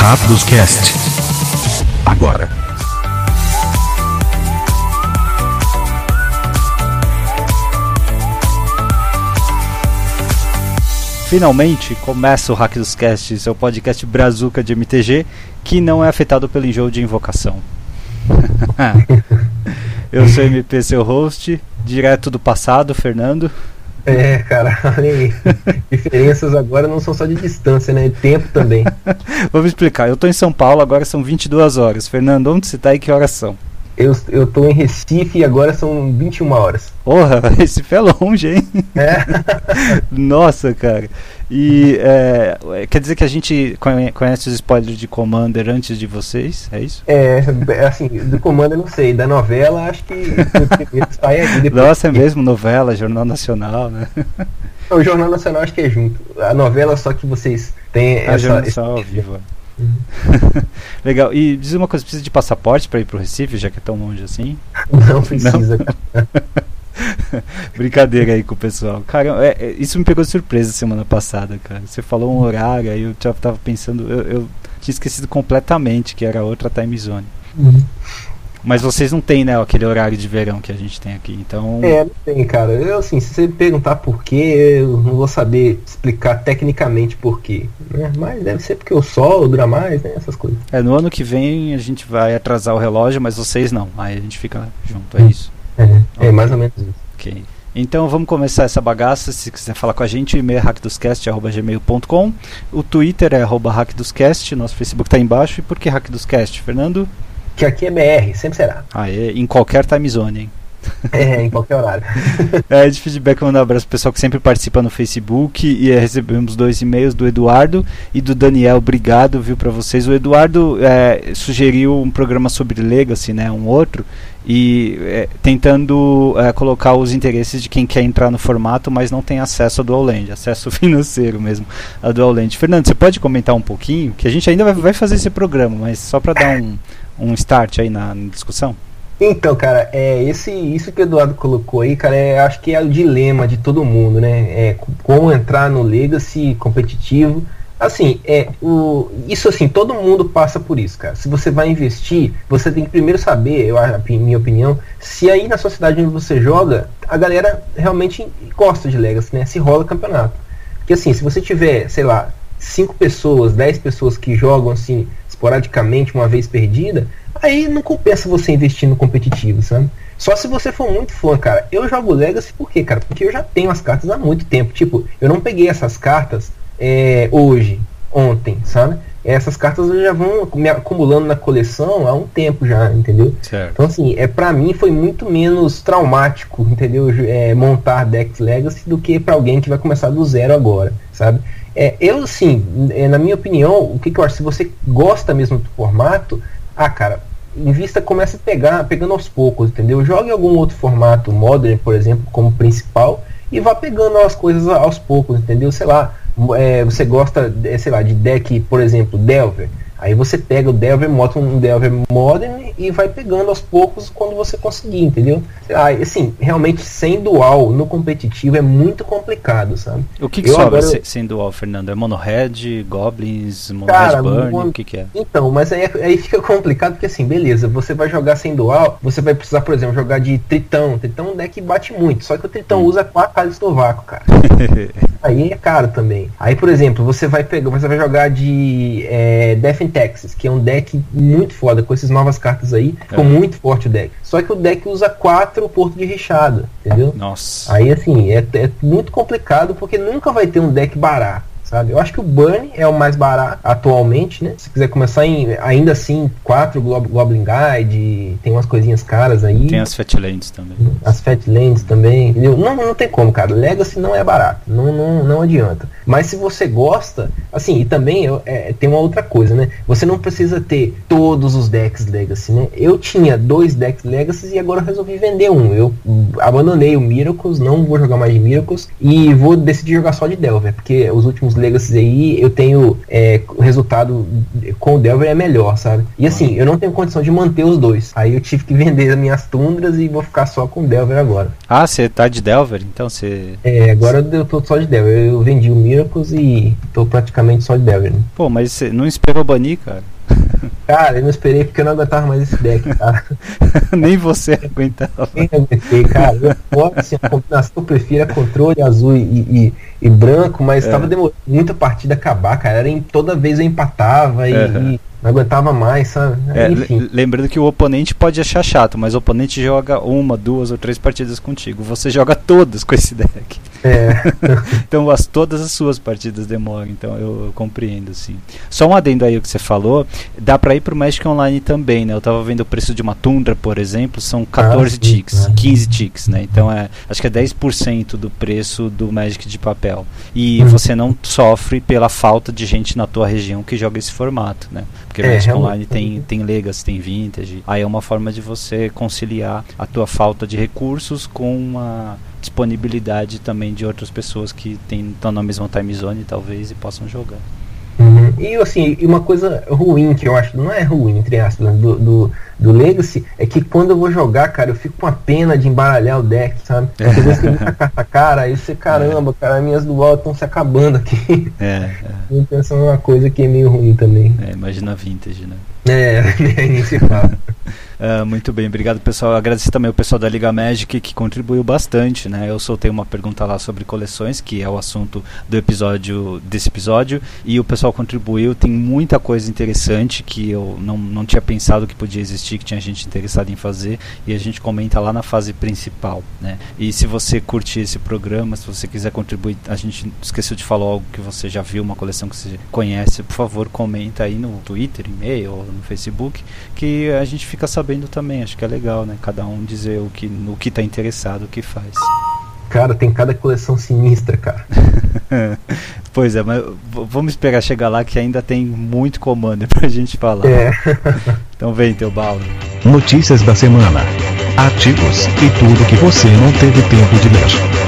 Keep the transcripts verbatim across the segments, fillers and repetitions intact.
Rápidos Cast. Agora. Finalmente começa o Hack dos Cast, seu podcast brazuca de M T G que não é afetado pelo enjoo de invocação. Eu sou o M P, seu host, direto do passado, Fernando. É, cara, olha aí. Diferenças agora não são só de distância, né? Tempo também. Vamos explicar. Eu tô em São Paulo, agora são vinte e duas horas. Fernando, onde você tá e que horas são? Eu, eu tô em Recife e agora são vinte e uma horas. Porra, Recife é longe, hein? É. Nossa, cara. E é, quer dizer que a gente conhece os spoilers de Commander antes de vocês? É isso? É, assim, do Commander não sei. Da novela acho que sai aí depois. Nossa, é mesmo, novela, Jornal Nacional, né? O Jornal Nacional acho que é junto. A novela só que vocês têm essa... A Jornal Nacional ao vivo. Uhum. Legal, e diz uma coisa, precisa de passaporte para ir pro Recife, já que é tão longe assim? Não precisa. Não? Brincadeira aí com o pessoal. Cara, é, é, isso me pegou de surpresa semana passada, cara. Você falou um horário, aí eu já tava pensando, eu, eu tinha esquecido completamente que era outra time zone. Uhum. Mas vocês não têm, né, aquele horário de verão que a gente tem aqui, então... É, não tem, cara. Eu, assim, se você me perguntar por quê, eu não vou saber explicar tecnicamente por quê, né? Mas deve ser porque o sol dura mais, né, essas coisas. É, no ano que vem a gente vai atrasar o relógio, mas vocês não. Aí a gente fica junto, é isso? É, é okay. Mais ou menos isso. Ok. Então vamos começar essa bagaça. Se quiser falar com a gente, o e-mail é hackdoscast arroba gmail ponto com, o Twitter é arroba hackdoscast, nosso Facebook está embaixo. E por que hackdoscast, Fernando? Que aqui é B R, sempre será. Ah, é, em qualquer time zone, hein? É, em qualquer horário. É, de feedback, mandar um abraço pro pessoal que sempre participa no Facebook. E é, recebemos dois e-mails do Eduardo e do Daniel. Obrigado, viu, pra vocês. O Eduardo é, sugeriu um programa sobre Legacy, né, um outro, e é, tentando é, colocar os interesses de quem quer entrar no formato, mas não tem acesso a Dual Land, acesso financeiro mesmo a Dual Land. Fernando, você pode comentar um pouquinho? Que a gente ainda vai, vai fazer esse programa, mas só pra dar um, um start aí na, na discussão. Então, cara, é esse, isso que o Eduardo colocou aí, cara, é, acho que é o dilema de todo mundo, né? É, como entrar no Legacy competitivo. Assim, é, o, isso assim, todo mundo passa por isso, cara. Se você vai investir, você tem que primeiro saber, eu, a minha opinião, se aí na sociedade onde você joga, a galera realmente gosta de Legacy, né? Se rola campeonato. Porque assim, se você tiver, sei lá, cinco pessoas, dez pessoas que jogam assim, esporadicamente, uma vez perdida, aí não compensa você investir no competitivo, sabe? Só se você for muito fã, cara. Eu jogo Legacy por quê, cara? Porque eu já tenho as cartas há muito tempo. Tipo, eu não peguei essas cartas é, hoje, ontem, sabe? Essas cartas já vão me acumulando na coleção há um tempo já, entendeu? Certo. Então, assim, é, pra mim foi muito menos traumático, entendeu? É, montar decks Legacy do que pra alguém que vai começar do zero agora, sabe? É, eu, assim, é, na minha opinião, o que, que eu acho? Se você gosta mesmo do formato, ah, cara, invista, comece a pegar, pegando aos poucos, entendeu? Jogue algum outro formato, Modern, por exemplo, como principal, e vá pegando as coisas aos poucos, entendeu? Sei lá, é, você gosta, é, sei lá, de deck, por exemplo, Delver. Aí você pega o Delver, monta um Delver Modern e vai pegando aos poucos quando você conseguir, entendeu? Ah, assim, realmente sem dual no competitivo é muito complicado, sabe? O que, que sobra agora... sem dual, Fernando? É Mono-Red, Goblins, Mono-Red Burn, mono... o que que é? Então, mas aí, aí fica complicado porque assim, beleza, você vai jogar sem dual, você vai precisar, por exemplo, jogar de Tritão. Tritão é um deck que bate muito, só que o Tritão hum. usa quatro Cálice do Vácuo, cara. Aí é caro também. Aí, por exemplo, você vai pegar, você vai jogar de é, Death in Texas, que é um deck muito foda, com essas novas cartas aí, ficou é. muito forte o deck. Só que o deck usa quatro Porto de Rechada, entendeu? Nossa. Aí, assim, é, é muito complicado, porque nunca vai ter um deck barato, sabe? Eu acho que o Burn é o mais barato atualmente, né? Se quiser começar em, ainda assim, quatro Goblin Guide, tem umas coisinhas caras aí. Tem as Fatlands também. As Fatlands também, entendeu? Não, não tem como, cara. Legacy não é barato, não, não, não adianta. Mas se você gosta, assim, e também é, tem uma outra coisa, né? Você não precisa ter todos os decks Legacy, né? Eu tinha dois decks Legacy e agora eu resolvi vender um. Eu abandonei o Miracles, não vou jogar mais de Miracles e vou decidir jogar só de Delver, porque os últimos Legacies aí, eu tenho é, o resultado com o Delver é melhor, sabe? E assim, eu não tenho condição de manter os dois. Aí eu tive que vender as minhas tundras e vou ficar só com o Delver agora. Ah, você tá de Delver? Então você... É, agora eu tô só de Delver. Eu vendi o Miracles e tô praticamente só de Delver. Né? Pô, mas você não esperou banir, cara? Cara, eu não esperei porque eu não aguentava mais esse deck, cara. Nem você aguentava. Nem aguentei, cara. Eu, assim, a combinação eu prefiro é controle azul e, e, e branco, mas é. tava demorando muita partida acabar, cara. Era em, toda vez eu empatava e, uhum. e não aguentava mais, sabe? É, Enfim. Lembrando que o oponente pode achar chato, mas o oponente joga uma, duas ou três partidas contigo. Você joga todas com esse deck. É. Então as, todas as suas partidas demoram, então eu, eu compreendo, sim. Só um adendo aí o que você falou, dá pra ir pro Magic Online também, né? Eu tava vendo o preço de uma Tundra, por exemplo, são quatorze ah, ticks, quinze ticks, né? Então é, acho que é dez por cento do preço do Magic de papel. E uhum. você não sofre pela falta de gente na tua região que joga esse formato, né? Porque o é, Magic Online tem, tem Legacy, tem Vintage, aí é uma forma de você conciliar a tua falta de recursos com uma disponibilidade também de outras pessoas que estão na mesma time zone talvez e possam jogar. Uhum. E assim, uma coisa ruim que eu acho, não é ruim entre aspas, do, do, do Legacy, é que quando eu vou jogar, cara, eu fico com a pena de embaralhar o deck, sabe? Porque às vezes tem muita carta cara, aí você, caramba, é. cara, minhas dual estão se acabando aqui. É, é. Então essa é uma coisa que é meio ruim também. É, imagina a Vintage, né? É, nem se fala. Uh, muito bem, obrigado pessoal. Eu agradeço também o pessoal da Liga Magic que contribuiu bastante, né? Eu soltei uma pergunta lá sobre coleções, que é o assunto do episódio desse episódio, e o pessoal contribuiu. Tem muita coisa interessante que eu não, não tinha pensado que podia existir, que tinha gente interessada em fazer, e a gente comenta lá na fase principal, né? E se você curte esse programa, se você quiser contribuir, a gente esqueceu de falar algo que você já viu, uma coleção que você conhece, por favor comenta aí no Twitter, e-mail ou no Facebook, que a gente fica sabendo também, acho que é legal, né? Cada um dizer o que, no que tá interessado, o que faz. Cara, tem cada coleção sinistra, cara. Pois é, mas vamos esperar chegar lá que ainda tem muito Commander pra gente falar. É. Então vem, teu bala. Notícias da semana, artigos e tudo que você não teve tempo de ler.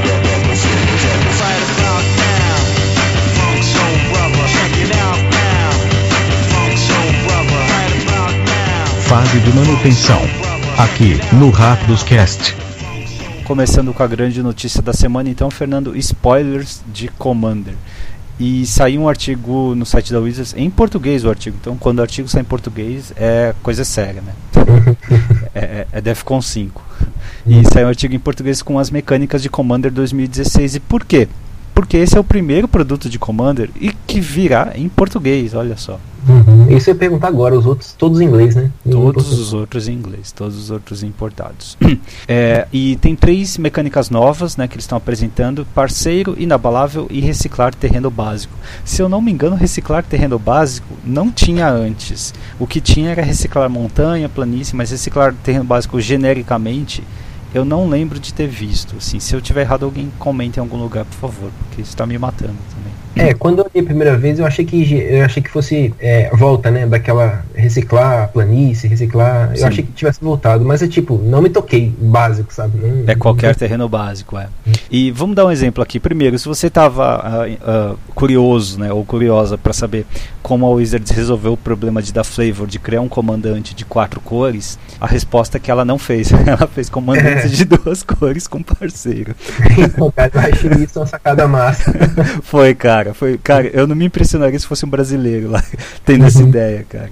Fase de manutenção, aqui no Rápidos Cast. Começando com a grande notícia da semana, então, Fernando, spoilers de Commander. E saiu um artigo no site da Wizards, em português o artigo, então quando o artigo sai em português é coisa séria, né? é, é Defcon cinco. E saiu um artigo em português com as mecânicas de Commander dois mil e dezesseis. E por quê? Porque esse é o primeiro produto de Commander e que virá em português, olha só. Uhum. Isso eu ia perguntar agora, os outros todos em inglês, né? Todos os outros em inglês, todos os outros importados. É, e tem três mecânicas novas, né, que eles estão apresentando: parceiro, inabalável e reciclar terreno básico. Se eu não me engano, reciclar terreno básico não tinha antes. O que tinha era reciclar montanha, planície, mas reciclar terreno básico genericamente eu não lembro de ter visto. Assim, se eu tiver errado, alguém comenta em algum lugar, por favor, porque isso está me matando também. É, quando eu li a primeira vez, eu achei que eu achei que fosse é, volta, né, daquela reciclar planície, reciclar, Sim. eu achei que tivesse voltado, mas é tipo, não me toquei, básico, sabe? Não, é qualquer não... terreno básico, é. Hum. E vamos dar um exemplo aqui. Primeiro, se você estava uh, uh, curioso, né, ou curiosa para saber como a Wizards resolveu o problema de dar flavor, de criar um comandante de quatro cores, a resposta é que ela não fez. Ela fez comandante é. de duas cores com parceiro. Então, cara, eu achei isso uma sacada massa. Foi, cara. Foi, cara, eu não me impressionaria se fosse um brasileiro lá tendo uhum. essa ideia, cara.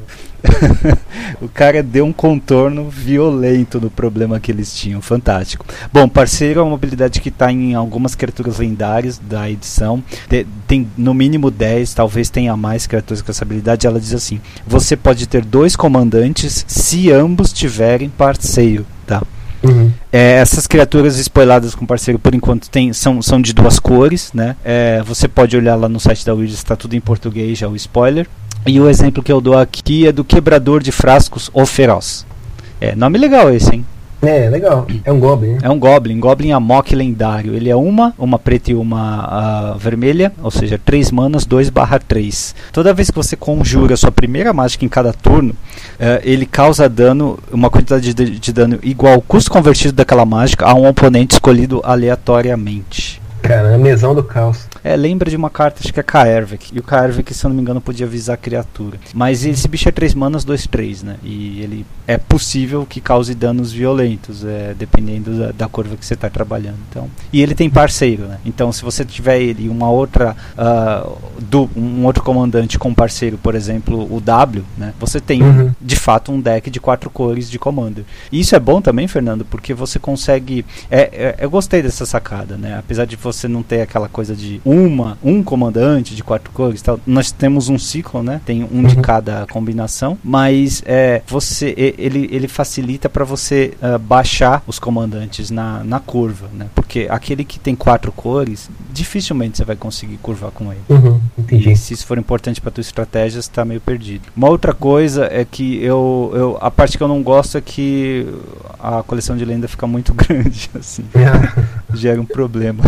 O cara deu um contorno violento no problema que eles tinham, fantástico. Bom, parceiro é uma habilidade que está em algumas criaturas lendárias da edição. Tem, tem no mínimo dez, talvez tenha mais criaturas com essa habilidade. Ela diz assim: você pode ter dois comandantes se ambos tiverem parceiro, tá? Uhum. É, essas criaturas spoiladas com parceiro, por enquanto, tem, são, são de duas cores, né? É, você pode olhar lá no site da Wizards, está tudo em português já o spoiler. E o exemplo que eu dou aqui é do Quebrador de Frascos, o Feroz. É, nome legal esse, hein? É, legal. É um Goblin, né? É um Goblin, Goblin Amok lendário. Ele é uma, uma preta e uma uh, vermelha, ou seja, três manas, dois barra três. Toda vez que você conjura sua primeira mágica em cada turno, uh, ele causa dano, uma quantidade de, de dano igual ao custo convertido daquela mágica a um oponente escolhido aleatoriamente. Cara, é mesão do caos. É, lembra de uma carta, acho que é Kaervek. E o Kaervek, se eu não me engano, podia avisar a criatura. Mas esse bicho é três manas, dois três, né? E ele é possível que cause danos violentos, é, dependendo da, da curva que você está trabalhando. Então, e ele tem parceiro, né? Então, se você tiver ele e uma outra, uh, do, um outro comandante com parceiro, por exemplo, o W, né? Você tem, uhum. de fato, um deck de quatro cores de Commander. E isso é bom também, Fernando, porque você consegue... É, é, eu gostei dessa sacada, né? Apesar de você não ter aquela coisa de uma, um comandante de quatro cores, tal, nós temos um ciclo, né? Tem um uhum. de cada combinação, mas é, você, ele, ele facilita para você uh, baixar os comandantes na, na curva, né? Porque aquele que tem quatro cores, dificilmente você vai conseguir curvar com ele. Uhum, entendi. E se isso for importante para tua estratégia, você tá meio perdido. Uma outra coisa é que eu, eu a parte que eu não gosto é que a coleção de lenda fica muito grande, assim. Gera um problema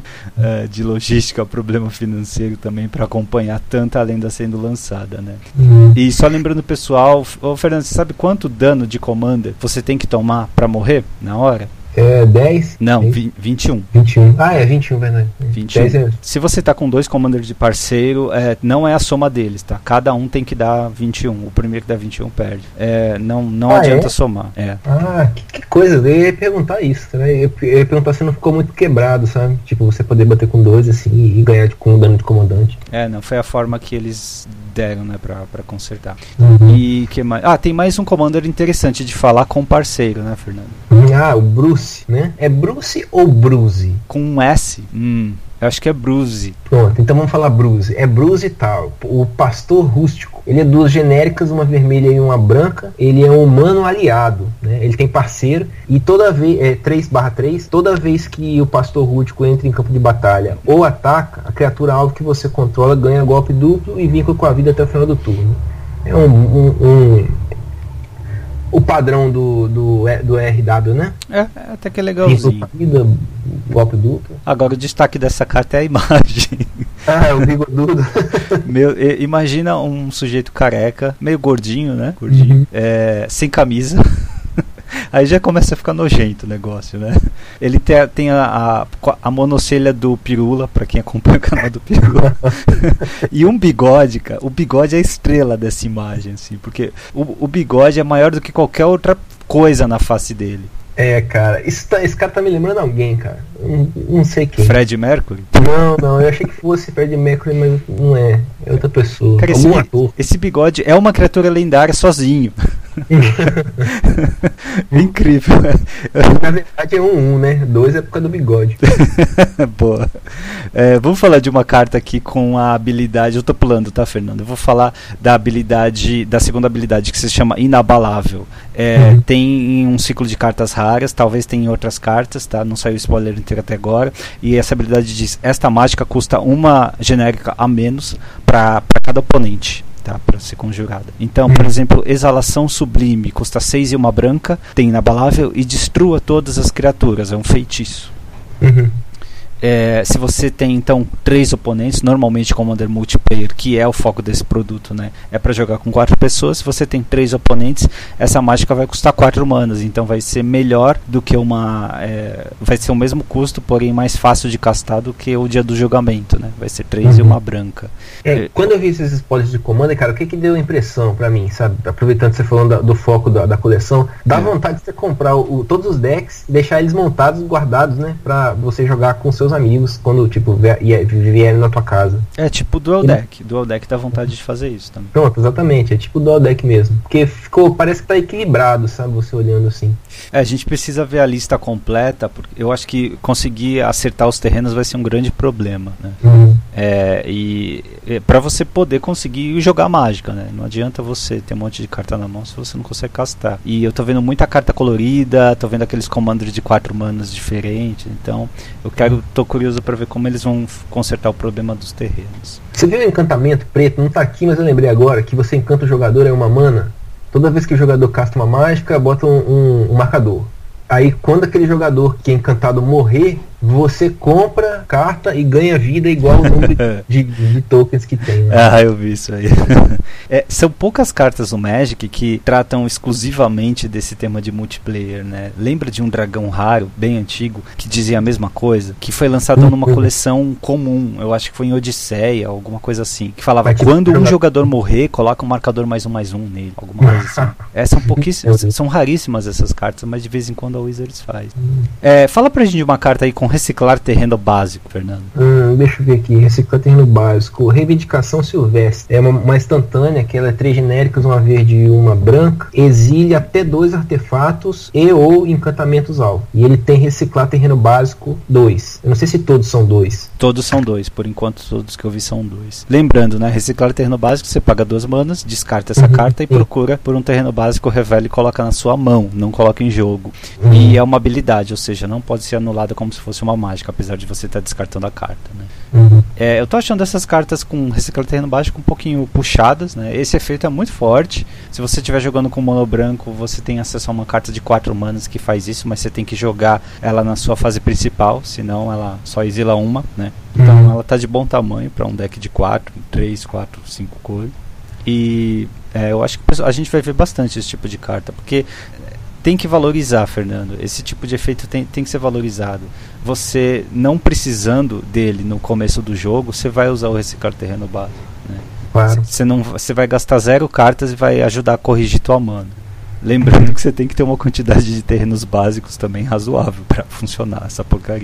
uh, de logística, problema financeiro também para acompanhar tanta lenda sendo lançada, né? Uhum. E só lembrando, pessoal, ô Fernando, você sabe quanto dano de Commander você tem que tomar para morrer na hora? É dez? Não, vi, vinte e um. vinte e um. Ah, é vinte e um, verdade. vinte e um. É. Se você tá com dois commanders de parceiro, é, não é a soma deles, tá? Cada um tem que dar vinte e um. O primeiro que dá vinte e um perde. É, não não ah, adianta é? somar. É. Ah, que, que coisa. Eu ia perguntar isso, né? Eu ia perguntar se não ficou muito quebrado, sabe? Tipo, você poder bater com dois assim e ganhar de, com dano de comandante. É, não. Foi a forma que eles deram, né? Pra, pra consertar. Uhum. E que mais? Ah, tem mais um commander interessante de falar com parceiro, né, Fernando? Ah, o Bruce, né? É Bruce ou Bruce? Com um S? Hum, eu acho que é Bruce. Pronto, então vamos falar Bruce. É Bruce e tal. O pastor rústico. Ele é duas genéricas, uma vermelha e uma branca. Ele é um humano aliado, né? Ele tem parceiro. E toda vez, é três barra três, toda vez que o pastor rústico entra em campo de batalha ou ataca, a criatura alvo que você controla ganha golpe duplo e vínculo com a vida até o final do turno. É um... um, um o padrão do, do, do R W, né? É, até que é legalzinho. Vida, golpe duplo. Agora o destaque dessa carta é a imagem. Ah, é o bigodudo. Meu, imagina um sujeito careca, meio gordinho, né? Gordinho, uhum. é, sem camisa. Aí já começa a ficar nojento o negócio, né? Ele tem, tem a, a, a monocelha do Pirula, pra quem acompanha o canal do Pirula. E um bigode, cara. O bigode é a estrela dessa imagem, assim. Porque o, o bigode é maior do que qualquer outra coisa na face dele. É, cara. Esse, tá, esse cara tá me lembrando alguém, cara. Não, não sei quem. Fred Mercury? Não, não. Eu achei que fosse Fred Mercury, mas não é. É outra pessoa. Cara, algum esse, ator. Esse bigode é uma criatura lendária sozinho. Incrível. Na verdade é um um, né? Dois é por causa do bigode. Boa. É, vamos falar de uma carta aqui com a habilidade. Eu tô pulando, tá, Fernando? Eu vou falar da habilidade, da segunda habilidade, que se chama Inabalável. É, uhum. Tem um ciclo de cartas raras, talvez tenha em outras cartas, tá? Não saiu o spoiler inteiro até agora. E essa habilidade diz: esta mágica custa uma genérica a menos para cada oponente. Tá, para ser conjurada. Então, por exemplo, Exalação Sublime custa seis e uma branca, tem Inabalável e destrua todas as criaturas, é um feitiço. Uhum. É, se você tem então três oponentes, normalmente Commander Multiplayer, que é o foco desse produto, né, é para jogar com quatro pessoas. Se você tem três oponentes, essa mágica vai custar quatro manas, então vai ser melhor do que uma é, vai ser o mesmo custo, porém mais fácil de castar do que o dia do julgamento, né? Vai ser três uhum. e uma branca. É, é, quando eu vi esses spoilers de Commander, cara, o que que deu impressão pra mim, sabe? Aproveitando que você falando da, do foco da, da coleção, dá é. vontade de você comprar o, o, todos os decks, deixar eles montados, guardados, né, pra você jogar com seus amigos quando, tipo, vierem na tua casa. É tipo Dual Deck. Dual Deck dá vontade de fazer isso também. Pronto, exatamente. É tipo Dual Deck mesmo. Porque ficou, parece que tá equilibrado, sabe? Você olhando assim. É, a gente precisa ver a lista completa, porque eu acho que conseguir acertar os terrenos vai ser um grande problema, né? Uhum. É, e é, pra você poder conseguir jogar mágica, né? Não adianta você ter um monte de carta na mão se você não consegue castar. E eu tô vendo muita carta colorida, tô vendo aqueles comandos de quatro manas diferentes, então eu quero, tô curioso para ver como eles vão consertar o problema dos terrenos. Você viu o encantamento preto? Não tá aqui, mas eu lembrei agora que você encanta o jogador é uma mana. Toda vez que o jogador casta uma mágica, bota um, um, um marcador. Aí quando aquele jogador que é encantado morrer, você compra carta e ganha vida igual o número de, de tokens que tem. Né? Ah, eu vi isso aí. É, são poucas cartas no Magic que tratam exclusivamente desse tema de multiplayer, né? Lembra de um dragão raro, bem antigo, que dizia a mesma coisa? Que foi lançado numa coleção comum, eu acho que foi em Odisseia, alguma coisa assim, que falava, quando um jogador morrer, coloca um marcador mais um mais um nele, alguma coisa assim. É, são pouquíssimas, são raríssimas essas cartas, mas de vez em quando a Wizards faz. É, fala pra gente de uma carta aí com reciclar terreno básico, Fernando. Hum, deixa eu ver aqui. Reciclar terreno básico. Reivindicação silvestre. É uma, uma instantânea, que ela é três genéricas, uma verde e uma branca. Exile até dois artefatos e ou encantamentos alvo. E ele tem reciclar terreno básico dois. Eu não sei se todos são dois. Todos são dois. Por enquanto, todos que eu vi são dois. Lembrando, né? Reciclar terreno básico, você paga duas manas, descarta essa uhum, carta e sim. procura por um terreno básico, revela e coloca na sua mão. Não coloca em jogo. Uhum. E é uma habilidade, ou seja, não pode ser anulada como se fosse uma mágica, apesar de você estar tá descartando a carta, né? Uhum. É, eu tô achando essas cartas com reciclar terreno básico um pouquinho puxadas, né? Esse efeito é muito forte. Se você estiver jogando com mono branco, você tem acesso a uma carta de quatro manas que faz isso, mas você tem que jogar ela na sua fase principal, senão ela só exila uma, né? Então uhum. ela tá de bom tamanho para um deck de quatro, três, quatro, cinco cores. E é, eu acho que a gente vai ver bastante esse tipo de carta, porque tem que valorizar, Fernando. Esse tipo de efeito tem, tem que ser valorizado. Você não precisando dele no começo do jogo, você vai usar o reciclar terreno básico, né? Claro. Você não, você vai gastar zero cartas e vai ajudar a corrigir tua mana. Lembrando que você tem que ter uma quantidade de terrenos básicos também razoável para funcionar essa porcaria.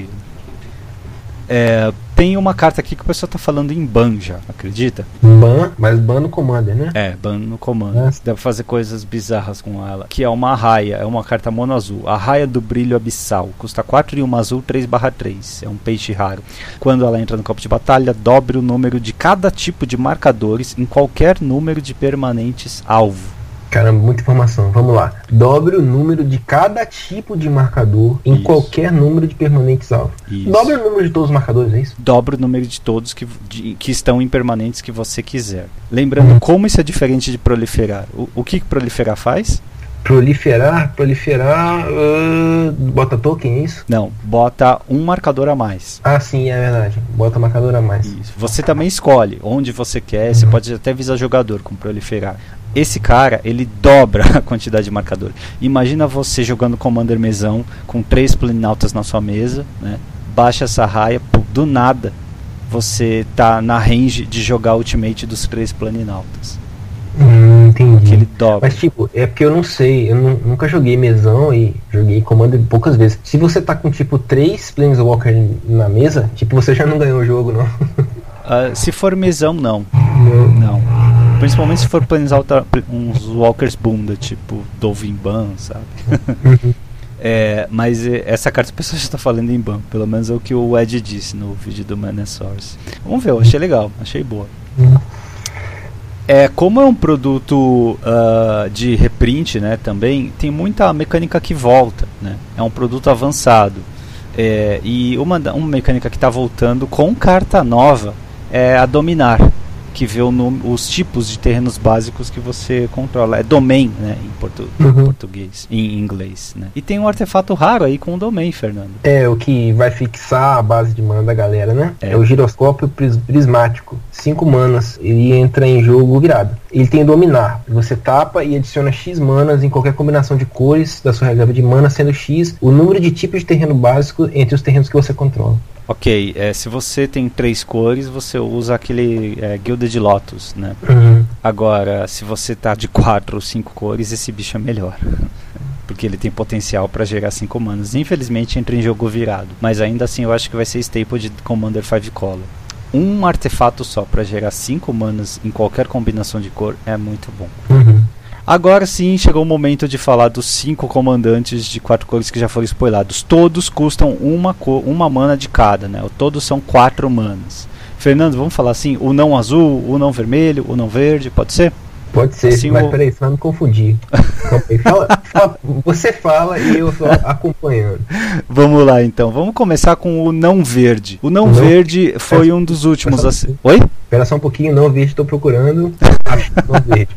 É, tem uma carta aqui que o pessoal tá falando em ban já, acredita? Ban, mas ban no Commander, né? É, ban no Commander. É. Deve fazer coisas bizarras com ela. Que é uma arraia, é uma carta mono azul. Arraia do Brilho Abissal. Custa quatro e uma azul, três barra três. É um peixe raro. Quando ela entra no campo de batalha, dobre o número de cada tipo de marcadores em qualquer número de permanentes alvo. Caramba, muita informação. Vamos lá. Dobre o número de cada tipo de marcador em isso. qualquer número de permanentes alvo. Isso. Dobre o número de todos os marcadores, é isso? Dobre o número de todos que, de, que estão em permanentes que você quiser. Lembrando, uhum. como isso é diferente de proliferar. O, o que, que proliferar faz? Proliferar, proliferar, uh, bota token, é isso? Não, bota um marcador a mais. Ah, sim, é verdade. Bota marcador a mais. Isso. Você também escolhe onde você quer, uhum. você pode até avisar jogador com proliferar. Esse cara, ele dobra a quantidade de marcador. Imagina você jogando Commander mesão com três planinautas na sua mesa, né? Baixa essa raia, pô, do nada você tá na range de jogar Ultimate dos três planinautas. Hum, entendi. Que ele dobra. Mas tipo, é porque eu não sei, eu nu- nunca joguei mesão e joguei Commander poucas vezes. Se você tá com tipo três Planeswalker na mesa, tipo, você já não ganhou o jogo, não? Uh, se for mesão, não. Não. Não. Principalmente se for Planeswalker, uns Walkers bunda, tipo Dovin Ban, sabe? Uhum. É, mas é, essa carta o pessoal já está falando em ban, pelo menos é o que o Ed disse no vídeo do Mana Source. Vamos ver, eu achei legal, achei boa. Uhum. É, como é um produto uh, de reprint, né, também, tem muita mecânica que volta, né? É um produto avançado. É, e uma, uma mecânica que está voltando com carta nova é a Dominar, que vê o nome, os tipos de terrenos básicos que você controla. É domain, né, em, portu- uhum. em português, em inglês, né? E tem um artefato raro aí com o domain, Fernando. É, o que vai fixar a base de mana da galera, né? É, é o giroscópio pris- prismático. Cinco manas. Ele entra em jogo virado. Ele tem dominar. Você tapa e adiciona X manas em qualquer combinação de cores da sua reserva de mana, sendo X o número de tipos de terreno básico entre os terrenos que você controla. Ok, é, se você tem três cores, você usa aquele é, Gilded Lotus, né? Uhum. Agora, se você tá de quatro ou cinco cores, esse bicho é melhor. Porque ele tem potencial para gerar cinco manas. Infelizmente entra em jogo virado. Mas ainda assim eu acho que vai ser staple de Commander cinco Color. Um artefato só para gerar cinco manas em qualquer combinação de cor é muito bom. Uhum. Agora sim, chegou o momento de falar dos cinco comandantes de quatro cores que já foram spoilados. Todos custam uma, cor, uma mana de cada, né? Todos são quatro manas. Fernando, vamos falar assim, o não azul, o não vermelho, o não verde, pode ser? Pode ser, assim, mas o... peraí, só não me confundir. Calma aí, fala, fala, você fala e eu tô acompanhando. Vamos lá então, vamos começar com o não verde. O não, não verde foi um dos últimos a ser... Oi? Espera só um pouquinho, não verde, estou procurando. Acho não verde.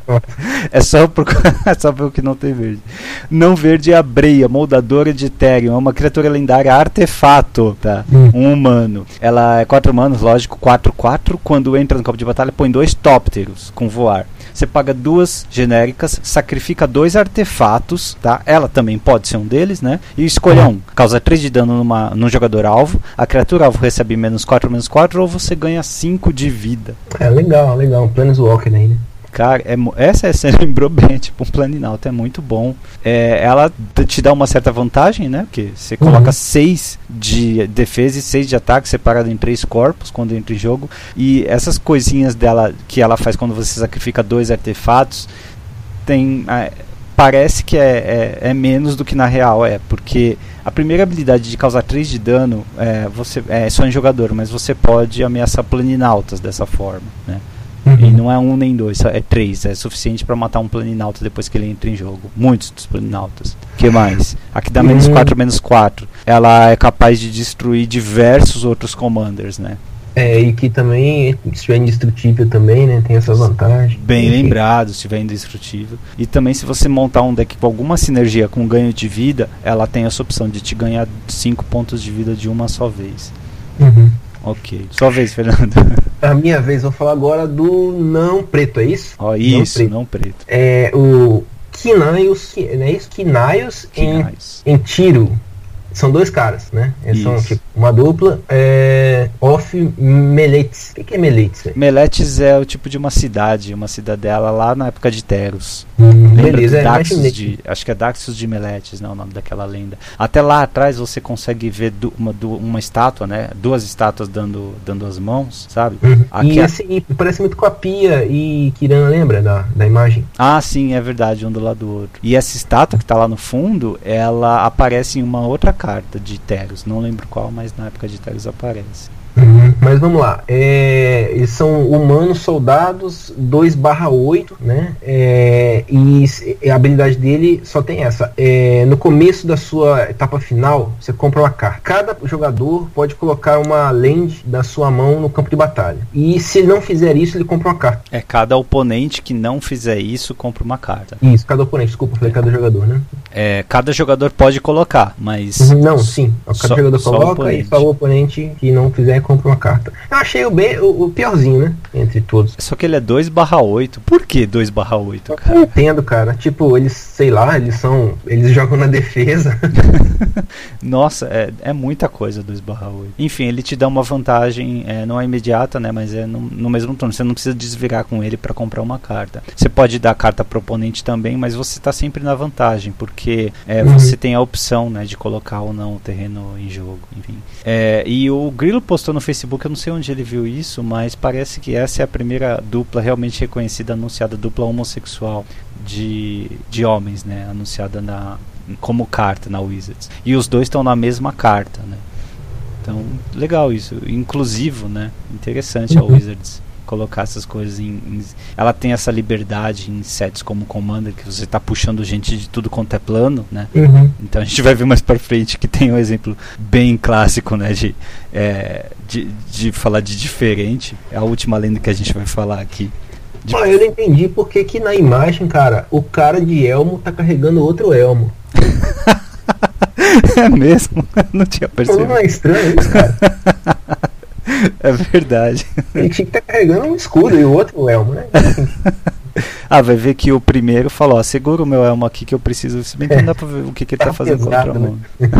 É só, procurar, é só ver o que não tem verde. Não verde é a Breia, moldadora de Ethereum. É uma criatura lendária artefato, tá? Hum. Um humano. Ela é quatro humanos, lógico, quatro quatro. Quando entra no campo de batalha, põe dois tópteros com voar. Você paga duas genéricas, sacrifica dois artefatos, tá? Ela também pode ser um deles, né? E escolha um. Causa três de dano numa, num jogador alvo. A criatura alvo recebe menos quatro, menos quatro, ou você ganha cinco de vida. É legal, legal. Um Planeswalker aí, né? Cara, é, essa você lembrou bem, tipo um Planinauta, é muito bom. É, ela te dá uma certa vantagem, né? Porque você uhum. coloca seis de defesa e seis de ataque separado em três corpos quando entra em jogo. E essas coisinhas dela que ela faz quando você sacrifica dois artefatos, tem, é, parece que é, é, é menos do que na real é, porque a primeira habilidade de causar três de dano é, você, é só em jogador, mas você pode ameaçar Planinautas dessa forma, né? Uhum. E não é um nem dois, é três. É suficiente para matar um Planinauta depois que ele entra em jogo. Muitos dos Planinautas. O que mais? Aqui dá menos quatro, menos quatro. Ela é capaz de destruir diversos outros Commanders, né? É, e que também, se estiver indestrutível também, né? Tem essa vantagem. Bem Enfim. lembrado, se estiver indestrutível. E também se você montar um deck com alguma sinergia com ganho de vida, ela tem essa opção de te ganhar cinco pontos de vida de uma só vez. Uhum. Ok. Sua vez, Fernando. A minha vez, vou falar agora do não preto, é isso? Ó, oh, isso, não preto. não preto. É o Quinaios, não é isso? Quinaios em, em tiro. São dois caras, né? Eles isso. são tipo, uma dupla. É, off Meletes. O que, que é Meletes? Meletes é o tipo de uma cidade, uma cidadela lá na época de Teros. Hum, beleza, é, Daxus de, acho que é Daxus de Meletes, não, o nome daquela lenda. Até lá atrás você consegue ver du, uma, du, uma estátua, né? Duas estátuas dando, dando as mãos, sabe? Uhum. Aqui e assim, parece muito com a Pia e Kirana, lembra da, da imagem? Ah, sim, é verdade, um do lado do outro. E essa estátua que tá lá no fundo, ela aparece em uma outra carta de Teros, não lembro qual, mas na época de Teros aparece. Uhum, mas vamos lá, é, eles são humanos soldados dois barra oito, né? É, e a habilidade dele só tem essa. É, no começo da sua etapa final, você compra uma carta. Cada jogador pode colocar uma land da sua mão no campo de batalha. E se ele não fizer isso, ele compra uma carta. É, cada oponente que não fizer isso, compra uma carta. Isso, cada oponente, desculpa, falei cada jogador, né? É, cada jogador pode colocar, mas... Uhum, não, sim, cada só, jogador coloca e só o oponente que não fizer compra uma carta. Eu achei o, bem, o, o piorzinho, né? Entre todos. Só que ele é dois barra oito. Por que dois barra oito, cara? Eu não entendo, cara. Tipo, eles, sei lá, eles são. Eles jogam na defesa. Nossa, é, é muita coisa dois barra oito. Enfim, ele te dá uma vantagem, é, não é imediata, né? Mas é no, no mesmo turno. Você não precisa desvirar com ele para comprar uma carta. Você pode dar carta pro oponente também, mas você tá sempre na vantagem, porque é, uhum. você tem a opção, né, de colocar ou não o terreno em jogo. Enfim. É, e o Grilo postou no Facebook, eu não sei onde ele viu isso, mas parece que essa é a primeira dupla realmente reconhecida, anunciada, dupla homossexual de, de homens, né, anunciada na, como carta na Wizards. E os dois estão na mesma carta, né. Então, legal isso, inclusivo, né, interessante a Wizards colocar essas coisas em, em... Ela tem essa liberdade em sets como Commander, que você está puxando gente de tudo quanto é plano, né? Uhum. Então a gente vai ver mais pra frente que tem um exemplo bem clássico, né? De, é, de, de falar de diferente. É a última lenda que a gente vai falar aqui. De... Ah, eu não entendi porque que na imagem, cara, o cara de elmo tá carregando outro elmo. É mesmo? Eu não tinha percebido. Não é estranho isso, cara. É verdade. Ele tinha que estar carregando um escudo e o outro o elmo, né? Ah, vai ver que o primeiro falou, ó, segura o meu elmo aqui que eu preciso. Se bem que não dá pra ver o que, que ele tá, tá fazendo com a outra mão. Né?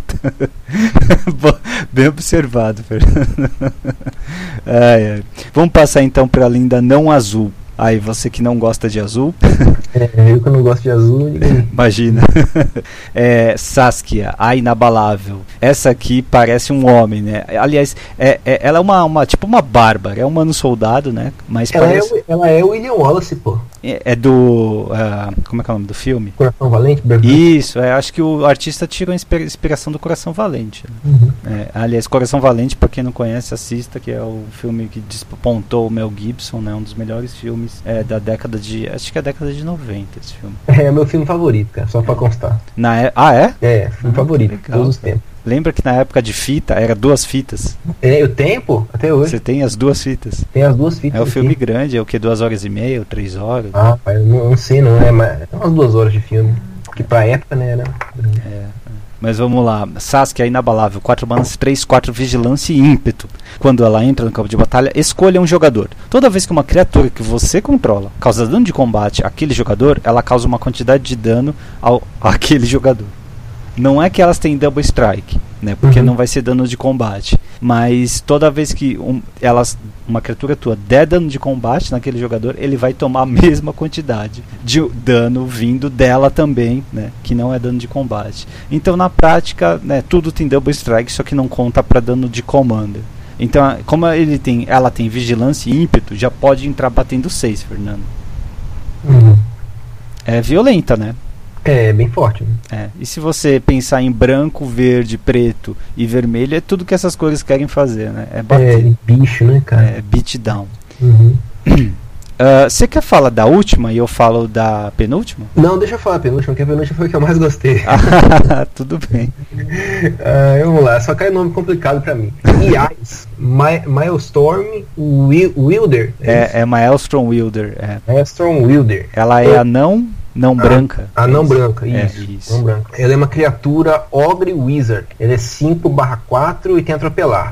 Bem observado, Fernando. Ai, ai. Vamos passar então pra linda não azul. Aí, você que não gosta de azul. É, eu que não gosto de azul. Imagina. É, Saskia, a inabalável. Essa aqui parece um homem, né? Aliás, é, é, ela é uma, uma, tipo uma bárbara. É um humano soldado, né? Mas ela, parece... é, ela é o William Wallace, pô. É, é do... Uh, como é que é o nome do filme? Coração Valente? Isso, é, acho que o artista tirou a inspiração do Coração Valente. Né? Uhum. É, aliás, Coração Valente, pra quem não conhece, assista, que é o filme que despontou o Mel Gibson, né? Um dos melhores filmes é, da década de... Acho que é a década de noventa. noventa esse filme. É meu filme favorito, cara, só pra constar. Na e... Ah, é? É, filme Ah, favorito, legal, todos os cara. tempos. Lembra que na época de fita, era duas fitas? É, o tempo, até hoje, Você tem as duas fitas. tem as duas fitas É o aqui. filme grande, é o que? Duas horas e meia ou três horas? Ah, pai, eu não, não sei não, é, mas é umas duas horas de filme. Que pra época, né, era... É. Mas vamos lá, Sasuke é inabalável, quatro manas, três, quatro, vigilância e ímpeto. Quando ela entra no campo de batalha, escolha um jogador. Toda vez que uma criatura que você controla causa dano de combate àquele jogador, ela causa uma quantidade de dano ao àquele jogador. Não é que elas têm double strike, né? Porque Uhum. não vai ser dano de combate. Mas toda vez que um, elas, uma criatura tua der dano de combate naquele jogador, ele vai tomar a mesma quantidade de dano vindo dela também, né? Que não é dano de combate. Então na prática, né, tudo tem double strike, só que não conta para dano de commander. Então, como ele tem, ela tem vigilância e ímpeto, já pode entrar batendo seis, Fernando. Uhum. É violenta, né? É, bem forte. Né? É. E se você pensar em branco, verde, preto e vermelho, é tudo que essas cores querem fazer, né? É bater. É, bicho, né, cara? É beatdown. Uhum. Uh, você quer falar da última e eu falo da penúltima? Não, deixa eu falar a penúltima, que a penúltima foi a que eu mais gostei. Ah, tudo bem. Ah, vamos lá, só cai nome complicado pra mim. Ice, My, Milestorm Wil- Wilder. É, é Maelstrom Wilder. É. Milestorm Wilder. Ela é anão, não branca. A não branca, É, isso. isso. Não branca. Ela é uma criatura Ogre Wizard. Ela é cinco barra quatro e tem atropelar.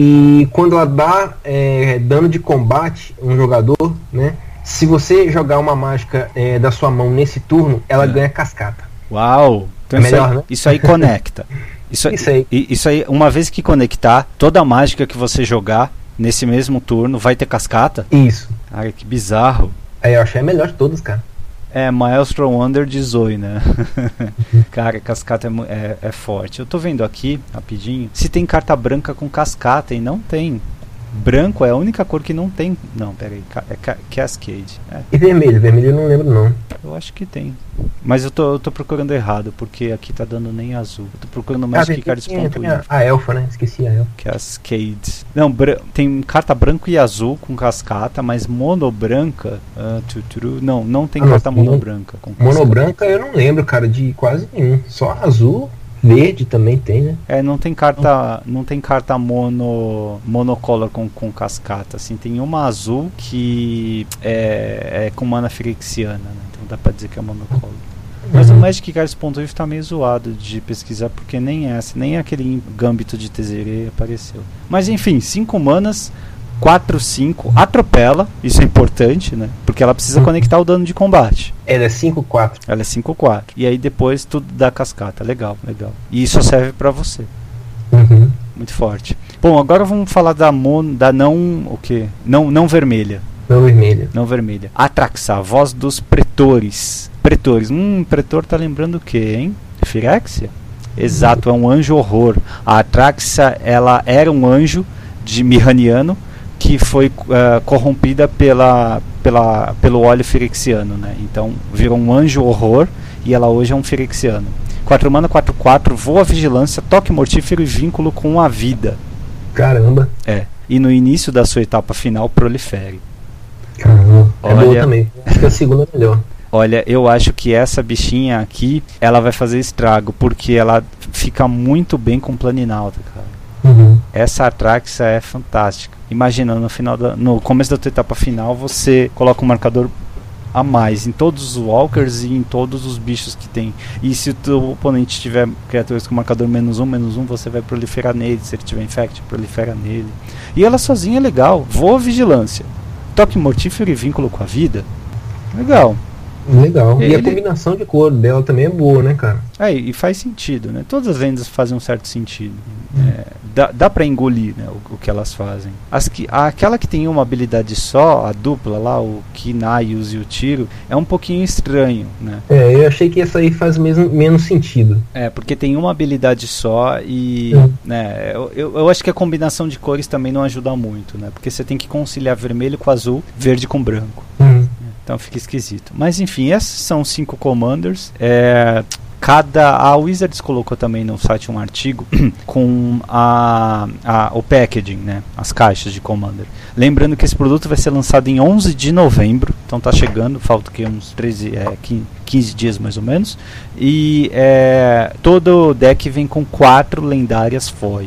E quando ela dá é, dano de combate a um jogador, né? Se você jogar uma mágica é, da sua mão nesse turno, ela É. ganha cascata. Uau! Então É isso, melhor, aí, né? isso aí conecta. Isso, Isso aí. i- Isso aí, uma vez que conectar, toda a mágica que você jogar nesse mesmo turno vai ter cascata? Isso. Cara, que bizarro. Aí eu achei a melhor de todas, cara. É, Maelstrom Wonder de Zoe, né? Cara, cascata é, mu- é, é forte. Eu tô vendo aqui, rapidinho, se tem carta branca com cascata, e não tem. Branco é a única cor que não tem. Não, peraí, ca- é ca- Cascade. É, E vermelho, vermelho eu não lembro não. eu acho que tem. Mas eu tô, eu tô procurando errado, porque aqui tá dando nem azul. Eu tô procurando Ah, Magic tem, Cards tem, ponto tem a, info. a elfa, né? Esqueci a elfa. Cascade. Não, bra- tem carta branco e azul com cascata, mas mono branca. ah, tuturu, não, não tem Ah, não, carta mono mono- branca com cascata. Mono branca eu não lembro, cara, de quase nenhum. Só azul, verde também tem, né? É, não tem carta, não tem carta mono, monocolor com, com cascata, assim, tem uma azul que é, é com mana firexiana, né? Então dá pra dizer que é monocolor. Mas Uhum. o Magic Cards ponto info tá meio zoado de pesquisar, porque nem essa, nem aquele Gambito de Tezere apareceu. Mas enfim, cinco manas, quatro, cinco, atropela, isso é importante, né? Porque ela precisa conectar o dano de combate. Ela é cinco quatro. Ela é cinco quatro. E aí depois tudo dá cascata. Legal, legal. E isso serve pra você. Uhum. Muito forte. Bom, agora vamos falar da mon, da não o quê? Não, não vermelha. Não vermelha. Não vermelha. Atraxa, voz dos pretores. Pretores. Hum, pretor tá lembrando o quê, hein? Firexia? Exato, é um anjo horror. A Atraxa, ela era um anjo de Mihaniano que foi uh, corrompida pela, pela, pelo óleo firexiano, né? Então virou um anjo horror e ela hoje é um firexiano. quatro mana, quatro quatro, voa, vigilância, toque mortífero e vínculo com a vida. Caramba. É. E no início da sua etapa final, prolifere. Caramba. É Olha. boa também. Acho que a segunda é melhor. Olha, eu acho que essa bichinha aqui, ela vai fazer estrago, porque ela fica muito bem com Planinauta, cara. Uhum. Essa Atraxa é fantástica. Imagina, no final da, no começo da tua etapa final, você coloca um marcador a mais em todos os walkers e em todos os bichos que tem. E se o teu oponente tiver criaturas com marcador menos um, menos um, você vai proliferar nele. Se ele tiver infect, prolifera nele. E ela sozinha é legal. Voa, vigilância, toque mortífero e vínculo com a vida. Legal. Legal. E Ele- a combinação de cor dela também é boa, né, cara? É, e faz sentido, né? Todas as lendas fazem um certo sentido. É, dá, dá pra engolir, né, o, o que elas fazem. As que, aquela que tem uma habilidade só, a dupla lá, o Kinaius e o Tiro, é um pouquinho estranho, né? É, eu achei que essa aí faz mesmo, menos sentido. É, porque tem uma habilidade só e, Uhum. né, eu, eu, eu acho que a combinação de cores também não ajuda muito, né? Porque você tem que conciliar vermelho com azul, verde com branco. Uhum. Então fica esquisito. Mas enfim, esses são os cinco commanders. É, cada a Wizards colocou também no site um artigo com a, a, o packaging, né, as caixas de Commander. Lembrando que esse produto vai ser lançado em onze de novembro, então tá chegando, falta que uns treze, é, quinze dias mais ou menos. E é, todo o deck vem com quatro lendárias foil.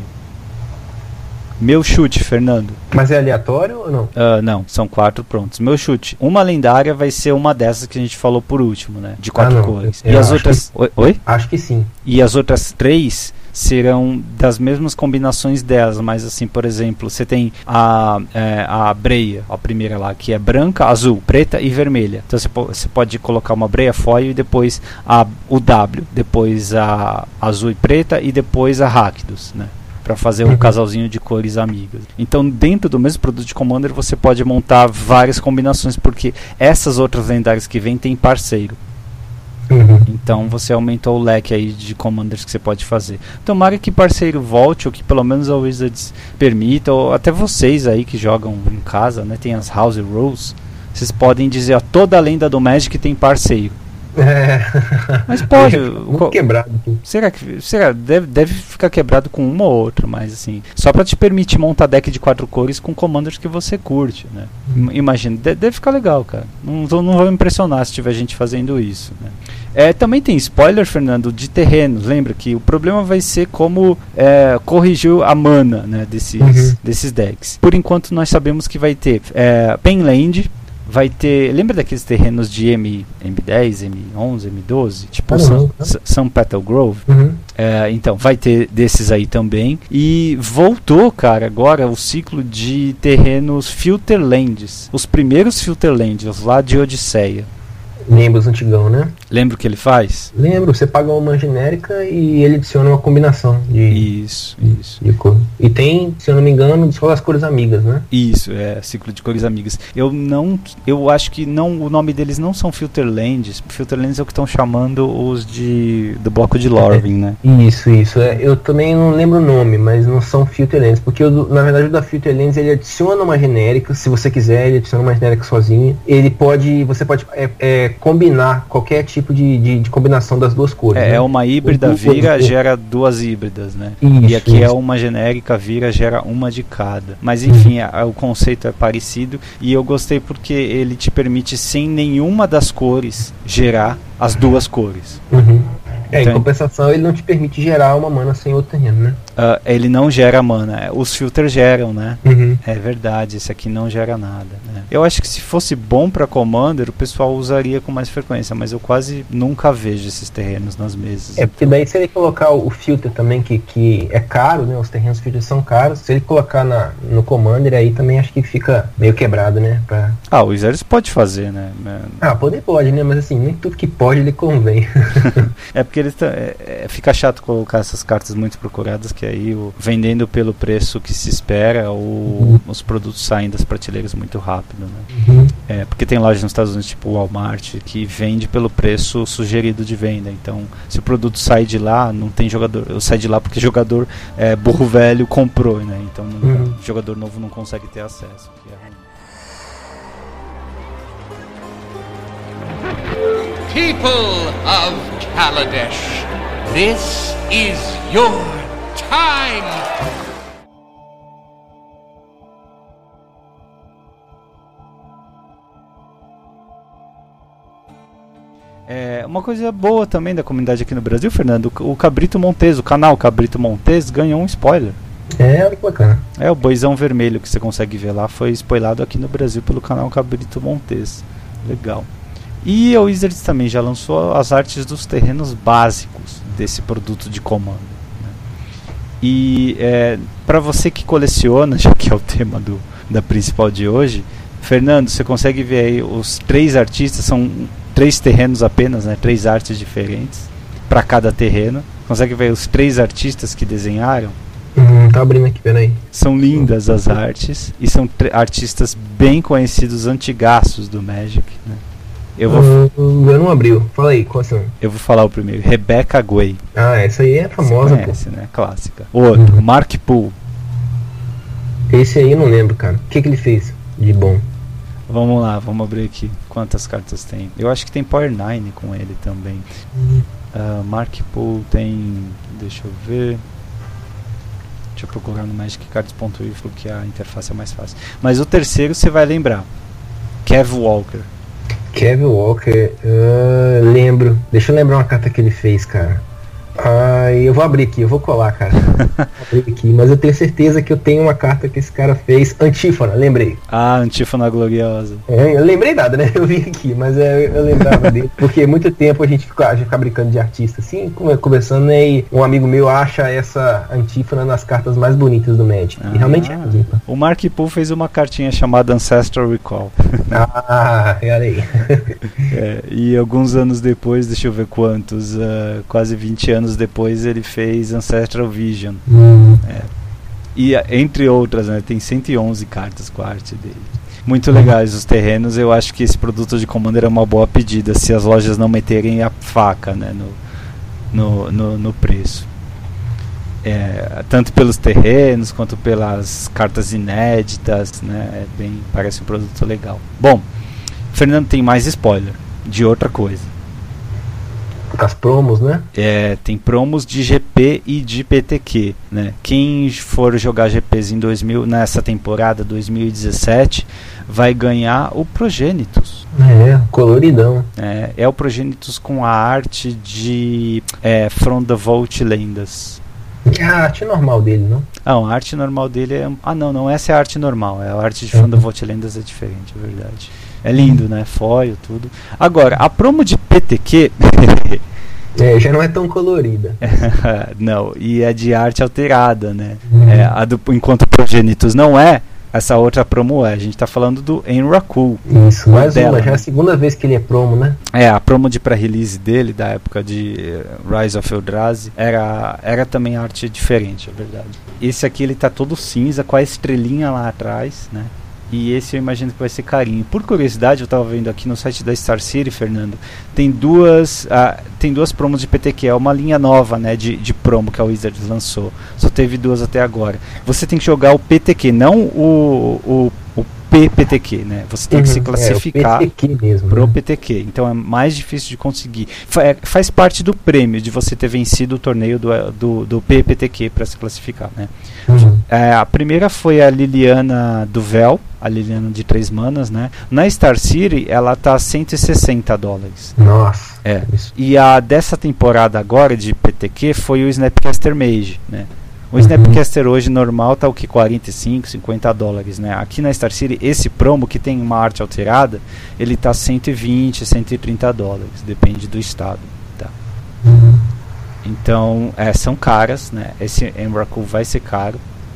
Meu chute, Fernando. Mas é aleatório ou não? Uh, não, são quatro prontos. Meu chute. Uma lendária vai ser uma dessas que a gente falou por último, né? De quatro ah, cores. Eu e as outras. Que... Oi? Oi? Acho que sim. E as outras três serão das mesmas combinações delas, mas assim, por exemplo, você tem a, é, a breia, a primeira lá, que é branca, azul, preta e vermelha. Então você, po você pode colocar uma breia foil e depois a, o W, depois a azul e preta e depois a Rakdos, né? Para fazer um casalzinho de cores amigas. Então, dentro do mesmo produto de Commander, você pode montar várias combinações, porque essas outras lendárias que vêm tem parceiro. Uhum. Então, você aumentou o leque aí de Commanders que você pode fazer. Tomara que parceiro volte, ou que pelo menos a Wizards permita, ou até vocês aí que jogam em casa, né, tem as House Rules, vocês podem dizer, ó, toda a lenda do Magic tem parceiro. É. Mas pode. Muito quebrado. Será que será? Deve, deve ficar quebrado com uma ou outra, mas assim, só pra te permitir montar deck de quatro cores com commanders que você curte, né? Hum. Imagina, deve, deve ficar legal, cara. Não, não vou me impressionar se tiver gente fazendo isso, né? É, também tem spoiler, Fernando, de terrenos. Lembra que o problema vai ser como é, corrigir a mana, né, desses, uhum. desses decks. Por enquanto nós sabemos que vai ter é, Penland. Vai ter, lembra daqueles terrenos de M, M10, M onze, M doze? Tipo São, São Petal Grove? Uhum. É, então, vai ter desses aí também. E voltou, cara, agora o ciclo de terrenos Filterlands. Os primeiros Filterlands lá de Odisseia. Lembra os antigão, né? Lembra o que ele faz? Lembro, você paga uma genérica e ele adiciona uma combinação de, isso, de, isso. de cor. E tem, se eu não me engano, só as cores amigas, né? Isso, é, ciclo de cores amigas. Eu não, eu acho que não, o nome deles não são Filterlands. Filterlands é o que estão chamando os de do bloco de Lorwyn, né? Isso, isso. É, eu também não lembro o nome, mas não são Filterlands, porque eu, na verdade o da Filterlands ele adiciona uma genérica, se você quiser, ele adiciona uma genérica sozinha. Ele pode, você pode é, é, combinar qualquer tipo de, de, de combinação das duas cores. É, né? é uma híbrida, o, vira, o, o, gera duas híbridas, né? Isso, e aqui isso. é uma genérica, vira, gera uma de cada. Mas enfim, uhum. a, o conceito é parecido e eu gostei porque ele te permite, sem nenhuma das cores, gerar as duas cores. Uhum. É, então, em compensação ele não te permite gerar uma mana sem outro terreno, né? Uh, ele não gera mana, os filters geram, né? Uhum. É verdade, esse aqui não gera nada, né? Eu acho que se fosse bom para Commander, o pessoal usaria com mais frequência, mas eu quase nunca vejo esses terrenos nas mesas. É, porque daí se ele colocar o filter também, que, que é caro, né? Os terrenos filters são caros, se ele colocar na, no Commander, aí também acho que fica meio quebrado, né? Pra... Ah, o Wizards pode fazer, né? Ah, poder pode, né? Mas assim, nem tudo que pode ele convém. É porque eles é, é, fica chato colocar essas cartas muito procuradas, que aí o, vendendo pelo preço que se espera, o, uhum. os produtos saem das prateleiras muito rápido, né? Uhum. É, porque tem lojas nos Estados Unidos, tipo o Walmart, que vende pelo preço sugerido de venda. Então, se o produto sai de lá, não tem jogador. Eu saio de lá porque jogador é, burro velho comprou, né? Então, uhum. o jogador novo não consegue ter acesso. Que é People of Kaladesh, this is your time! É, uma coisa boa também da comunidade aqui no Brasil, Fernando, o Cabrito Montes, o canal Cabrito Montes ganhou um spoiler. É, olha que bacana. É, o boizão vermelho que você consegue ver lá foi spoilado aqui no Brasil pelo canal Cabrito Montes. Legal. E a Wizards também já lançou as artes dos terrenos básicos desse produto de comando, né? E é, para você que coleciona, já que é o tema do, da principal de hoje, Fernando, você consegue ver aí os três artistas, são três terrenos apenas, né? Três artes diferentes para cada terreno. Consegue ver os três artistas que desenharam? Hum, tá abrindo aqui, peraí. São lindas as artes e são artistas bem conhecidos, antigaços do Magic, né? Eu vou hum, eu não abriu. Fala aí, qual é o seu nome? Eu vou falar o primeiro. Rebecca Guay. Ah, essa aí é famosa, você conhece, pô. Né? Clássica. O outro, uhum. Mark Poole. Esse aí eu não lembro, cara. O que, que ele fez de bom? Vamos lá, vamos abrir aqui. Quantas cartas tem? Eu acho que tem Power nove com ele também. Uh, Mark Pool tem... Deixa eu ver... Deixa eu procurar no magic cards ponto info que a interface é mais fácil. Mas o terceiro você vai lembrar. Kev Walker. Kev Walker, uh, lembro. Deixa eu lembrar uma carta que ele fez, cara. Ah, eu vou abrir aqui, eu vou colar, cara. Vou abrir aqui, mas eu tenho certeza que eu tenho uma carta que esse cara fez. Antífona, lembrei. Ah, Antífona Gloriosa. É, eu lembrei nada, né? Eu vi aqui, mas é, eu lembrava dele. Porque muito tempo a gente fica, a gente fica brincando de artista, assim, conversando, né? E um amigo meu acha essa Antífona nas cartas mais bonitas do Magic. Ah, e realmente é bonita. O Mark Poole fez uma cartinha chamada Ancestral Recall. Ah, olha aí. É, e alguns anos depois, deixa eu ver quantos, uh, quase vinte anos depois ele fez Ancestral Vision. Hum. É. E entre outras, né, tem cento e onze cartas com a arte dele. Muito legais os terrenos. Eu acho que esse produto de Commander é uma boa pedida, se as lojas não meterem a faca, né, no, no, no, no preço. É, tanto pelos terrenos quanto pelas cartas inéditas, né, é bem, parece um produto legal. Bom, Fernando tem mais spoiler de outra coisa. As promos, né? É, tem promos de G P e de P T Q, né? Quem for jogar G Ps em dois mil, nessa temporada dois mil e dezessete vai ganhar o Progenitus. É, coloridão. É, é o Progenitus com a arte de é, From the Vault Lendas. É a arte normal dele, não? Ah, a arte normal dele é... Ah, não, não, essa é a arte normal. É a arte de From the Vault Lendas é diferente, é verdade. É lindo, né? Foil, tudo. Agora, a promo de P T Q... é, já não é tão colorida. Não, e é de arte alterada, né? Hum. É, a do, enquanto o Progenitus não é, essa outra promo é. A gente tá falando do Enraku. Isso, mais dela, uma. Já é a segunda vez que ele é promo, né? É, a promo de pré-release dele, da época de Rise of Eldrazi, era, era também arte diferente, é verdade. Esse aqui ele tá todo cinza, com a estrelinha lá atrás, né? E esse eu imagino que vai ser carinho. Por curiosidade, eu estava vendo aqui no site da Star City, Fernando, tem duas, uh, tem duas promos de P T Q, é uma linha nova, né, de, de promo que a Wizards lançou. Só teve duas até agora. Você tem que jogar o P T Q, não o, o, o P P T Q, né? Você tem uhum, que se classificar é, mesmo, pro né? P T Q. Então é mais difícil de conseguir. Fa é, faz parte do prêmio de você ter vencido o torneio do, do, do P P T Q para se classificar, né? Uhum. É, a primeira foi a Liliana Duvel, a Liliana de três manas, né? Na Star City ela tá a cento e sessenta dólares. Nossa. É. Isso. E a dessa temporada agora de P T Q foi o Snapcaster Mage, né? O Snapcaster hoje normal tá o que? quarenta e cinco, cinquenta dólares, né? Aqui na Star City, esse promo que tem uma arte alterada, ele tá cento e vinte, cento e trinta dólares, depende do estado, tá? Uhum. Então, é, são caras, né? Esse Emrakul vai ser caro,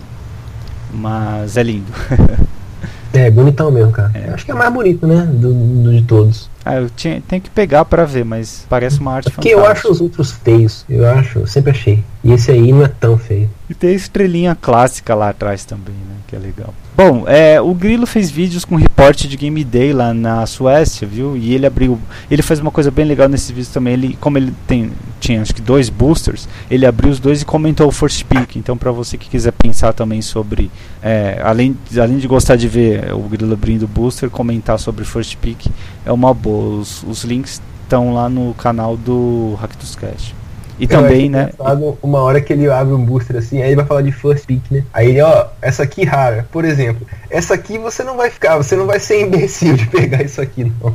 mas é lindo. É, bonitão mesmo, cara. É. Eu acho que é mais bonito, né? Do, do de todos. Ah, eu tinha, tenho que pegar pra ver, mas parece uma arte porque fantástica. Porque eu acho os outros feios. Eu acho, eu sempre achei. E esse aí não é tão feio. E tem a estrelinha clássica lá atrás também, né? Que é legal. Bom, é, o Grilo fez vídeos com reporte de Game Day lá na Suécia, viu? E ele abriu... Ele faz uma coisa bem legal nesses vídeos também. Ele, como ele tem, tinha acho que dois boosters, ele abriu os dois e comentou o First Pick. Então, pra você que quiser pensar também sobre... É, além, além de gostar de ver o Grilo abrindo o booster, comentar sobre o First Pick é uma boa. Os, os links estão lá no canal do Ractus Cast. E eu também, né? Uma hora que ele abre um booster assim, aí ele vai falar de first pick, né? Aí ele, ó, essa aqui rara, por exemplo, essa aqui você não vai ficar, você não vai ser imbecil de pegar isso aqui, não.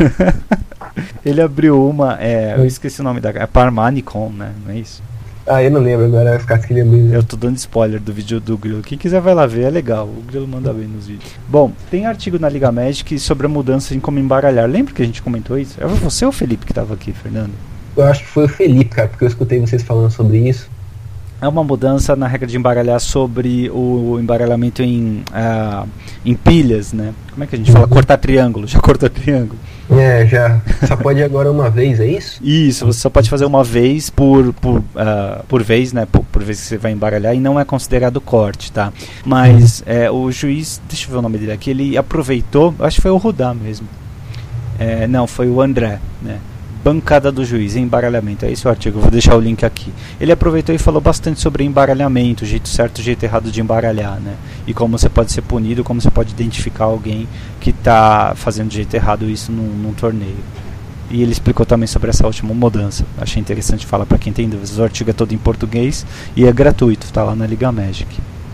Ele abriu uma, é, eu esqueci o nome da, é Parmanicon, né? Não é isso? Ah, eu não lembro agora, vai ficar que ele abriu. Eu tô dando spoiler do vídeo do Grilo. Quem quiser vai lá ver, é legal. O Grilo manda bem nos vídeos. Bom, tem artigo na Liga Magic sobre a mudança em como embaralhar. Lembra que a gente comentou isso? É você ou o Felipe que tava aqui, Fernando? Eu acho que foi o Felipe, cara, porque eu escutei vocês falando sobre isso. É uma mudança na regra de embaralhar sobre o embaralhamento em, uh, em pilhas, né? Como é que a gente fala? Cortar triângulo. Já cortou triângulo? É, já. Só pode agora uma vez, é isso? Isso, você só pode fazer uma vez por, por, uh, por vez, né? Por, por vez que você vai embaralhar, e não é considerado corte, tá? Mas é, o juiz, deixa eu ver o nome dele aqui, ele aproveitou, acho que foi o Rudá mesmo. É, não, foi o André, né? Bancada do juiz, embaralhamento, é esse o artigo, eu vou deixar o link aqui. Ele aproveitou e falou bastante sobre embaralhamento, jeito certo e jeito errado de embaralhar, né? E como você pode ser punido, como você pode identificar alguém que está fazendo de jeito errado isso num, num torneio. e ele explicou também sobre essa última mudança. Achei interessante falar para quem tem dúvidas. O artigo é todo em português e é gratuito, está lá na Liga Magic.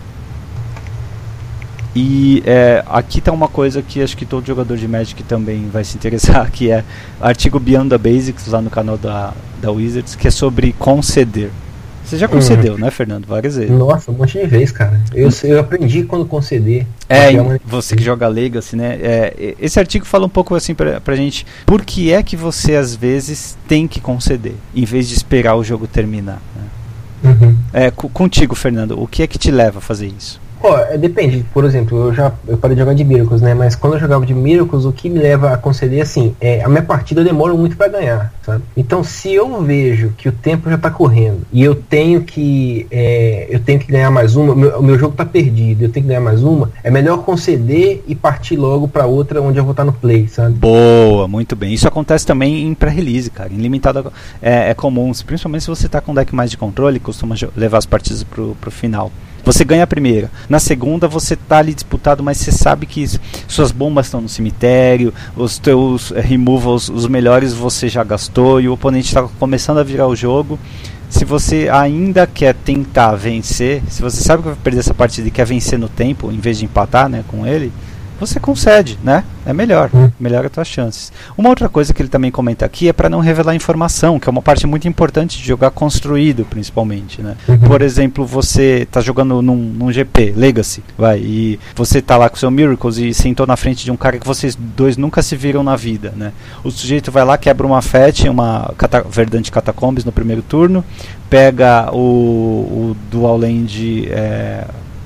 E é, aqui está uma coisa que acho que todo jogador de Magic também vai se interessar, que é o artigo Beyond the Basics, lá no canal da, da Wizards, que é sobre conceder. Você já concedeu, uhum. né, Fernando? Várias vezes. Nossa, um monte de vezes, cara. Eu, eu aprendi quando conceder. É, você que joga Legacy, né? É, esse artigo fala um pouco assim pra, pra gente, por que é que você às vezes tem que conceder, em vez de esperar o jogo terminar, né? Uhum. É, contigo, Fernando, o que é que te leva a fazer isso? Ó, oh, depende. Por exemplo, eu já eu parei de jogar de Miracles, né? Mas quando eu jogava de Miracles, o que me leva a conceder, assim, é a minha partida eu demoro muito pra ganhar, sabe? Então, se eu vejo que o tempo já tá correndo e eu tenho que é, eu tenho que ganhar mais uma, o meu, o meu jogo tá perdido, eu tenho que ganhar mais uma, é melhor conceder e partir logo pra outra onde eu vou estar no play, sabe? Boa, muito bem. Isso acontece também em pré-release, cara. Em limitado é, é comum, principalmente se você tá com um deck mais de controle, costuma levar as partidas pro, pro final. Você ganha a primeira. Na segunda você tá ali disputado, mas você sabe que suas bombas estão no cemitério, os teus removals, os melhores você já gastou e o oponente está começando a virar o jogo. Se você ainda quer tentar vencer, se você sabe que vai perder essa partida e quer vencer no tempo, em vez de empatar, né, com ele, você concede, né? É melhor, hum. melhora as tuas chances. Uma outra coisa que ele também comenta aqui é para não revelar informação, que é uma parte muito importante de jogar construído, principalmente, né? Uhum. Por exemplo, você tá jogando num, num G P, Legacy, vai, e você tá lá com o seu Miracles e sentou na frente de um cara que vocês dois nunca se viram na vida, né? O sujeito vai lá, quebra uma Fetch, uma cata- Verdante Catacombs no primeiro turno, pega o, o Dual Land é,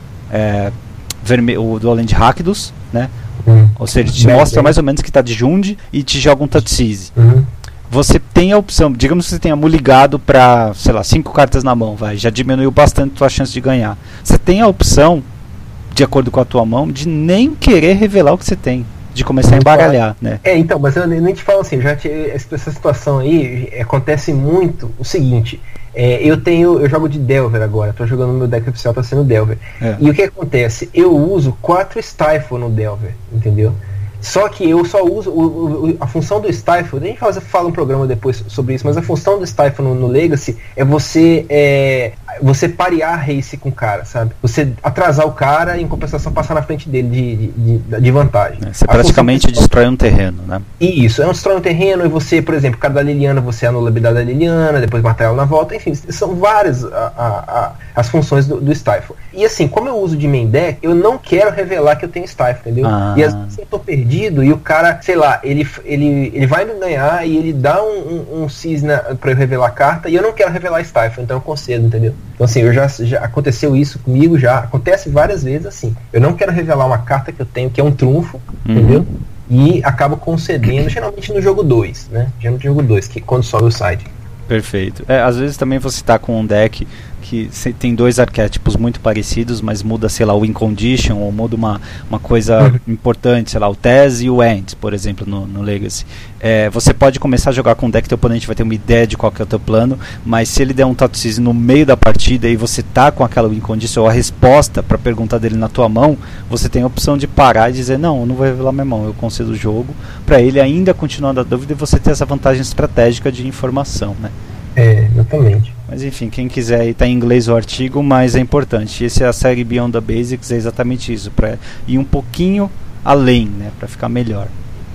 é, verme- o Dual Land Rakdos, né? Uhum. Ou seja, te bem, mostra bem. mais ou menos que está de Jund e te joga um Touch uhum. Você tem a opção, digamos que você tenha muligado para, sei lá, cinco cartas na mão, vai, já diminuiu bastante a tua chance de ganhar. Você tem a opção, de acordo com a tua mão, de nem querer revelar o que você tem, de começar a embaralhar, né? É, então, mas eu nem te falo assim, já te, essa situação aí acontece muito o seguinte. É, eu tenho, eu jogo de Delver agora, tô jogando no meu deck oficial, tá sendo Delver. É. E o que acontece? Eu uso quatro Stifle no Delver, entendeu? Só que eu só uso o, o, a função do Stifle, a gente fala, fala um programa depois sobre isso, mas a função do Stifle no, no Legacy é você é, você parear a race com o cara, sabe? Você atrasar o cara e em compensação passar na frente dele de, de, de, de vantagem. É, você a praticamente destrói um terreno, né? Isso, é um destrói um terreno e você, por exemplo, cada da Liliana, você anula a habilidade da Liliana, depois mata ela na volta, enfim, são várias a, a, a, as funções do, do Stifle. E assim, como eu uso de main deck, eu não quero revelar que eu tenho Stifle, entendeu? Ah. E às vezes eu tô perdido e o cara, sei lá, ele, ele, ele vai me ganhar e ele dá um, um, um cisne pra eu revelar a carta e eu não quero revelar Stifle, então eu concedo, entendeu? Então assim, eu já, já aconteceu isso comigo, já acontece várias vezes assim. Eu não quero revelar uma carta que eu tenho, que é um trunfo, uhum. entendeu? E acabo concedendo, geralmente no jogo dois, né? Geralmente no jogo dois, que é quando sobe o side. Perfeito. É, às vezes também você tá com um deck que tem dois arquétipos muito parecidos, mas muda, sei lá, o win condition, ou muda uma, uma coisa uhum. importante, sei lá, o Tez e o End, por exemplo, no, no Legacy. É, você pode começar a jogar com um deck, teu oponente vai ter uma ideia de qual que é o teu plano, mas se ele der um Touch no meio da partida e você tá com aquela win condition, ou a resposta para a pergunta dele na tua mão, você tem a opção de parar e dizer, não, eu não vou revelar minha mão, eu concedo o jogo, para ele ainda continuar da dúvida e você ter essa vantagem estratégica de informação, né? É, exatamente. Mas enfim, quem quiser aí, tá em inglês o artigo, mas é importante. Essa é a série Beyond the Basics, é exatamente isso, para ir um pouquinho além, né, para ficar melhor.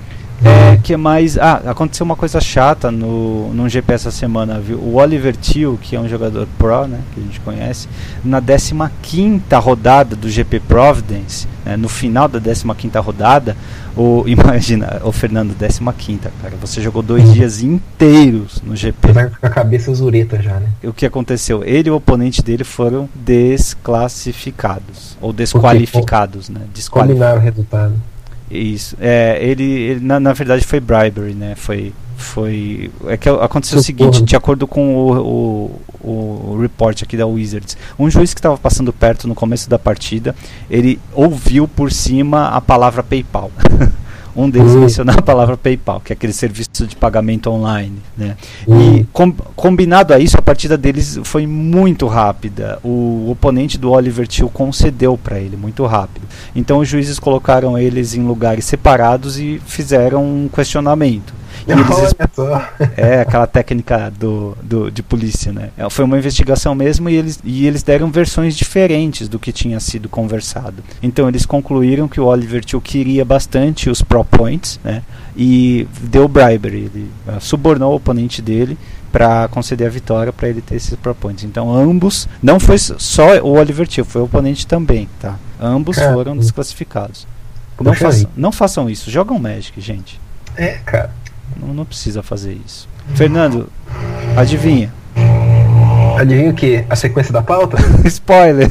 É, que mais? Ah, aconteceu uma coisa chata no, no G P essa semana, viu? O Oliver Teal, que é um jogador pro, né, que a gente conhece, na décima quinta rodada do G P Providence, né, no final da décima quinta rodada, o, imagina, o Fernando, décima quinta, cara, você jogou dois uhum. dias inteiros no G P. Vai com a cabeça zureta já, né? O que aconteceu? Ele e o oponente dele foram desclassificados, ou desqualificados, né? Desqualificados. Combinaram o resultado. Isso, é, ele, ele na, na verdade foi bribery, né, foi, foi, é que aconteceu o seguinte, de acordo com o, o, o report aqui da Wizards, um juiz que estava passando perto no começo da partida, ele ouviu por cima a palavra PayPal. Um deles uhum. mencionou a palavra PayPal, que é aquele serviço de pagamento online, né? Uhum. E com, combinado a isso, a partida deles foi muito rápida. O oponente do Oliver Teal concedeu para ele muito rápido. Então os juízes colocaram eles em lugares separados e fizeram um questionamento. E eles Olha só. É, aquela técnica do, do, de polícia, né? É, foi uma investigação mesmo e eles, e eles deram versões diferentes do que tinha sido conversado. Então eles concluíram que o Oliver Two queria bastante os Pro Points, né? E deu bribery, ele uh, subornou o oponente dele para conceder a vitória para ele ter esses Pro Points. Então ambos, não foi só o Oliver Two, foi o oponente também, tá? Ambos Cara, foram desclassificados. Não, Poxa façam, aí. não façam isso, jogam Magic, gente. É, cara. Não, não precisa fazer isso. Fernando, adivinha? Adivinha o que? A sequência da pauta? Spoiler!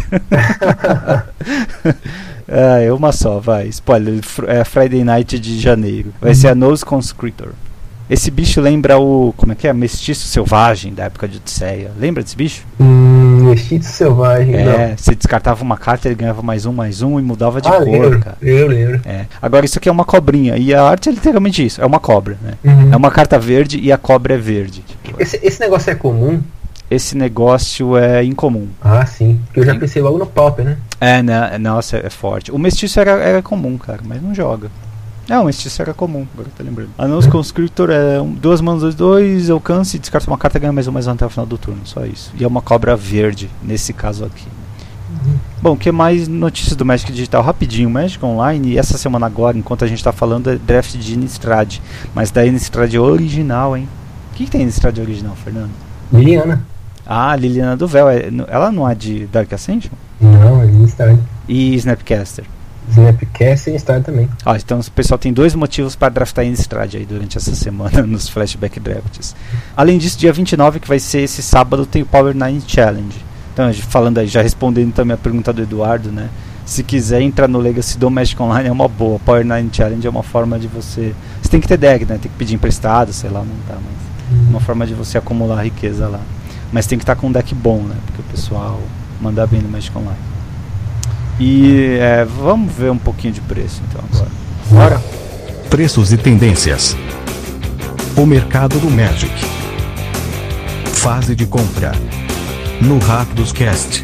Ah, é uma só, vai. Spoiler. Fr- É Friday Night de janeiro. Vai ser a Nose Conscriptor. Esse bicho lembra o. Como é que é? Mestiço Selvagem da época de Odisseia. Lembra desse bicho? Hum, Mestiço Selvagem. É, não. você descartava uma carta, ele ganhava mais um, mais um e mudava de ah, cor, lembro, cara. eu lembro. É. Agora isso aqui é uma cobrinha. E a arte é literalmente isso, é uma cobra, né? Uhum. É uma carta verde e a cobra é verde. Tipo, Esse, esse negócio é comum? esse negócio é incomum. Ah, sim. Porque eu já Sim. pensei logo no Pauper, né? É, né? Nossa, é forte. O mestiço era, era comum, cara, mas não joga. É, o mestiço era comum, agora tá lembrando. A Nose Conscriptor é um, duas manos, dois, dois, alcance, descarta uma carta, ganha mais um, mais um até o final do turno, só isso. E é uma cobra verde, nesse caso aqui. Uhum. Bom, o que mais notícias do Magic Digital? Rapidinho, Magic Online, e essa semana agora, enquanto a gente tá falando, é draft de Innistrad. Mas da Innistrad original, hein? O que, que tem Innistrad original, Fernando? Liliana. Ah, Liliana do Véu, é, ela não é de Dark Ascension? Não, é Innistrad. E Snapcaster? Snapcast e Innistrad também. Ah, então o pessoal tem dois motivos para draftar Innistrad aí durante essa semana nos flashback drafts. Além disso, dia vinte e nove, que vai ser esse sábado, tem o Power nine Challenge. Então, falando aí, já respondendo também a pergunta do Eduardo, né? Se quiser entrar no Legacy do Magic Online é uma boa. Power nine Challenge é uma forma de você... Você tem que ter deck, né? Tem que pedir emprestado, sei lá, não dá, mas... Uhum. Uma forma de você acumular riqueza lá. Mas tem que estar com um deck bom, né? Porque o pessoal manda bem no Magic Online. E é, vamos ver um pouquinho de preço então agora. Bora. Preços e tendências. O mercado do Magic. Fase de compra. No Rápidos Cast.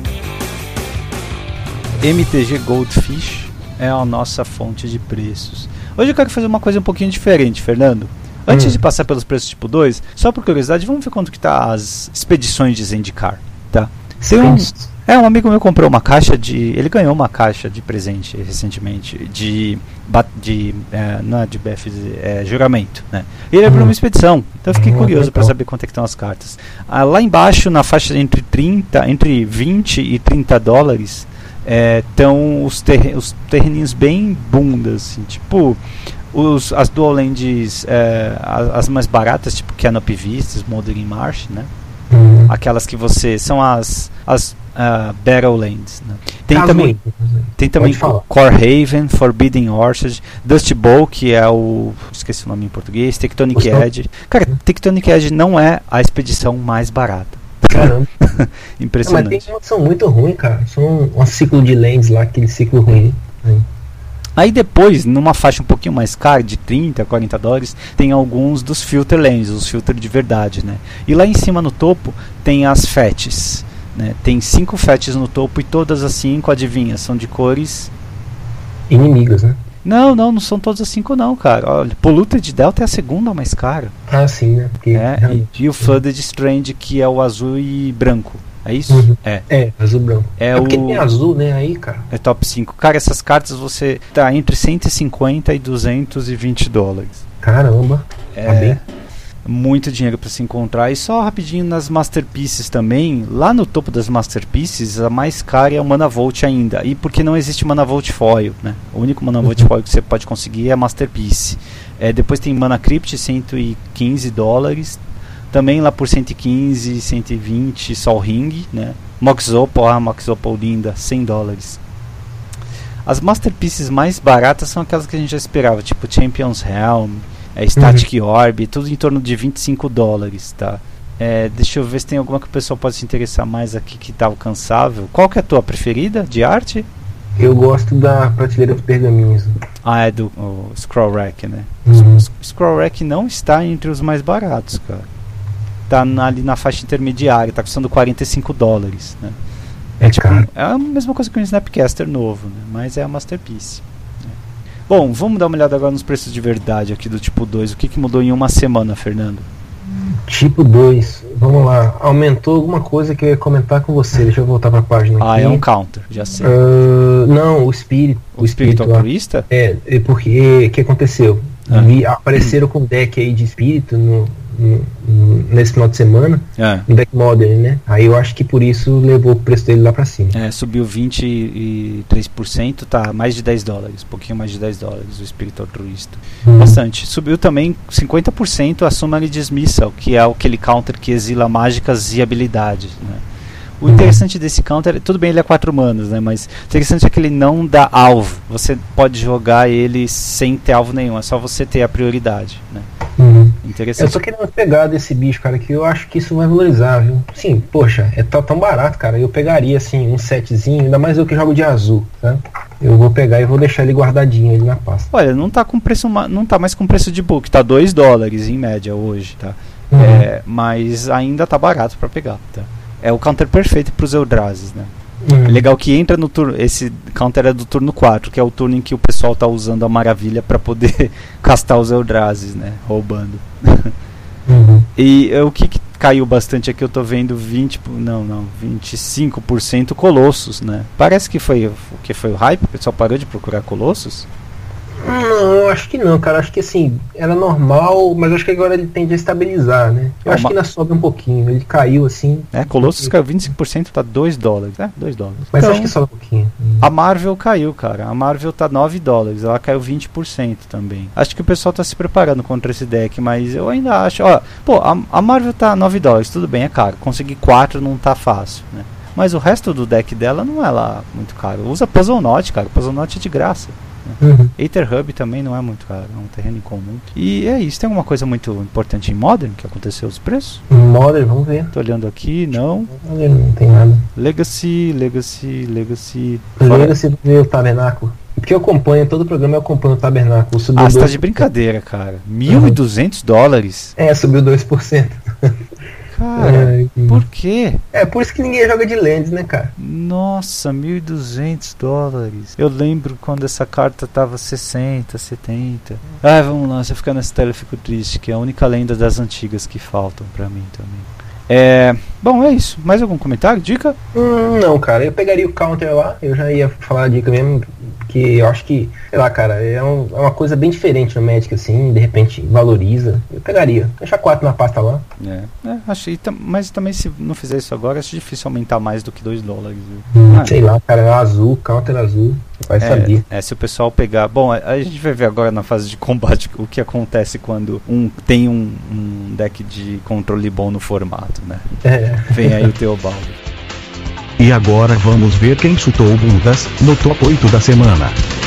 M T G Goldfish é a nossa fonte de preços. Hoje eu quero fazer uma coisa um pouquinho diferente, Fernando. Antes Hum. de passar pelos preços tipo dois, só por curiosidade, vamos ver quanto que tá as expedições de Zendikar, tá? Tem um, é, um amigo meu comprou uma caixa de... Ele ganhou uma caixa de presente recentemente de... ba- de é, não é de B F Z, é juramento, né? E ele abriu Hum. uma expedição, então eu fiquei Hum, curioso para legal. saber quanto é que estão as cartas. Ah, lá embaixo, na faixa entre trinta, entre vinte e trinta dólares, estão os, terre- os terreninhos bem bundas, assim, tipo... Os, as Dual Lands, é, as, as mais baratas, tipo Canopy Vistas, Mothering Marsh, né? Uhum. Aquelas que você... São as, as uh, Battle Lands, né? Tem Caso também, muito. tem também Pode falar. Core Haven, Forbidden Orchard, Dust Bowl, que é o... Esqueci o nome em português. Tectonic Gostou? Edge. Cara, Tectonic Edge não é a expedição mais barata. Caramba. Não, mas Impressionante. tem uma que são muito ruins, cara. São um ciclo de lands lá, aquele ciclo ruim. Aí. Aí depois, numa faixa um pouquinho mais cara, de trinta, quarenta dólares, tem alguns dos filter lands, os filter de verdade, né? E lá em cima no topo tem as fetches, né? Tem cinco fetches no topo e todas as cinco, adivinha, são de cores... Inimigas, né? Não, não, não são todas as cinco não, cara. Olha, Polluted Delta é a segunda mais cara. Ah, sim, né? Porque, É, realmente- e, e o Flooded Strand, que é o azul e branco. É isso? Uhum. É. É, azul branco. É, É, porque o... tem azul, né? Aí, cara. É top cinco. Cara, essas cartas você tá entre cento e cinquenta e duzentos e vinte dólares. Caramba. É Tá bem. muito dinheiro para se encontrar. E só rapidinho nas Masterpieces também. Lá no topo das Masterpieces, a mais cara é o Mana Vault ainda. E porque não existe Mana Vault Foil, né? O único Mana Vault Uhum. Foil que você pode conseguir é a Masterpiece. É, depois tem Mana Crypt, cento e quinze dólares. Também lá por cento e quinze, cento e vinte, Sol Ring, né? Mox Opal, ah, Mox Opal linda, cem dólares. As Masterpieces mais baratas são aquelas que a gente já esperava, tipo Champion's Helm, é, Static Orb, tudo em torno de vinte e cinco dólares, tá? É, deixa eu ver se tem alguma que o pessoal pode se interessar mais aqui que tá alcançável. Qual que é a tua preferida de arte? Eu gosto da prateleira de pergaminhos. Ah, é do o Scroll Rack, né? Uhum. O Scroll Rack não está entre os mais baratos, cara. Tá na, ali na faixa intermediária, tá custando quarenta e cinco dólares, né? É, É tipo, caro. é a mesma coisa que um Snapcaster novo, né? Mas é a Masterpiece, né? Bom, vamos dar uma olhada agora nos preços de verdade aqui do tipo dois. O que, que mudou em uma semana, Fernando? Tipo dois, vamos lá. Aumentou alguma coisa que eu ia comentar com você. Deixa eu voltar pra página Ah, aqui. é um counter, já sei. Uh, não, o espírito. O espírito altruísta? É, é porque o que aconteceu? Ah. Vi, apareceram com deck aí de espírito no, no, no- nesse final de semana, É. no deck modern, né? Aí eu acho que por isso levou o preço dele lá pra cima. É, subiu vinte e três por cento, tá mais de dez dólares, um pouquinho mais de dez dólares o espírito altruísta. Hum. Bastante. Subiu também cinquenta por cento a Summary Dismissal, que é aquele counter que exila mágicas e habilidades, né? O interessante desse counter, tudo bem, ele é quatro manas, né? Mas o interessante é que ele não dá alvo. Você pode jogar ele sem ter alvo nenhum, é só você ter a prioridade, né? Uhum. Eu Interessante. tô querendo pegar desse bicho, cara, que eu acho que isso vai valorizar, viu? Sim, poxa, é tão, tão barato, cara. Eu pegaria, assim, um setzinho, ainda mais eu que jogo de azul, tá? Eu vou pegar e vou deixar ele guardadinho ali na pasta. Olha, não tá com preço, ma- não tá mais com preço de book, tá dois dólares em média hoje, tá? Uhum. É, mas ainda tá barato pra pegar, tá? É o counter perfeito pros Eldrazi, né? Uhum. É legal que entra no turno, esse counter é do turno quatro, que é o turno em que o pessoal tá usando a maravilha pra poder castar os Eldrazi, né? Roubando. Uhum. E é, o que, que caiu bastante aqui, eu tô vendo vinte, por- não, não, vinte e cinco por cento Colossus, né? Parece que foi o que foi o hype, o pessoal parou de procurar Colossus. Não, eu acho que não, cara. Acho que assim, era normal, mas acho que agora ele tende a estabilizar, né? Eu Ah, acho uma- que ainda sobe um pouquinho. Ele caiu assim, É, Colossus caiu vinte e cinco por cento, tá dois dólares. É, dois dólares. mas Então, acho que sobe um pouquinho. a Marvel caiu, cara. A Marvel tá nove dólares, ela caiu vinte por cento também. Acho que o pessoal tá se preparando contra esse deck, mas eu ainda acho, ó, pô, a, a Marvel tá nove dólares, tudo bem, é caro. Conseguir quatro não tá fácil, né? Mas o resto do deck dela não é lá muito caro. Usa Puzzle Knot, cara. Puzzle Knot é de graça. Uhum. Aether Hub também não é muito caro, é um terreno incomum. E é isso, tem alguma coisa muito importante em Modern que aconteceu os preços? Modern, vamos ver. Tô olhando aqui, não. Modern não tem nada. Legacy, Legacy, Legacy. Fora- Legacy do meu tabernáculo. Porque eu acompanho, todo o programa eu acompanho o tabernáculo. Subiu Ah, você tá dois de brincadeira, cara. mil e duzentos dólares? É, subiu dois por cento. Cara, É, por quê? é por isso que ninguém joga de Lands, né, cara? Nossa, mil e duzentos dólares. Eu lembro quando essa carta tava sessenta, setenta. Ah, vamos lá, se eu ficar nessa tela eu fico triste, que é a única lenda das antigas que faltam pra mim também. É, bom, é isso. Mais algum comentário? Dica? Hum, não, cara, eu pegaria o counter lá, eu já ia falar a dica mesmo, que eu acho que, sei lá, cara, é, um- é uma coisa bem diferente no Magic, assim, de repente valoriza. Eu pegaria, deixa quatro na pasta lá. É, é achei, tam- mas também se não fizer isso agora, acho difícil aumentar mais do que dois dólares. Viu? Ah, Sei lá, cara, azul, counter azul, vai saber. É, é, se o pessoal pegar. Bom, a, a gente vai ver agora na fase de combate o que acontece quando um tem um, um deck de controle bom no formato, né? É. Vem aí o Teobaldo. E agora vamos ver quem chutou bundas no top oito da semana.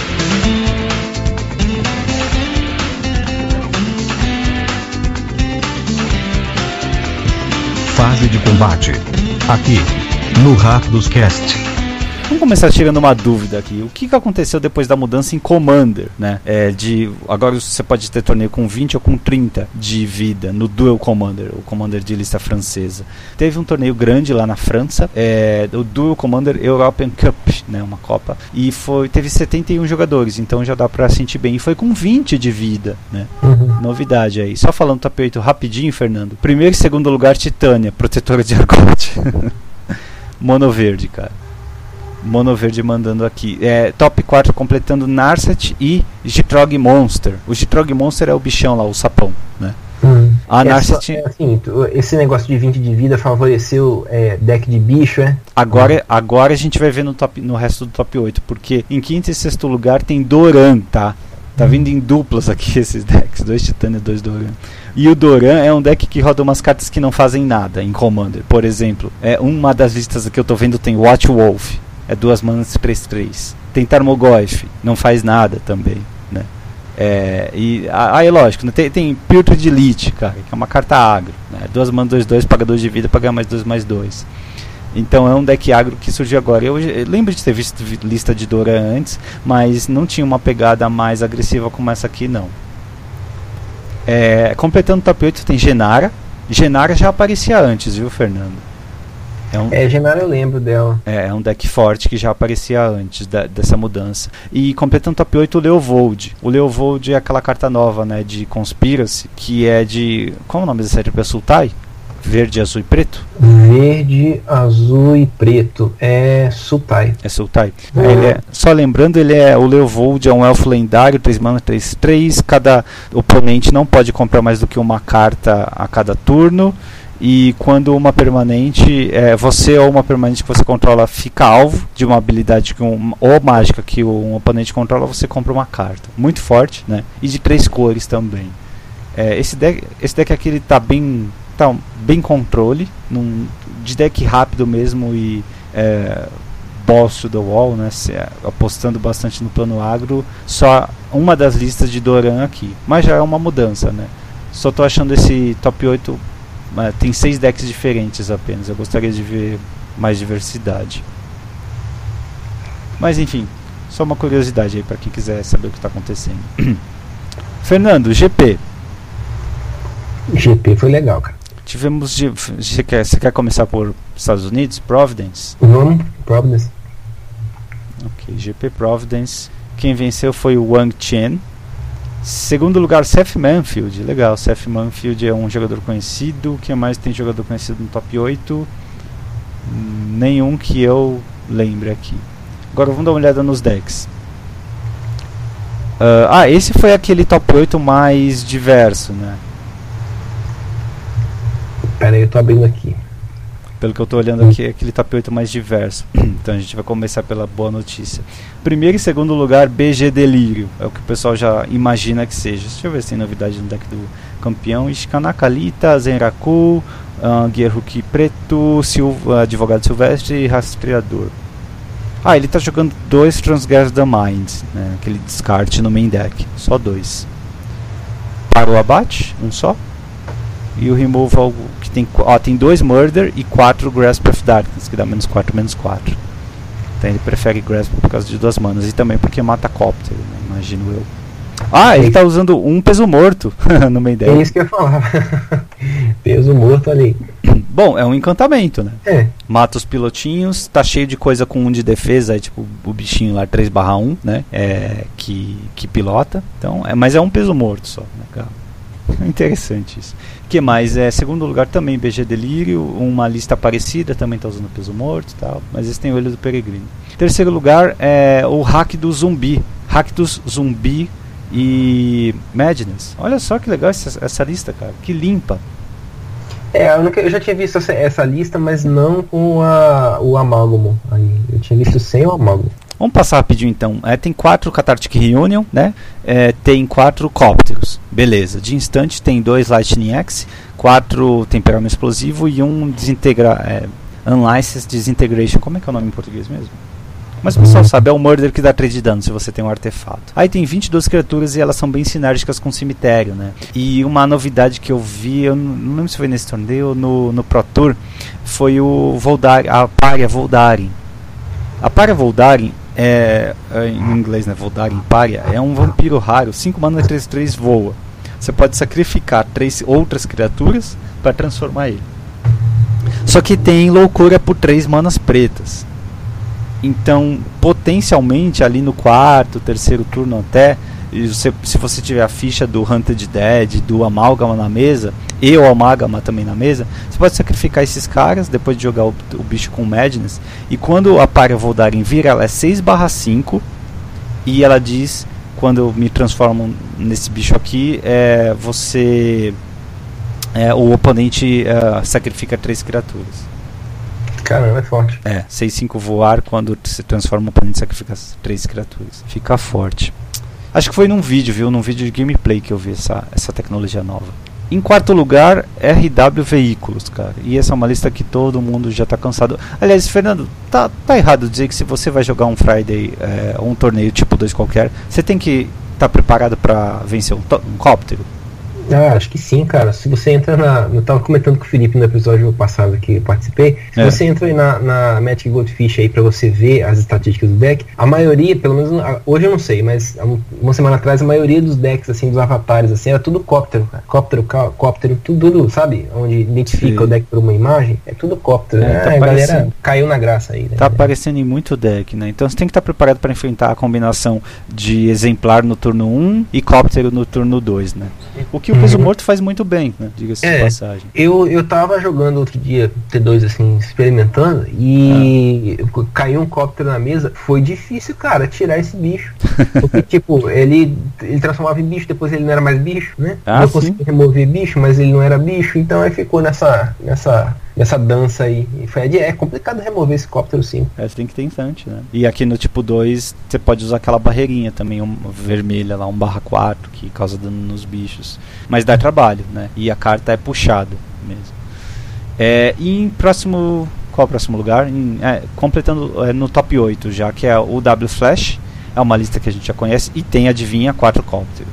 Fase de combate. Aqui, no Rakdos Cast. Vamos começar tirando uma dúvida aqui. O que, que aconteceu depois da mudança em Commander, né? É, de, agora você pode ter torneio com vinte ou com trinta de vida no Duel Commander, o Commander de lista francesa. Teve um torneio grande lá na França, é, o Duel Commander European Cup, né? Uma Copa. E foi, teve setenta e um jogadores, então já dá pra sentir bem. E foi com vinte de vida, né? Uhum. Novidade aí. Só falando top oito rapidinho, Fernando. Primeiro e segundo lugar, Titânia, protetora de Argote. Mono verde, cara. Mono verde mandando aqui. É, top quatro completando Narset e Gitrog Monster. O Gitrog Monster é o bichão lá, o sapão, né? Hum. A É Narset só- é assim, tu- esse negócio de vinte de vida favoreceu é, deck de bicho, é? agora, agora a gente vai ver no, top, no resto do top oito, porque em quinto e sexto lugar tem Doran, tá? Tá vindo em duplas aqui esses decks, dois Titânia e dois Doran. E o Doran é um deck que roda umas cartas que não fazem nada em Commander. Por exemplo, é uma das listas que eu tô vendo tem Watch Wolf. É duas manas três três. Tem Tarmogoyf, não faz nada também, né? É, e aí, lógico, né? tem, tem Putrid Elite, cara, que é uma carta agro, né? Duas manas dois dois, paga dois de vida, paga mais dois mais dois. Então é um deck agro que surgiu agora. Eu, eu lembro de ter visto vi- lista de Doran antes, mas não tinha uma pegada mais agressiva como essa aqui, não. É, completando o top oito tem Genara. Genara já aparecia antes, viu, Fernando? É, um, é, Genara eu lembro dela. É, é um deck forte que já aparecia antes da, dessa mudança. E completando o top oito, o Leovold. O Leovold é aquela carta nova, né, de Conspiracy, que é de... Qual é o nome dessa série? Sultai? Verde, azul e preto? Verde, azul e preto. É Sultai. É Sultai. Uhum. É, ele é, só lembrando, ele é o Leovold, é um elfo lendário, três mana, três três. Cada oponente não pode comprar mais do que uma carta a cada turno. E quando uma permanente, é, você ou uma permanente que você controla fica alvo de uma habilidade que um, ou mágica que um oponente controla, você compra uma carta. Muito forte, né? E de três cores também. É, esse, deck, esse deck aqui ele tá bem, tá bem controle, num, de deck rápido mesmo e é, boss to the wall, né? Se, é, apostando bastante no plano agro. Só uma das listas de Doran aqui. Mas já é uma mudança, né? Só tô achando esse top oito... Tem seis decks diferentes apenas. Eu gostaria de ver mais diversidade. Mas enfim, só uma curiosidade aí para quem quiser saber o que está acontecendo. Fernando, G P. G P foi legal, cara. Tivemos. Você quer, você quer começar por Estados Unidos? Providence? Vamos, Providence. Ok, G P Providence. Quem venceu foi o Wang Chen. Segundo lugar, Seth Manfield. Legal, Seth Manfield é um jogador conhecido. Quem mais tem jogador conhecido no top oito? Nenhum que eu lembre aqui. Agora vamos dar uma olhada nos decks. Uh, ah, esse foi aquele top oito mais diverso, né? Pera aí, eu tô abrindo aqui. Pelo que eu tô olhando aqui, é aquele top oito mais diverso. Então a gente vai começar pela boa notícia. Primeiro e segundo lugar, B G Delírio. É o que o pessoal já imagina que seja. Deixa eu ver se tem novidade no deck do campeão. Ishkanaka Kalita, Zenraku, uh, Guerruki Preto, Silva, Advogado Silvestre e Rastreador. Ah, ele tá jogando dois Transgress the Mind, né? Aquele descarte no main deck. Só dois. Para o abate, um só. E o removal que tem, ó, tem dois Murder e quatro Grasp of Darkness, que dá menos quatro, menos quatro. Então ele prefere Grasp por causa de duas manas. E também porque mata Copter, né? Imagino eu. Ah, ele tá usando um peso morto no meio deck. É isso que eu ia falar. Peso morto ali. Bom, é um encantamento, né? É. Mata os pilotinhos, tá cheio de coisa com um de defesa, é tipo o bichinho lá três barra um, né? É, que, que pilota. Então, é, mas é um peso morto só, né, cara? Interessante isso. O que mais? É, segundo lugar também B G Delírio, uma lista parecida, também está usando peso morto e tal, mas esse tem o olho do peregrino. Terceiro lugar é o Hack do Zumbi. Hack dos Zumbi e Madness. Olha só que legal essa, essa lista, cara. Que limpa. É, eu já tinha visto essa, essa lista, mas não com a, o amálgamo. Aí, eu tinha visto sem o amálgamo. Vamos passar rapidinho então. É, tem quatro Cathartic Reunion, né? É, tem quatro Cópteros. Beleza. De instante tem dois Lightning Axe, quatro Temperamento Explosivo e um desintegra é, Unlicensed Disintegration. Como é que é o nome em português mesmo? Mas o pessoal sabe, é o Murder que dá três de dano se você tem um artefato. Aí tem vinte e duas criaturas e elas são bem sinérgicas com o cemitério, né? E uma novidade que eu vi, eu não lembro se foi nesse torneio ou no, no Pro Tour, foi o Voldari, a Pária Voldari. A Pária Voldari é, é, em inglês, né, Voldari Pária, é um vampiro raro, cinco mana três três voa. Você pode sacrificar três outras criaturas para transformar ele. Só que tem loucura por três manas pretas. Então, potencialmente ali no quarto, terceiro turno até, e você, se você tiver a ficha do Hunted Dead, do Amálgama na mesa, e o Amálgama também na mesa, você pode sacrificar esses caras depois de jogar o, o bicho com Madness. E quando a Pária Voldaren vira, ela é seis barra cinco, e ela diz, quando eu me transformo nesse bicho aqui, é, você é, o oponente é, sacrifica três criaturas. Caramba, é forte. É, seis cinco voar, quando se transforma o oponente sacrifica três criaturas. Fica forte. Acho que foi num vídeo, viu? Num vídeo de gameplay que eu vi essa, essa tecnologia nova. Em quarto lugar, R W Veículos, cara. E essa é uma lista que todo mundo já tá cansado. Aliás, Fernando, tá, tá errado dizer que se você vai jogar um Friday, é, ou um torneio tipo dois qualquer, você tem que estar tá preparado pra vencer um, um Cóptero? Ah, acho que sim, cara. Se você entra na... Eu tava comentando com o Felipe no episódio passado que eu participei. Se é. você entra aí na, na Magic Goldfish aí pra você ver as estatísticas do deck, a maioria, pelo menos hoje eu não sei, mas uma semana atrás a maioria dos decks, assim, dos avatares, assim, era tudo cóptero, cara. Cóptero, cóptero, tudo, tudo, sabe? Onde identifica sim. o deck por uma imagem, é tudo cóptero. É, né? tá ah, a galera caiu na graça aí, né? Tá aparecendo em muito deck, né? Então você tem que estar preparado pra enfrentar a combinação de exemplar no turno um e cóptero no turno dois, né? O que o peso morto faz muito bem, né? Diga-se é, de passagem. Eu, eu tava jogando outro dia T dois, assim, experimentando, e ah. caiu um cóptero na mesa. Foi difícil, cara, tirar esse bicho. Porque, tipo, ele, ele transformava em bicho, depois ele não era mais bicho, né? Ah, eu consegui remover bicho, mas ele não era bicho, então aí ficou nessa, nessa, nessa dança aí. E foi, é complicado remover esse cóptero, sim. É, você tem que ter instante, né? E aqui no tipo dois, você pode usar aquela barreirinha também, uma vermelha lá, um barra quatro, que causa dano nos bichos. Mas dá trabalho, né? E a carta é puxada mesmo. É, e em próximo... Qual é o próximo lugar? Em, é, completando é, no top oito já, que é o W Flash. É uma lista que a gente já conhece. E tem, adivinha, quatro cópteros.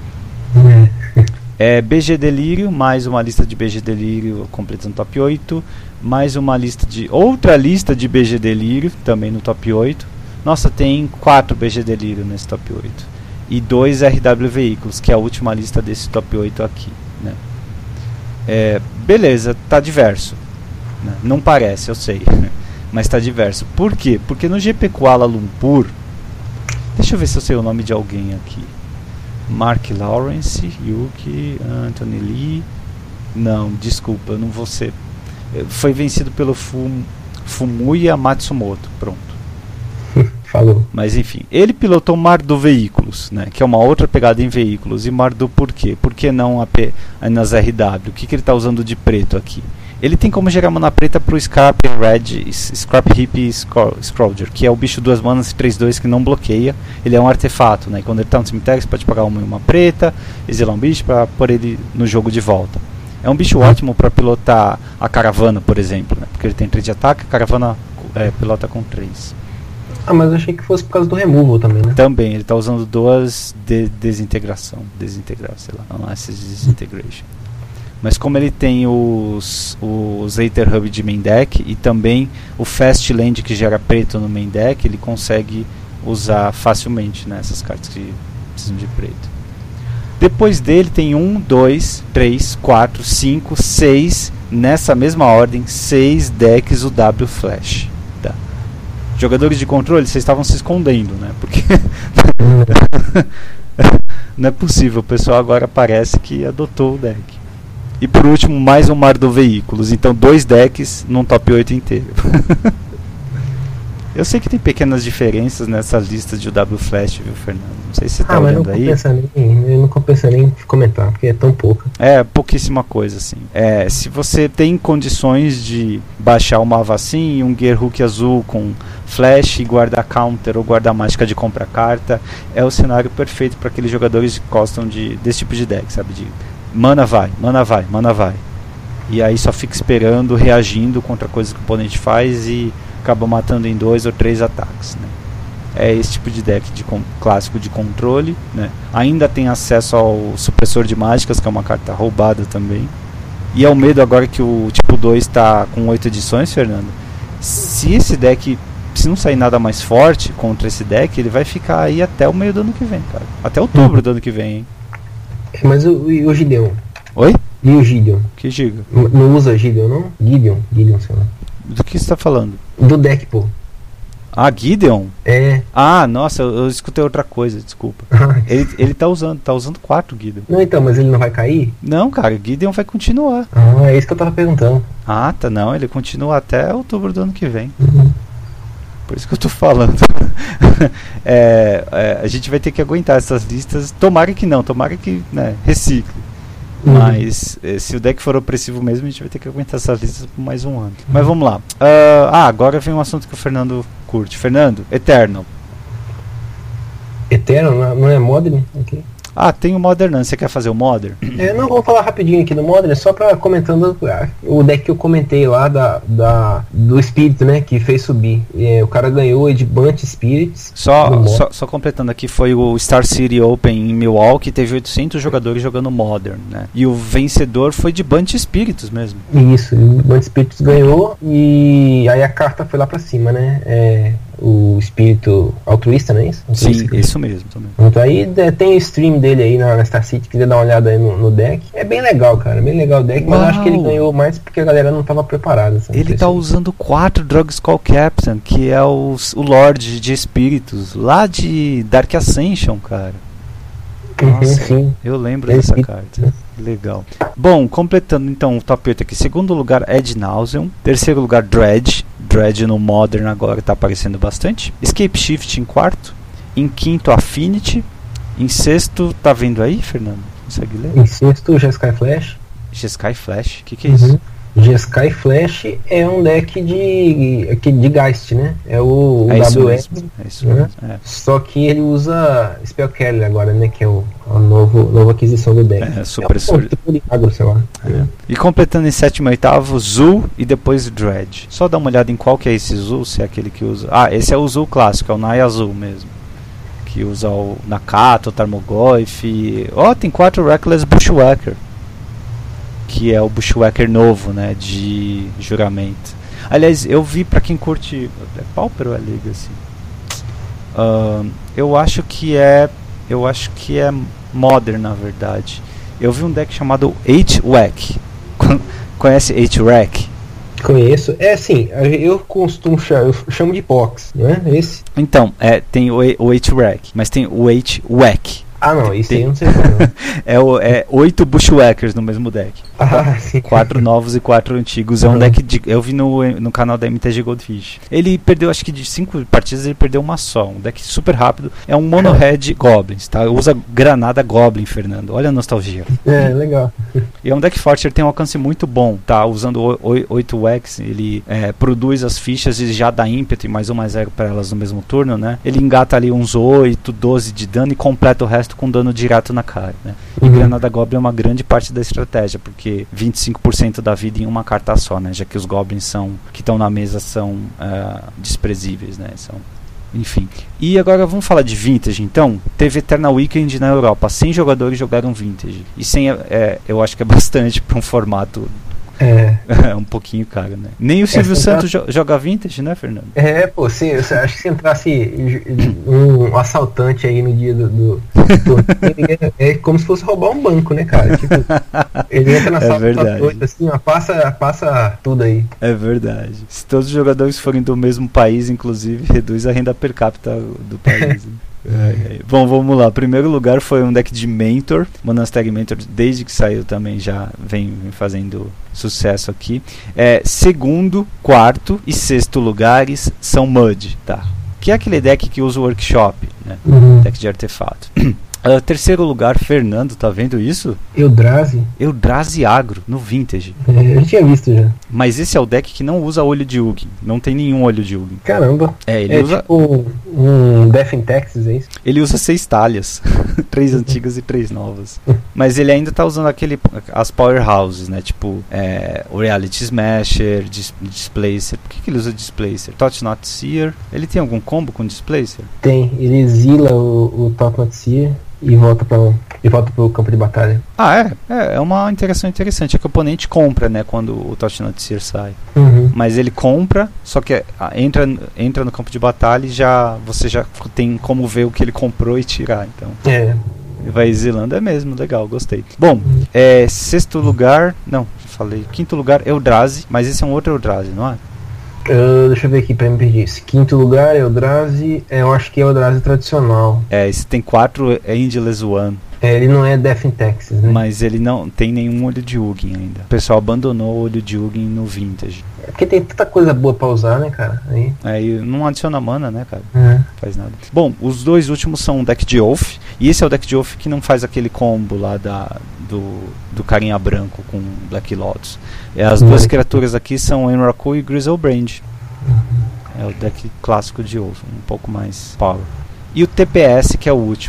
É B G Delírio, mais uma lista de B G Delírio completando no top oito. Mais uma lista de... Outra lista de B G Delírio, também no top oito. Nossa, tem quatro B G Delírio nesse top oito. E dois R W Veículos, que é a última lista desse top oito aqui, né? É, beleza, tá diverso, né? Não parece, eu sei, mas tá diverso. Por quê? Porque no G P Kuala Lumpur, deixa eu ver se eu sei o nome de alguém aqui. Mark Lawrence, Yuki, Anthony Lee. Não, desculpa, eu não vou ser. Foi vencido pelo Fum, Fumuya Matsumoto, pronto. Falou. Mas enfim, ele pilotou Mardu Veículos, né, que é uma outra pegada em veículos. E Mardu por quê? Por que não a P, nas R W? O que, que ele está usando de preto aqui? Ele tem como gerar mana preta para o Scrap Red, Scrap Heap Scrolger, que é o bicho duas manas três dois que não bloqueia. Ele é um artefato, né? E quando ele está no cemitério você pode pagar uma, uma preta, exilar um bicho para pôr ele no jogo de volta. É um bicho ótimo para pilotar a caravana, por exemplo, né? Porque ele tem três de ataque, a caravana é, pilota com três. Ah, mas eu achei que fosse por causa do removal também, né? Também, ele está usando duas de desintegração. Desintegrar, sei lá, não é disintegration. Mas como ele tem os, os Aether Hub de main deck e também o Fast Land que gera preto no main deck, ele consegue usar facilmente, né, essas cartas que precisam de preto. Depois dele tem um, dois, três, quatro, cinco, seis, nessa mesma ordem, seis decks o W Flash. Tá. Jogadores de controle, vocês estavam se escondendo, né? Porque não é possível, o pessoal agora parece que adotou o deck. E por último, mais um Mardu Veículos. Então, dois decks num top oito inteiro. Eu sei que tem pequenas diferenças nessas listas de W Flash, viu, Fernando? Não sei se você tá ah, olhando aí. Nem, não compensa nem comentar, porque é tão pouco. É, pouquíssima coisa, assim. É, se você tem condições de baixar uma Avacyn, um Gearhook azul com Flash, guardar counter ou guardar mágica de compra carta, é o cenário perfeito para aqueles jogadores que gostam de, desse tipo de deck, sabe? De mana vai, mana vai, mana vai. E aí só fica esperando, reagindo contra coisas que o oponente faz e acaba matando em dois ou três ataques, né? É esse tipo de deck de com, clássico de controle, né? Ainda tem acesso ao supressor de mágicas, que é uma carta roubada também. E é o medo agora que o tipo dois está com oito edições, Fernando. Se esse deck, se não sair nada mais forte contra esse deck, ele vai ficar aí até o meio do ano que vem, cara. Até outubro do ano que vem, hein? Mas o, o Gideon? Oi? E o Gideon? Que Gideon? Não usa Gideon, não? Gideon, Gideon, sei lá. Do que você tá falando? Do deck, pô. Ah, Gideon? É. Ah, nossa, eu, eu escutei outra coisa, desculpa. ele, ele tá usando, tá usando quatro Gideon. Não, então, mas ele não vai cair? Não, cara, Gideon vai continuar. Ah, é isso que eu tava perguntando. Ah, tá, não, ele continua até outubro do ano que vem. Uhum. Por isso que eu tô falando. é, é, a gente vai ter que aguentar essas listas. Tomara que não, tomara que, né, recicle. Uhum. Mas eh, se o deck for opressivo mesmo, a gente vai ter que aguentar essas listas por mais um ano. Uhum. Mas vamos lá. Uh, ah, agora vem um assunto que o Fernando curte. Fernando, Eternal. Eternal? Não é Modern? Okay. Ah, tem o Modern, você quer fazer o Modern? É, não, vamos falar rapidinho aqui do Modern, só pra comentando o deck que eu comentei lá da, da, do Espírito, né, que fez subir. É, o cara ganhou de Bunch Spirits. Só, só, só completando aqui, foi o Star City Open em Milwaukee, teve oitocentos jogadores jogando Modern, né? E o vencedor foi de Bunch Spiritus mesmo. Isso, o Bunch Spiritus ganhou e aí a carta foi lá pra cima, né? É, o espírito altruísta, não é isso? Sim, isso mesmo, isso mesmo. Então, aí é, tem o stream dele aí na, na Star City, quiser dar uma olhada aí no, no deck. É bem legal, cara, bem legal o deck, mas eu acho que ele ganhou mais porque a galera não estava preparada. Sabe? Ele tá usando quatro Drugstore Captain, que é o, o Lorde de Espíritos, lá de Dark Ascension, cara. Nossa, sim. Eu lembro é dessa espírito, carta. Né? Legal. Bom, completando então o top oito aqui. Segundo lugar, Ad Nauseam. Terceiro lugar, Dredge. Dredge no Modern agora tá aparecendo bastante. Escape Shift em quarto. Em quinto, Affinity. Em sexto, tá vendo aí, Fernando? Consegue ler? Em sexto, Jeskai Flash. Jeskai Flash? O que, que é isso? Uhum. Jeskai Flash é um deck de, de Geist, né? É o, o é W S. M, é isso né? mesmo. É. Só que ele usa Spell Carrier agora, né? Que é o, a novo, nova aquisição do deck. É, super é um tipo de agro, sei lá. É. E completando em sétimo e oitavo, Zul e depois Dredge. Só dá uma olhada em qual que é esse Zul, se é aquele que usa... Ah, esse é o Zul clássico, é o Naya Azul mesmo. Que usa o Nakato, o Tarmogoyf... Ó, oh, tem quatro Reckless Bushwhacker. Que é o Bushwhacker novo, né, de juramento. Aliás, eu vi, pra quem curte... É Pauper ou é Legacy? Uh, eu acho que é... Eu acho que é Modern, na verdade. Eu vi um deck chamado H-Wack. Conhece H-Wack? Conheço. É assim, eu costumo chamar, eu chamo de Pox, não é esse? Então, é, tem o, o H-Wack, mas tem o H-Wack. Ah, não, isso tem... aí eu não sei não. é, o, é oito Bushwhackers no mesmo deck. Ah, sim. Quatro novos e quatro antigos. É um uhum. deck de, eu vi no, no canal da M T G Goldfish. Ele perdeu, acho que de cinco partidas, ele perdeu uma só. Um deck super rápido. É um mono red Goblins, tá? Usa granada Goblin, Fernando. Olha a nostalgia. É, legal. E é um deck forte, ele tem um alcance muito bom, tá? Usando oito Wax, ele é, produz as fichas e já dá ímpeto e mais um mais zero para elas no mesmo turno, né? Ele engata ali uns oito, doze de dano e completa o resto com dano direto na cara, né? E uhum. Granada Goblin é uma grande parte da estratégia, porque vinte e cinco por cento da vida em uma carta só, né? Já que os Goblins são, que estão na mesa são uh, desprezíveis, né? São, enfim. E agora vamos falar de Vintage, então. Teve Eternal Weekend na Europa, cem jogadores jogaram Vintage. E cem, é, eu acho que é bastante para um formato... É. É um pouquinho caro, né? Nem o Silvio é, Santos entra... joga Vintage, né, Fernando? É, pô, sim, eu acho que se entrasse um assaltante aí no dia do, do, do é, é como se fosse roubar um banco, né, cara? Tipo, ele entra na sala é doida, assim, ó, passa, passa tudo aí. É verdade. Se todos os jogadores forem do mesmo país, inclusive, reduz a renda per capita do país. Né? É, é. Bom, vamos lá. Primeiro lugar foi um deck de Mentor. Monastic Mentor, desde que saiu também já vem, vem fazendo sucesso aqui. É, segundo, quarto e sexto lugares são Mud, tá? Que é aquele deck que usa o Workshop, né? Uhum. Deck de artefato. Uh, terceiro lugar, Fernando, tá vendo isso? Eldrazi? Eldrazi Agro, no Vintage. É, eu tinha visto já. Mas esse é o deck que não usa olho de Ugin. Não tem nenhum olho de Ugin. Caramba. É, ele é usa... tipo um Death in Texas, é isso? Ele usa seis talhas. Três antigas e três novas. Mas ele ainda tá usando aquele, as powerhouses, né? Tipo, é, o Reality Smasher, dis Displacer. Por que, que ele usa Displacer? Thought Not Seer. Ele tem algum combo com Displacer? Tem. Ele exila o, o Thought Not Seer e volta para e volta pro campo de batalha. Ah, é? É, é uma interação interessante. É que o oponente compra, né, quando o Thought Not Seer sai. Uhum. Mas ele compra, só que ah, entra, entra no campo de batalha e já, você já tem como ver o que ele comprou e tirar, então. É. Vai exilando, é mesmo, legal, gostei. Bom, uhum. é, sexto lugar, não, falei, quinto lugar, Eldrazi, mas esse é um outro Eldrazi, não é? Uh, deixa eu ver aqui pra me perder. Esse quinto lugar, Eldrazi, é, eu acho que é Eldrazi tradicional. É, esse tem quatro Angelus One. É, ele não é Death in Texas, né? Mas ele não tem nenhum olho de Ugin ainda. O pessoal abandonou o olho de Ugin no Vintage. É porque tem tanta coisa boa pra usar, né, cara? Aí... É, e não adiciona mana, né, cara? É. Faz nada. Bom, os dois últimos são um deck de Oath. E esse é o deck de Oath que não faz aquele combo lá da, do, do carinha branco com Black Lotus. E as uhum. duas criaturas aqui são Enraku e Grizzlebrand. Uhum. É o deck clássico de Oath, um pouco mais power. E o T P S, que é o último. O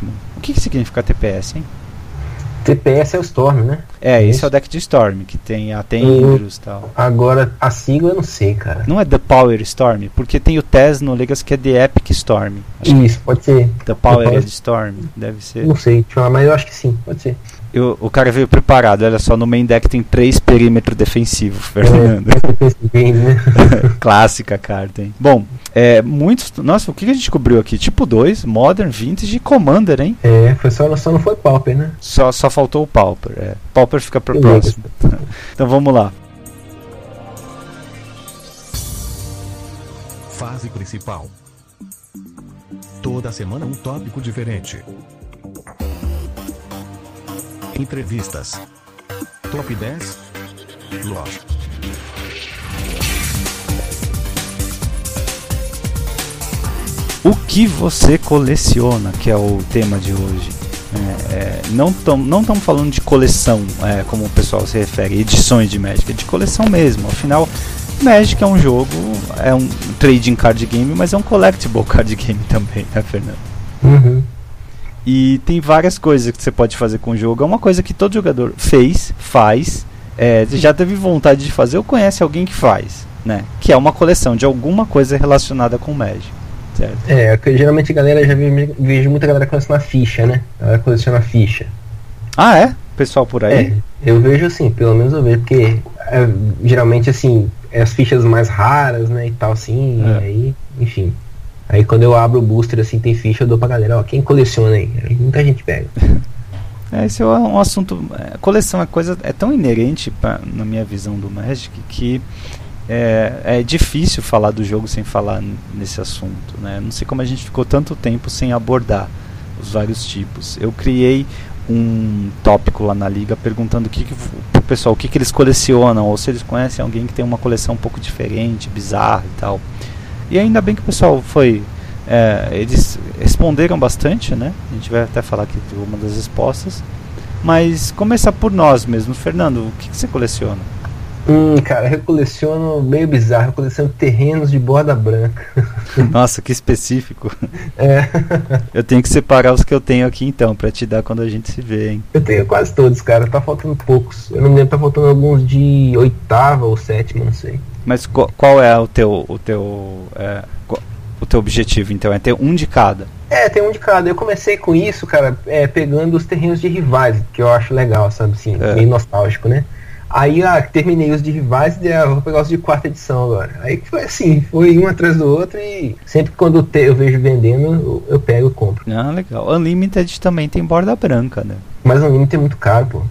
que, que significa T P S, hein? T P S é o Storm, né? É, esse é o deck de Storm, que tem a Tendrils e tal. Agora, a sigla eu não sei, cara. Não é The Power Storm? Porque tem o Tez no Legacy que é The Epic Storm. Acho Isso, pode ser. The Power é de Storm, deve ser. Não sei, mas eu acho que sim, pode ser. Eu, o cara veio preparado, olha só, no main deck tem três perímetros defensivos, Fernando. É, né? Clássica carta, hein? Bom, é, muitos... Nossa, o que a gente cobriu aqui? Tipo dois, Modern, Vintage e Commander, hein? É, foi só, só não foi Pauper, né? Só, só faltou o Pauper, é. Pauper fica pro próximo. Então vamos lá. Fase principal. Toda semana um tópico diferente. Entrevistas. Top dez. Lógico. O que você coleciona, que é o tema de hoje. É, é, não estamos não falando de coleção, é, como o pessoal se refere, edições de Magic, é de coleção mesmo. Afinal, Magic é um jogo, é um trading card game, mas é um collectible card game também, né, Fernando? Uhum. E tem várias coisas que você pode fazer com o jogo. É uma coisa que todo jogador fez, faz, é, já teve vontade de fazer ou conhece alguém que faz, né? Que é uma coleção de alguma coisa relacionada com Magic, certo? É, que geralmente a galera, já vejo, vejo muita galera coleciona ficha, né? Ela coleciona ficha. Ah, é? Pessoal por aí? É, eu vejo assim, pelo menos eu vejo, porque é, geralmente assim, é as fichas mais raras, né, e tal assim, É. e aí, enfim. Aí quando eu abro o booster assim, tem ficha, eu dou pra galera, ó, quem coleciona aí? Aí muita gente pega. É, esse é um assunto. É, coleção é coisa. É tão inerente pra, na minha visão do Magic que é, é difícil falar do jogo sem falar n- nesse assunto, né? Não sei como a gente ficou tanto tempo sem abordar os vários tipos. Eu criei um tópico lá na liga perguntando o que, que pro pessoal o que, que eles colecionam, ou se eles conhecem alguém que tem uma coleção um pouco diferente, bizarra e tal. E ainda bem que o pessoal foi. É, eles responderam bastante, né? A gente vai até falar aqui de uma das respostas. Mas começar por nós mesmo. Fernando, o que, que você coleciona? Hum, cara, eu coleciono meio bizarro, eu coleciono terrenos de borda branca. Nossa, que específico. É, Eu tenho que separar os que eu tenho aqui então, pra te dar quando a gente se vê, hein? eu tenho quase todos, cara, tá faltando poucos. Eu não me lembro, tá faltando alguns de oitava ou sétima, não sei. Mas qual, qual é o teu, o teu, é, qual- o teu objetivo então? É ter um de cada? É, tem um de cada. Eu comecei com isso, cara, é, pegando os terrenos de rivais, que eu acho legal, sabe, assim, É. meio nostálgico, né? Aí, ah, terminei os de rivais e ah, vou pegar os de quarta edição agora. Aí foi assim, foi um atrás do outro e sempre que quando te- eu vejo vendendo, eu, eu pego e compro. Ah, legal. Unlimited também tem borda branca, né? Mas o limite é muito caro, pô.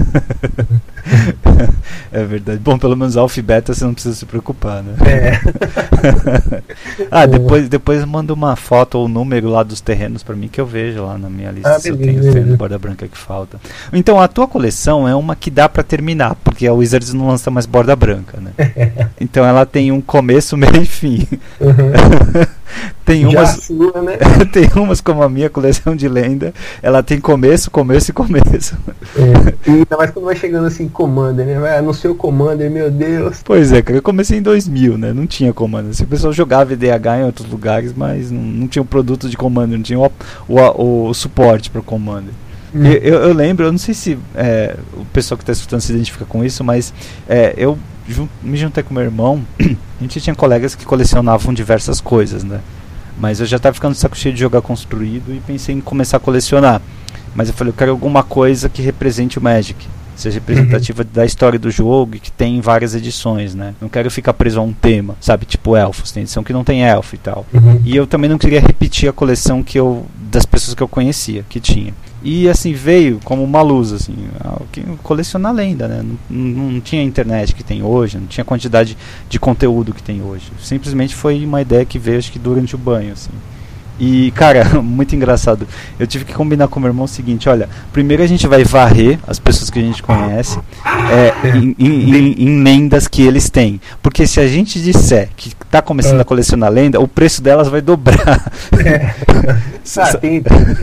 É verdade. Bom, pelo menos Alpha e Beta você não precisa se preocupar, né? É. Ah, depois, depois manda uma foto ou número lá dos terrenos pra mim que eu vejo lá na minha lista Ah, se eu beleza, tenho beleza. terreno borda branca que falta. Então a tua coleção é uma que dá pra terminar, porque a Wizards não lança mais borda branca, né? Então ela tem um começo, meio e fim. Uhum. Tem Já a umas, sua, né? tem umas como a minha coleção de lenda, ela tem começo, começo e começo. É. E ainda mais quando vai chegando assim, Commander, né? Vai anunciar o Commander, meu Deus. Pois é, cara, eu comecei em dois mil, né? Não tinha Commander. Assim, o pessoal jogava E D H em outros lugares, mas não, não tinha o produto de Commander, não tinha o, o, o, o suporte para Commander. Hum. E Eu, eu lembro, eu não sei se é, o pessoal que está escutando se identifica com isso, mas é, eu jun- me juntei com meu irmão, a gente tinha colegas que colecionavam diversas coisas, né? Mas eu já estava ficando de saco cheio de jogar construído e pensei em começar a colecionar. Mas eu falei, eu quero alguma coisa que represente o Magic, seja representativa da história do jogo e que tem várias edições, né? Não quero ficar preso a um tema, sabe? Tipo elfos, tem edição que não tem elfo e tal. Uhum. E eu também não queria repetir a coleção que eu, das pessoas que eu conhecia, que tinha. E assim, veio como uma luz, assim, ah, que- colecionar lenda, né? Não, não, não tinha a internet que tem hoje, não tinha a quantidade de conteúdo que tem hoje. Simplesmente foi uma ideia que veio, acho que durante o banho, assim. E, cara, muito engraçado. Eu tive que combinar com o meu irmão o seguinte, olha, primeiro a gente vai varrer as pessoas que a gente conhece é, em, em- em- em lendas que eles têm. Porque se a gente disser que está começando a colecionar lenda, o preço delas vai dobrar. Ah, tem, tem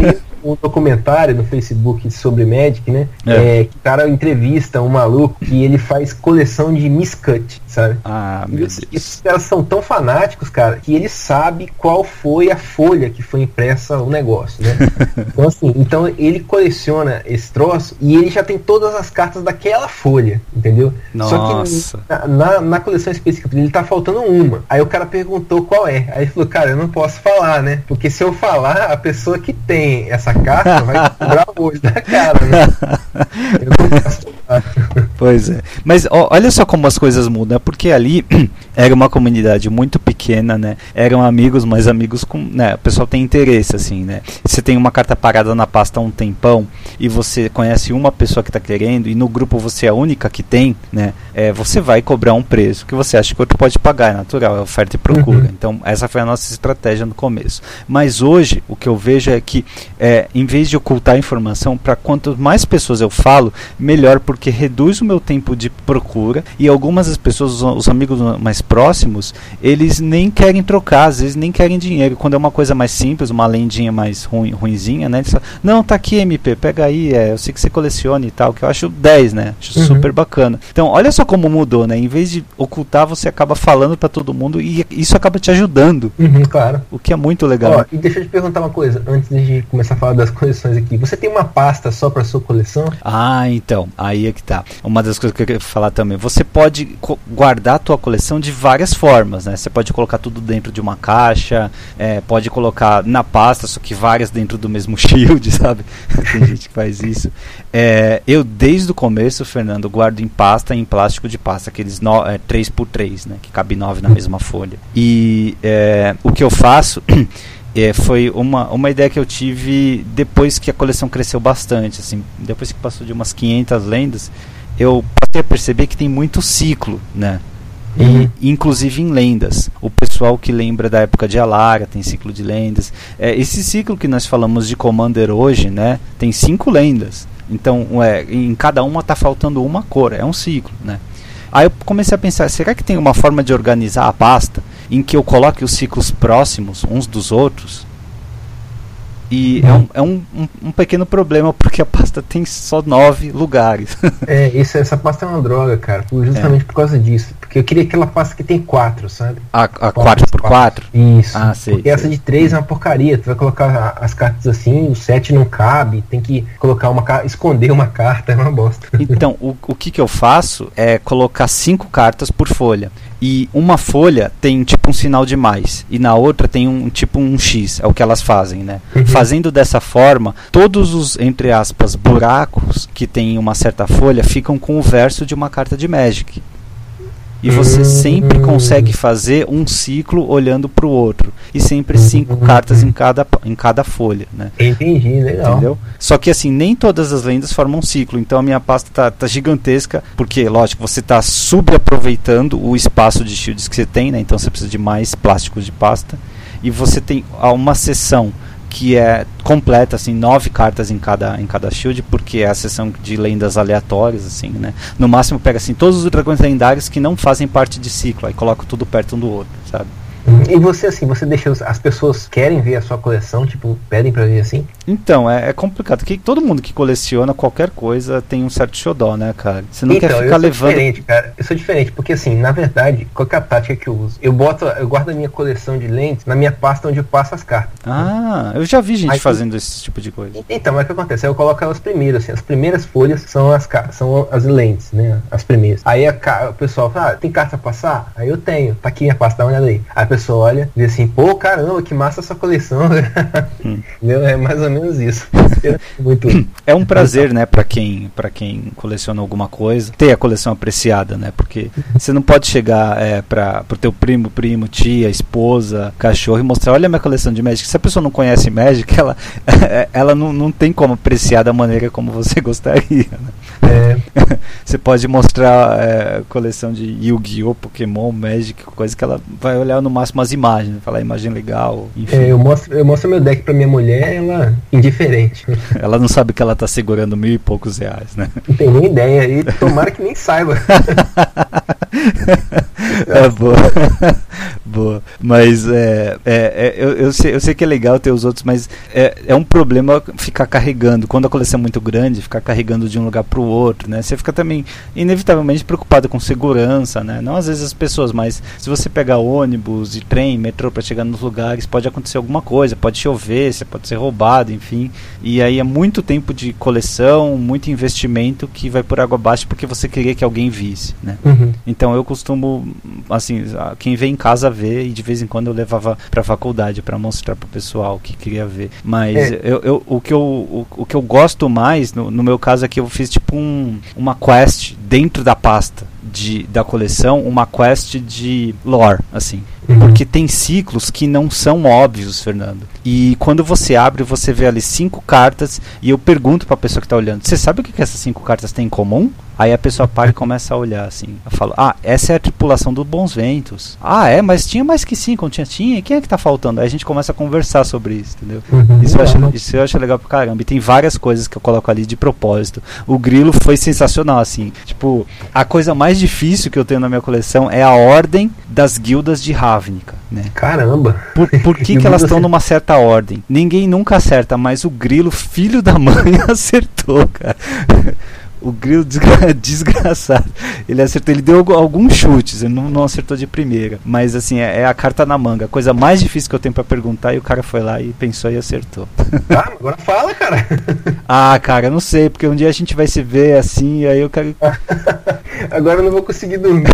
um documentário no Facebook sobre Magic, né? É. É, que o cara entrevista um maluco que ele faz coleção de miscut, sabe? Ah, meu Deus. Deus. Esses caras são tão fanáticos, cara, que ele sabe qual foi a folha que foi impressa o negócio, né? Então, assim, então ele coleciona esse troço e ele já tem todas as cartas daquela folha, entendeu? Nossa. Só que na, na, na coleção específica dele tá faltando uma. Aí o cara perguntou qual é. Aí ele falou, cara, eu não posso falar, né? Porque se eu falar, a pessoa que tem essa carta vai cobrar o olho da cara, né? Eu não posso falar. Pois é. Mas ó, olha só como as coisas mudam, porque ali era uma comunidade muito pequena, né? Eram amigos, mas amigos com, né? O pessoal tem interesse, assim, né? Você tem uma carta parada na pasta há um tempão e você conhece uma pessoa que está querendo e no grupo você é a única que tem, né? É, você vai cobrar um preço que você acha que o outro pode pagar, é natural, é oferta e procura. Uhum. Então essa foi a nossa estratégia no começo. Mas hoje o que eu vejo é que é, em vez de ocultar a informação, para quanto mais pessoas eu falo, melhor, porque reduz o meu tempo de procura e algumas das pessoas, os, os amigos mais próximos, eles nem querem trocar, às vezes nem querem dinheiro. Quando é uma coisa mais simples, uma lendinha mais ruim, ruinzinha, né? Eles falam, não, tá aqui M P, pega aí, é, eu sei que você coleciona e tal, que eu acho dez, né? Acho uhum. super bacana. Então, olha só como mudou, né? Em vez de ocultar, você acaba falando para todo mundo e isso acaba te ajudando. Uhum, claro. O que é muito legal. Ó, e deixa eu te perguntar uma coisa, antes de começar a falar das coleções aqui. Você tem uma pasta só para sua coleção? Ah, então, aí é que tá. Uma das coisas que eu queria falar também, você pode co- guardar a tua coleção de várias formas, né? Você pode colocar tudo dentro de uma caixa, é, pode colocar na pasta, só que várias dentro do mesmo shield, sabe? Tem gente que faz isso. É, eu, desde o começo, Fernando, guardo em pasta, em plástico de pasta, aqueles no, é, três por três, né? Que cabe nove na mesma folha. E é, o que eu faço... É, foi uma, uma ideia que eu tive depois que a coleção cresceu bastante, assim, depois que passou de umas quinhentas lendas, eu passei a perceber que tem muito ciclo, né? Uhum. E, inclusive em lendas. O pessoal que lembra da época de Alara tem ciclo de lendas. É, esse ciclo que nós falamos de Commander hoje, né? Tem cinco lendas. Então, é, em cada uma está faltando uma cor, é um ciclo, né? Aí eu comecei a pensar, será que tem uma forma de organizar a pasta em que eu coloque os ciclos próximos uns dos outros? E é, um, é um, um, um pequeno problema, porque a pasta tem só nove lugares. É, isso, essa pasta é uma droga, cara, justamente é. por causa disso. Porque eu queria aquela pasta que tem quatro, sabe? A, a quatro por quatro? Isso. Ah, sei, porque sei. Essa de três é uma porcaria. Tu vai colocar as cartas assim, o sete não cabe, tem que colocar uma carta, esconder uma carta, é uma bosta. Então, o, o que, que eu faço é colocar cinco cartas por folha. E uma folha tem tipo um sinal de mais, e na outra tem um tipo um X, é o que elas fazem, né? Uhum. Fazendo dessa forma, todos os, entre aspas, buracos que tem uma certa folha ficam com o verso de uma carta de Magic. E você sempre consegue fazer um ciclo olhando para o outro. E sempre cinco cartas em cada, em cada folha, né? Entendi, legal. Entendeu? Só que assim, nem todas as lendas formam um ciclo. Então a minha pasta tá, tá gigantesca. Porque, lógico, você está subaproveitando o espaço de shields que você tem, né? Então você precisa de mais plásticos de pasta. E você tem uma seção que é completa, assim, nove cartas em cada, em cada shield, porque é a seção de lendas aleatórias, assim, né? No máximo pega, assim, todos os dragões lendários que não fazem parte de ciclo, aí coloca tudo perto um do outro, sabe? E você, assim, você deixa os, as pessoas querem ver a sua coleção, tipo, pedem pra ver assim? Então, é, é complicado, porque todo mundo que coleciona qualquer coisa tem um certo xodó, né, cara? Você não então, quer ficar eu sou levando... diferente, cara. Eu sou diferente, porque assim, na verdade, qual que é a tática que eu uso? Eu boto, eu guardo a minha coleção de lentes na minha pasta onde eu passo as cartas. Ah, eu já vi gente Aí, fazendo esse tipo de coisa. Então, mas o que acontece? Aí eu coloco elas primeiro, assim, as primeiras folhas são as, são as lentes, né, as primeiras. Aí a, o pessoal fala, ah, tem carta pra passar? Aí eu tenho, tá aqui minha pasta, dá uma olhada aí. Aí a pessoa olha e diz assim, pô, caramba, que massa essa coleção. Hum. É mais ou menos isso. Muito... É um prazer, né, pra quem, pra quem coleciona alguma coisa, ter a coleção apreciada, né, porque você não pode chegar é, pra, pro teu primo, primo, tia, esposa, cachorro e mostrar, olha a minha coleção de Magic. Se a pessoa não conhece Magic, ela, ela não, não tem como apreciar da maneira como você gostaria, né? É. Você pode mostrar é, coleção de Yu-Gi-Oh, Pokémon, Magic, coisa que ela vai olhar no máximo as imagens, falar imagem legal, enfim. É, eu mostro, eu mostro meu deck pra minha mulher, ela indiferente. Ela não sabe que ela tá segurando mil e poucos reais, né? Não tem nem ideia, e tomara que nem saiba. É boa. Boa. Mas é, é, é, eu, eu, sei, eu sei que é legal ter os outros, mas é, é um problema ficar carregando. Quando a coleção é muito grande, ficar carregando de um lugar para o outro, né? Você fica também, inevitavelmente, preocupado com segurança, né? Não às vezes as pessoas, mas se você pegar ônibus e trem, metrô para chegar nos lugares, pode acontecer alguma coisa, pode chover, você pode ser roubado, enfim. E aí é muito tempo de coleção, muito investimento que vai por água abaixo porque você queria que alguém visse, né? Uhum. Então eu costumo, assim, quem vê em casa vê, e de vez em quando eu levava pra faculdade pra mostrar pro pessoal que queria ver. Mas é. eu, eu, o, que eu, o, o que eu gosto mais, no, no meu caso aqui, eu fiz tipo um, uma quest dentro da pasta de, da coleção, uma quest de lore, assim. Uhum. Porque tem ciclos que não são óbvios, Fernando. E quando você abre, você vê ali cinco cartas e eu pergunto pra pessoa que tá olhando, você sabe o que, que essas cinco cartas têm em comum? Aí a pessoa para e começa a olhar assim. Eu falo, ah, essa é a tripulação dos Bons Ventos. Ah, é? Mas tinha mais que cinco, não tinha? Tinha? Quem é que tá faltando? Aí a gente começa a conversar sobre isso, entendeu? Uhum. Isso, eu acho, isso eu acho legal pra caramba. E tem várias coisas que eu coloco ali de propósito. O Grilo foi sensacional, assim. Tipo, a coisa mais difícil que eu tenho na minha coleção é a ordem das guildas de Ravnica, né? Caramba! Por, por que, que elas estão numa certa ordem? Ninguém nunca acerta, mas o Grilo, filho da mãe, acertou, cara. O Grilo desgra- desgraçado. Ele acertou, ele deu alguns chutes, ele não, não acertou de primeira. Mas assim, é, é a carta na manga. A coisa mais difícil que eu tenho pra perguntar, e o cara foi lá e pensou e acertou. Ah, agora fala, cara. Ah, cara, eu não sei, porque um dia a gente vai se ver assim, e aí eu quero. Agora eu não vou conseguir dormir.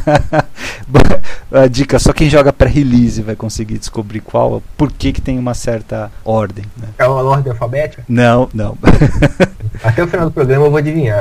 A dica, só quem joga pré-release vai conseguir descobrir qual, por que que tem uma certa ordem, né? É uma ordem alfabética? Não, não. Até o final do programa eu vou adivinhar.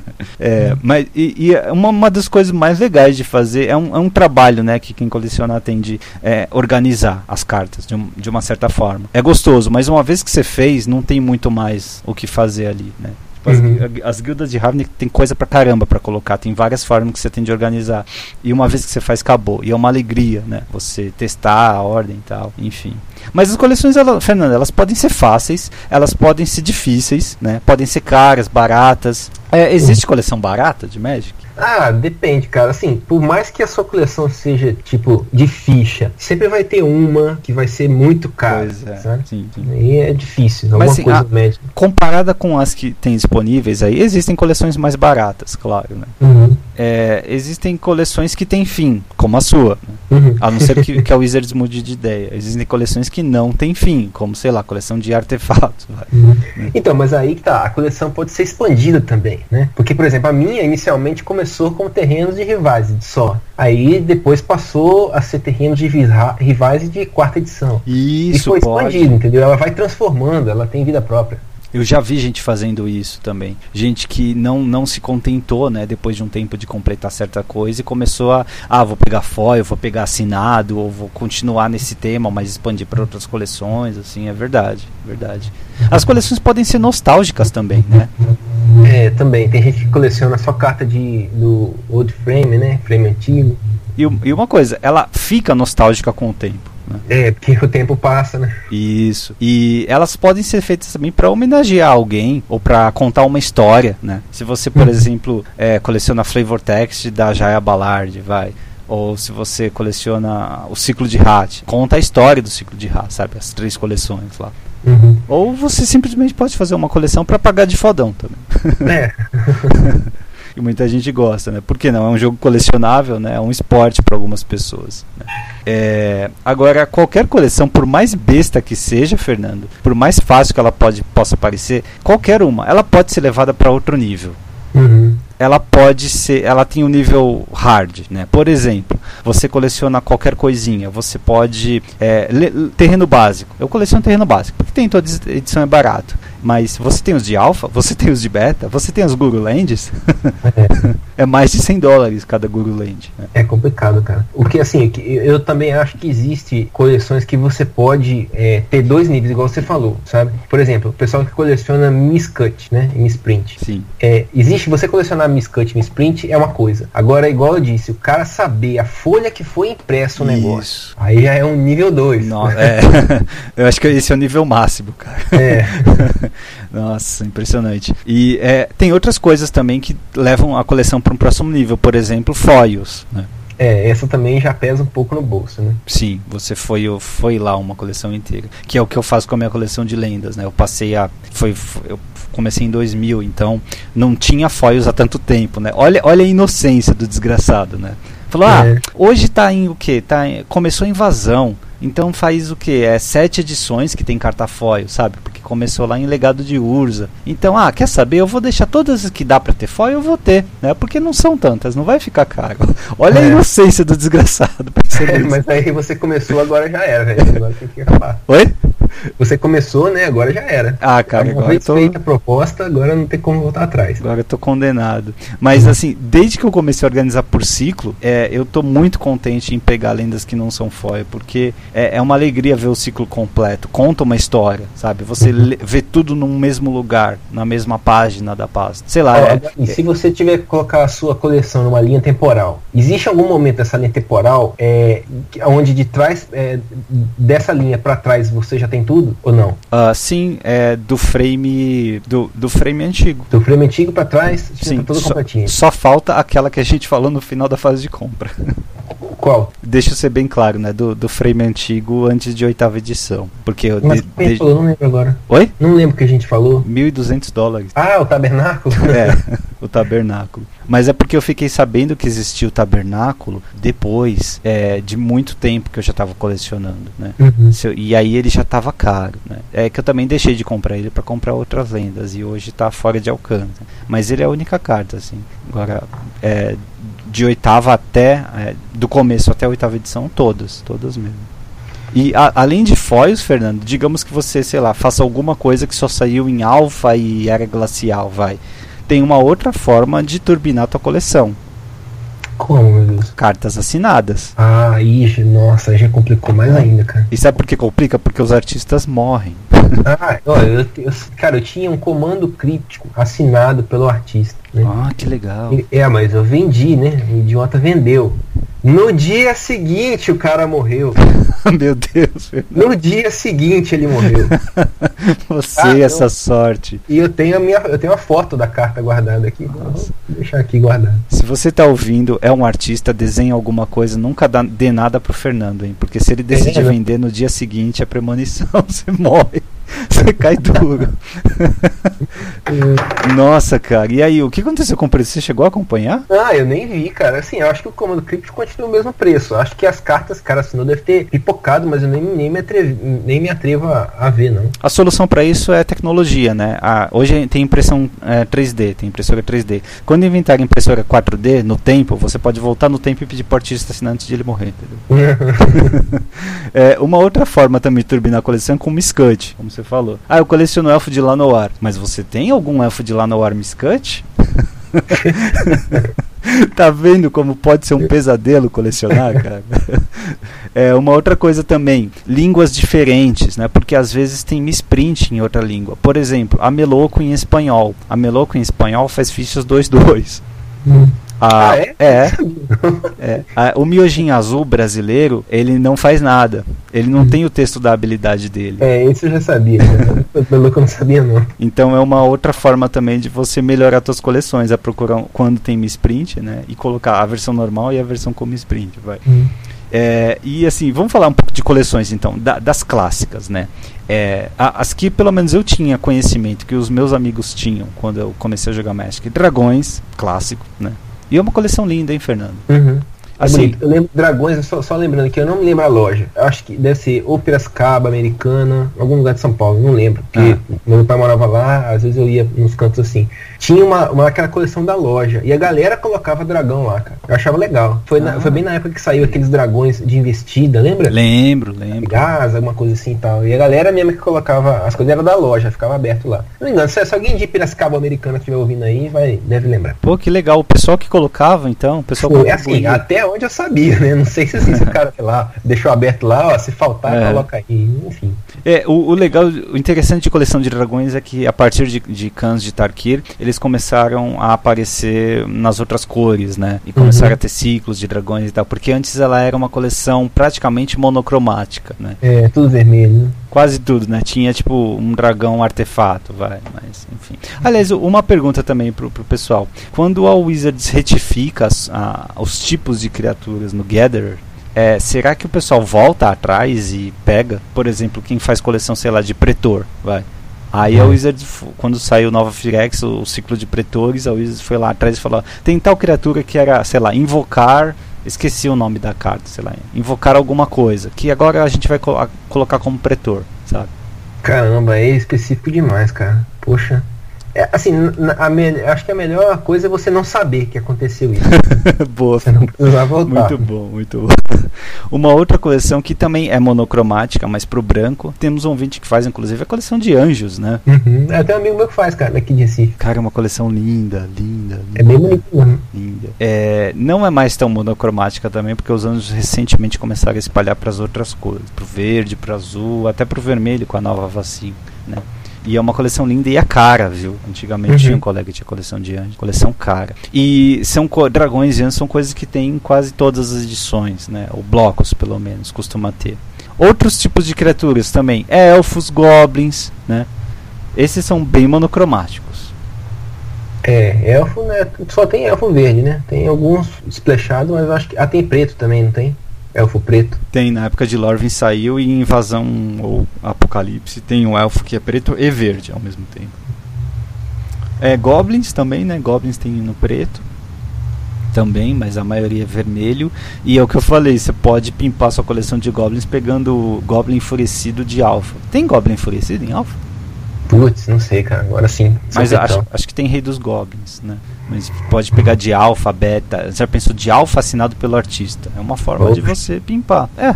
É, mas e, e uma, uma das coisas mais legais de fazer é um, é um trabalho, né, que quem coleciona tem de é, organizar as cartas de, um, de uma certa forma. É gostoso, mas uma vez que você fez, não tem muito mais o que fazer ali, né? As, uhum. as guildas de Ravnica tem coisa pra caramba pra colocar, tem várias formas que você tem de organizar. E uma vez que você faz, acabou. E é uma alegria, né? Você testar a ordem e tal, enfim. Mas as coleções, ela, Fernanda, elas podem ser fáceis, elas podem ser difíceis, né? Podem ser caras, baratas. É, existe coleção barata de Magic? Ah, depende, cara. Assim, por mais que a sua coleção seja, tipo, de ficha, sempre vai ter uma que vai ser muito cara, pois é, sabe? Sim, sim. Aí é difícil, alguma Mas, assim, coisa a, média. Comparada com as que tem disponíveis aí, existem coleções mais baratas, claro, né? Uhum. É, existem coleções que têm fim, como a sua, né? Uhum. A não ser que, que a Wizards mude de ideia. Existem coleções que não têm fim, como, sei lá, coleção de artefatos. Uhum. Né? Então, mas aí que tá, a coleção pode ser expandida também, né? Porque, por exemplo, a minha inicialmente começou com terrenos de rivais só. Aí depois passou a ser terrenos de rivais de quarta edição. Isso, e foi expandido, entendeu? Ela vai transformando, ela tem vida própria. Eu já vi gente fazendo isso também. Gente que não, não se contentou, né, depois de um tempo de completar certa coisa e começou a, ah, vou pegar foil, vou pegar assinado, ou vou continuar nesse tema, mas expandir para outras coleções, assim, é verdade, verdade. As coleções podem ser nostálgicas também, né? É, também. Tem gente que coleciona só carta de, do old frame, né, frame antigo. E, e uma coisa, ela fica nostálgica com o tempo. É, porque o tempo passa, né? Isso. E elas podem ser feitas também para homenagear alguém ou para contar uma história, né? Se você, por exemplo, é, coleciona Flavor Text da Jaya Ballard, vai. Ou se você coleciona o Ciclo de Hat, conta a história do Ciclo de Hat, sabe? As três coleções lá. Uhum. Ou você simplesmente pode fazer uma coleção para pagar de fodão também. É. E muita gente gosta, né? Por que não? É um jogo colecionável, né? É um esporte para algumas pessoas, né? É, agora, qualquer coleção, por mais besta que seja, Fernando, por mais fácil que ela pode, possa parecer, qualquer uma, ela pode ser levada para outro nível. Uhum. Ela pode ser, ela tem um nível hard, né? Por exemplo, você coleciona qualquer coisinha, você pode é, le, terreno básico. Eu coleciono terreno básico, porque tem toda edição é barato. Mas você tem os de alfa, você tem os de beta, você tem os Guru Lands. É. É mais de cem dólares cada Guru Land, né? É complicado, cara. O que assim, eu também acho que existe coleções que você pode é, ter dois níveis, igual você falou, sabe? Por exemplo, o pessoal que coleciona Miscut, né? Misprint. Sim. É, existe, você colecionar Miscut e Misprint é uma coisa. Agora, igual eu disse, o cara saber a folha que foi impresso o negócio, aí já é um nível dois. Nossa, é. Eu acho que esse é o nível máximo, cara. É. Nossa, impressionante. E é, tem outras coisas também que levam a coleção para um próximo nível, por exemplo, foils, né? É, essa também já pesa um pouco no bolso, né? Sim, você foi, foi lá uma coleção inteira. Que é o que eu faço com a minha coleção de lendas, né? Eu passei a... Foi, foi, eu comecei em dois mil, então não tinha foils há tanto tempo, né? Olha, olha a inocência do desgraçado, né? Falou, ah, É. hoje tá em o quê? Tá em, começou a invasão. Então faz o quê? É sete edições que tem carta foil, sabe? Porque começou lá em Legado de Urza. Então, ah, quer saber? Eu vou deixar todas as que dá pra ter foil, eu vou ter, né? Porque não são tantas, não vai ficar caro. Olha É. a inocência do desgraçado. É, mas aí você começou, agora já era, velho. Agora tem que acabar. Oi? Você começou, né? Agora já era. Ah, cara, Uma agora eu vez tô... feita a proposta, agora não tem como voltar atrás. Agora eu tô condenado. Mas assim, desde que eu comecei a organizar por ciclo, é, eu tô muito contente em pegar lendas que não são foil, porque é, é uma alegria ver o ciclo completo. Conta uma história, sabe? Você Uhum. lê, vê tudo num mesmo lugar, na mesma página da pasta. Sei lá, Ó, é, agora, e se você tiver que colocar a sua coleção numa linha temporal, existe algum momento dessa linha temporal é, que- onde de trás, é, dessa linha pra trás, você já tem tudo ou não? ah, sim, é do frame do, do frame antigo. Do frame antigo pra trás, já Sim, tá tudo só, completinho. só falta aquela que a gente falou no final da fase de compra. Qual? Deixa eu ser bem claro, né? Do, do frame antigo antes de oitava edição. Porque eu. Mas de- o que a gente de- falou, não lembro agora. Oi? Não lembro o que a gente falou. mil e duzentos dólares. Ah, o tabernáculo? É, o tabernáculo. Mas é porque eu fiquei sabendo que existia o tabernáculo depois é, de muito tempo que eu já estava colecionando, né? Uhum. Se eu- E aí ele já estava caro, né? É que eu também deixei de comprar ele para comprar outras lendas e hoje está fora de alcance. Mas ele é a única carta, assim. Agora, é, de oitava até, é, do começo até a oitava edição, todas, todas mesmo. E a- além de foils, Fernando, digamos que você, sei lá, faça alguma coisa que só saiu em alfa e era glacial, vai. Tem uma outra forma de turbinar a tua coleção. Como, meu Deus? Cartas assinadas. Ah, ixi, nossa, já complicou mais ainda, cara. E sabe por que complica? Porque os artistas morrem. Ah, olha, eu, eu- cara, eu tinha um comando crítico assinado pelo artista, né? Ah, que legal. Ele- É, mas eu vendi, né? O idiota vendeu. No dia seguinte o cara morreu. Meu Deus, Fernando. No dia seguinte ele morreu. Você Ah, e não. essa sorte. E eu tenho a minha, eu tenho a foto da carta guardada aqui. Vou deixar aqui guardada. Se você tá ouvindo, é um artista, desenha alguma coisa, nunca dá, dê nada pro Fernando, hein? Porque se ele decidir É, né? vender no dia seguinte, é premonição, você morre. Você cai duro. Nossa, cara. E aí, o que aconteceu com o preço? Você chegou a acompanhar? Ah, eu nem vi, cara. Assim, eu acho que o comando crítico continua o mesmo preço. Eu acho que as cartas, cara, assinou deve ter pipocado, mas eu nem, nem, me, atrevo, nem me atrevo a, a ver, não. A solução para isso é tecnologia, né? A, hoje tem impressão é, três D, tem impressora três D. Quando inventar impressora quatro D, no tempo, você pode voltar no tempo e pedir pro artista assinar antes de ele morrer, entendeu? É, uma outra forma também de turbinar a coleção é com Miscut, como você falou. Ah, eu coleciono elfo de Llanowar. Mas você tem algum elfo de Llanowar Miscut? Tá vendo como pode ser um pesadelo colecionar, cara? É, uma outra coisa também, línguas diferentes, né? Porque às vezes tem misprint em outra língua. Por exemplo, a Meloco em espanhol. A Meloco em espanhol faz fichas dois dois. A, Ah, é? é, é. A- o miojinho azul brasileiro, ele não faz nada. Ele não tem o texto da habilidade dele. É, esse eu já sabia, cara. Pelo que eu não sabia, não. Então é uma outra forma também de você melhorar suas coleções. É procurar quando tem misprint, né? E colocar a versão normal e a versão com misprint, vai. É, e assim, vamos falar um pouco de coleções então, da- das clássicas, né? É, a- as que pelo menos eu tinha conhecimento, que os meus amigos tinham quando eu comecei a jogar Magic. Dragões, clássico, né? E é uma coleção linda, hein, Fernando? Uhum. É Assim, bonito. Eu lembro Dragões, só, só lembrando que eu não me lembro a loja. Eu acho que deve ser ou Piracicaba, Americana, algum lugar de São Paulo, não lembro. Porque Ah. meu pai morava lá, às vezes eu ia nos cantos assim. Tinha uma, uma aquela coleção da loja. E a galera colocava dragão lá, cara. Eu achava legal. Foi, na- Ah. foi bem na época que saiu aqueles dragões de investida, lembra? lembro, lembro. Gás, alguma coisa assim e tal. E a galera mesmo que colocava, as coisas eram da loja, ficava aberto lá. Não me engano, se, se alguém de Piracicaba ou Americana estiver ouvindo aí, vai, deve lembrar. Pô, que legal. O pessoal que colocava, então, o pessoal Pô, é assim, contribuía. até onde eu sabia, né? Não sei se, assim, se o cara, sei lá, deixou aberto lá, ó, se faltar, É. coloca aí, enfim. É, o, o legal, o interessante de coleção de dragões é que a partir de, de Khans de Tarkir, eles começaram a aparecer nas outras cores, né? E começaram Uhum. a ter ciclos de dragões e tal, porque antes ela era uma coleção praticamente monocromática, né? É, tudo vermelho, né? quase tudo, né? Tinha tipo um dragão artefato, vai, mas enfim. Aliás, uma pergunta também pro, pro pessoal. Quando a Wizards retifica as, a, os tipos de criaturas no Gatherer, é, será que o pessoal volta atrás e pega? Por exemplo, quem faz coleção, sei lá, de Pretor, vai. Aí a Wizards, quando saiu Nova Firex, o, o ciclo de Pretores, a Wizards foi lá atrás e falou, tem tal criatura que era, sei lá, invocar, esqueci o nome da carta, sei lá, invocar alguma coisa, que agora a gente vai colo- colocar como Pretor, sabe? Caramba, é específico demais, cara. Poxa. É, assim, na, a me, acho que a melhor coisa é você não saber que aconteceu isso. Boa. Você não precisar voltar. Muito bom, muito bom. Uma outra coleção que também é monocromática, mas pro branco. Temos um ouvinte que faz, inclusive, a coleção de anjos, né? Uhum. É, tem um amigo meu que faz, cara, daqui de Recife. Cara, é uma coleção linda, linda, linda. É bem bonito mesmo. Linda. É, não é mais tão monocromática também, porque os anjos recentemente começaram a espalhar para as outras cores. Pro verde, pro azul, até pro vermelho com a nova vacina, né? E é uma coleção linda e é cara, viu? Antigamente uhum. tinha um colega que tinha coleção de anjos. Coleção cara. E são co- dragões e anjos são coisas que tem em quase todas as edições, né? Ou blocos, pelo menos, costuma ter. Outros tipos de criaturas também. Elfos, goblins, né? Esses são bem monocromáticos. É, elfo, né? Só tem elfo verde, né? Tem alguns splashados, mas eu acho que... Ah, tem preto também, não tem? Elfo preto. Tem, na época de Lorwyn saiu, e em Invasão ou Apocalipse tem um elfo que é preto e verde ao mesmo tempo. É, Goblins também, né? Goblins tem no preto também, mas a maioria é vermelho. E é o que eu falei, você pode pimpar sua coleção de Goblins pegando o Goblin Enfurecido de Alpha. Tem Goblin Enfurecido em Alpha? Putz, não sei, cara. Agora sim. Mas acho, acho que tem Rei dos Goblins, né? Mas pode pegar de alfa, beta. Você já pensou de alfa assinado pelo artista? É uma forma Ops. de você pimpar. É.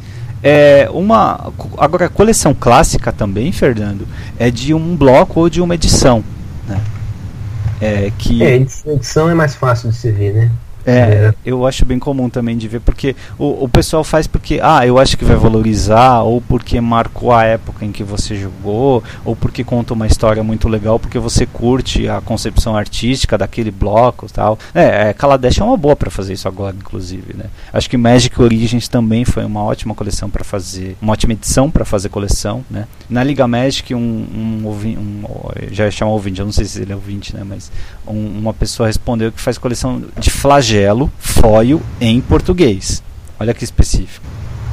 É uma. Agora, a coleção clássica também, Fernando, é de um bloco ou de uma edição, né? É, que... é edição é mais fácil de se ver, né? É, é, eu acho bem comum também de ver, porque o, o pessoal faz porque, ah, eu acho que vai valorizar, ou porque marcou a época em que você jogou, ou porque conta uma história muito legal, porque você curte a concepção artística daquele bloco e tal. É, é, Kaladesh é uma boa para fazer isso agora, inclusive, né? Acho que Magic Origins também foi uma ótima coleção para fazer, uma ótima edição para fazer coleção, né? Na Liga Magic, um, um, um, um já chama ouvinte, eu não sei se ele é ouvinte, né? Mas um, uma pessoa respondeu que faz coleção de flagelo foil em português. Olha que específico.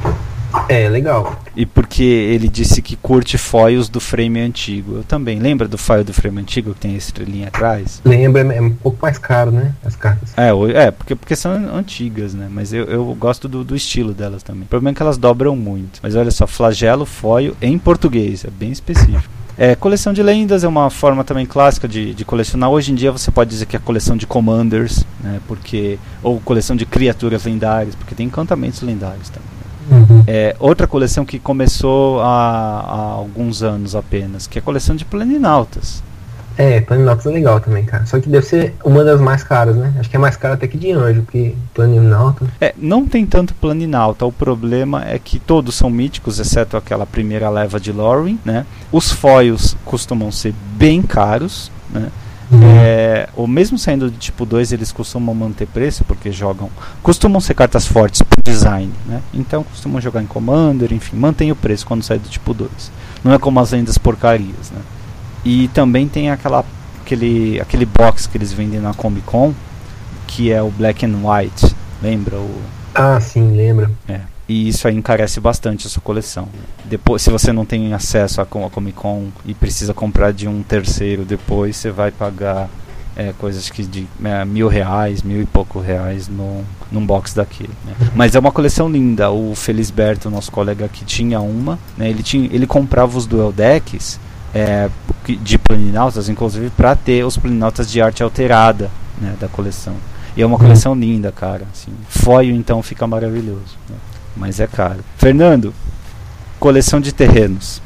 É, legal. E porque ele disse que curte foils do frame antigo. Eu também. Lembra do foil do frame antigo que tem a estrelinha atrás? Lembra, é um pouco mais caro, né? As cartas. É, é porque, porque são antigas, né? Mas eu, eu gosto do, do estilo delas também. O problema é que elas dobram muito. Mas olha só, flagelo foil em português. É bem específico. É, coleção de lendas é uma forma também clássica de, de colecionar. Hoje em dia você pode dizer que é coleção de commanders, né, porque, ou coleção de criaturas lendárias, porque tem encantamentos lendários também. Uhum. É, outra coleção que começou há, há alguns anos apenas, que é a coleção de planinautas. É, Planinautas é legal também, cara. Só que deve ser uma das mais caras, né? Acho que é mais cara até que de anjo, porque Planinauta... É, não tem tanto Planinauta. O problema é que todos são míticos, exceto aquela primeira leva de Lorwyn, né? Os foils costumam ser bem caros, né? Uhum. É, ou mesmo saindo de tipo dois, eles costumam manter preço, porque jogam... Costumam ser cartas fortes por design, né? Então costumam jogar em Commander, enfim, mantém o preço quando sai do tipo dois. Não é como as lendas porcarias, né? E também tem aquela, aquele, aquele box que eles vendem na Comic Con, que é o Black and White, lembra? O... Ah, sim, lembra. É. E isso aí encarece bastante a sua coleção. Depois, se você não tem acesso à Comic Con e precisa comprar de um terceiro depois, você vai pagar é, coisas que de é, mil reais, mil e pouco reais no, num box daquele, né? Mas é uma coleção linda. O Felisberto, nosso colega que tinha uma, né, ele, tinha, ele comprava os duel decks É, de planinautas, inclusive para ter os planinautas de arte alterada, né, da coleção. E é uma coleção linda, cara. Assim. Foil então fica maravilhoso, né? Mas é caro. Fernando, coleção de terrenos.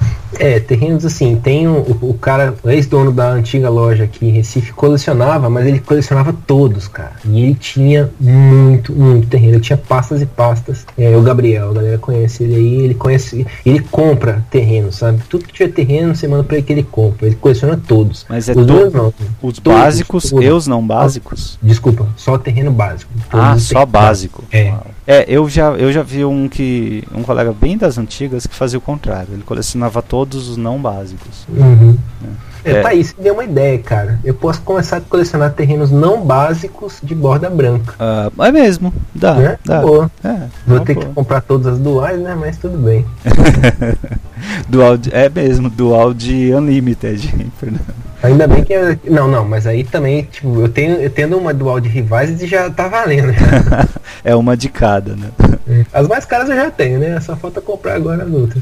É, terrenos assim, tem o, o cara, o ex-dono da antiga loja aqui em Recife, colecionava, mas ele colecionava todos, cara. E ele tinha muito, muito terreno. Ele tinha pastas e pastas. É, o Gabriel, a galera conhece ele aí, ele conhece, ele compra terreno, sabe? Tudo que tiver terreno, você manda pra ele que ele compra. Ele coleciona todos. Mas é os to- não, os todos, básicos todos. e os não básicos? Desculpa, só terreno básico. Ah, só básico. É. Uau. É, eu já, eu já vi um que um colega bem das antigas que fazia o contrário. Ele colecionava todos os não básicos. Uhum. É. É, tá aí, você deu uma ideia, cara. Eu posso começar a colecionar terrenos não básicos de borda branca. Uh, é mesmo, dá. Né? dá. Boa. É, Vou é ter boa. que comprar todas as duais, né? Mas tudo bem. Dual de, é mesmo, dual de Unlimited, Fernando. Ainda bem que eu, não, não, mas aí também, tipo, eu tenho, eu tendo uma dual de rivais e já tá valendo. É uma de cada, né? As mais caras eu já tenho, né? Só falta comprar agora as outras.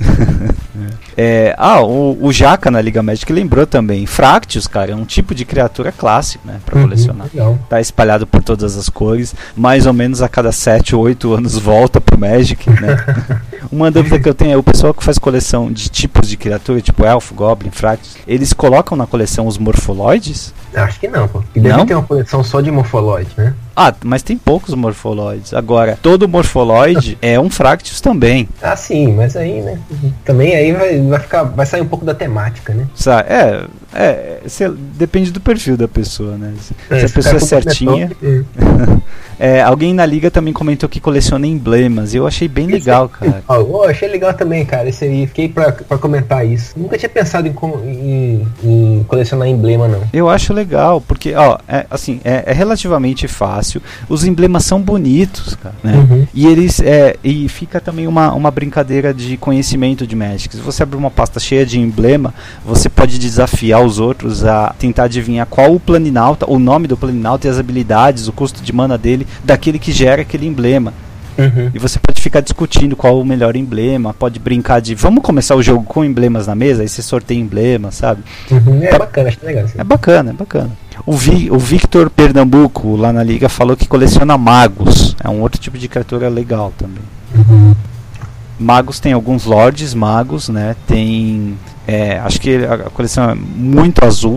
É, ah, o, o Jaca na Liga Magic lembrou também. Fractious, cara, é um tipo de criatura clássico, né? Pra Uhum, colecionar. legal. Tá espalhado por todas as cores. Mais ou menos a cada sete ou oito anos volta pro Magic, né? Uma dúvida que eu tenho é o pessoal que faz coleção de tipos de criatura, tipo Elfo, Goblin, Fractious, eles colocam na coleção os Morpholoids? Acho que não, pô. E deve Não? ter uma coleção só de Morpholoid, né? Ah, mas tem poucos Morpholoids. Agora, todo Morpholoid é um Fractious também. Ah, sim, mas aí, né? Também aí vai, vai ficar, vai sair um pouco da temática, né? Sabe? É, é cê, depende do perfil da pessoa, né? Se, É, se a se pessoa é tá com certinha. top, É, alguém na liga também comentou que coleciona emblemas. Eu achei bem legal, cara. Ó, eu achei legal também, cara. Esse aí, fiquei pra, pra comentar isso. Nunca tinha pensado em, como- em, em colecionar emblema, não. Eu acho legal, porque, ó, é, assim, é, é relativamente fácil. Os emblemas são bonitos, cara, né? Uhum. E eles, é, e fica também uma, uma brincadeira de conhecimento de Magic. Se você abrir uma pasta cheia de emblema, você pode desafiar os outros a tentar adivinhar qual o planinauta, o nome do planinauta e as habilidades, o custo de mana dele, daquele que gera aquele emblema. Uhum. E você pode ficar discutindo qual o melhor emblema, pode brincar de vamos começar o jogo com emblemas na mesa, aí você sorteia emblemas, sabe? Uhum. É bacana, acho legal. Assim. É bacana, é bacana. O, Vi, o Victor Pernambuco, lá na liga, falou que coleciona magos. É um outro tipo de criatura legal também. Uhum. Magos tem alguns lords magos, né? Tem. É, acho que a coleção é muito azul.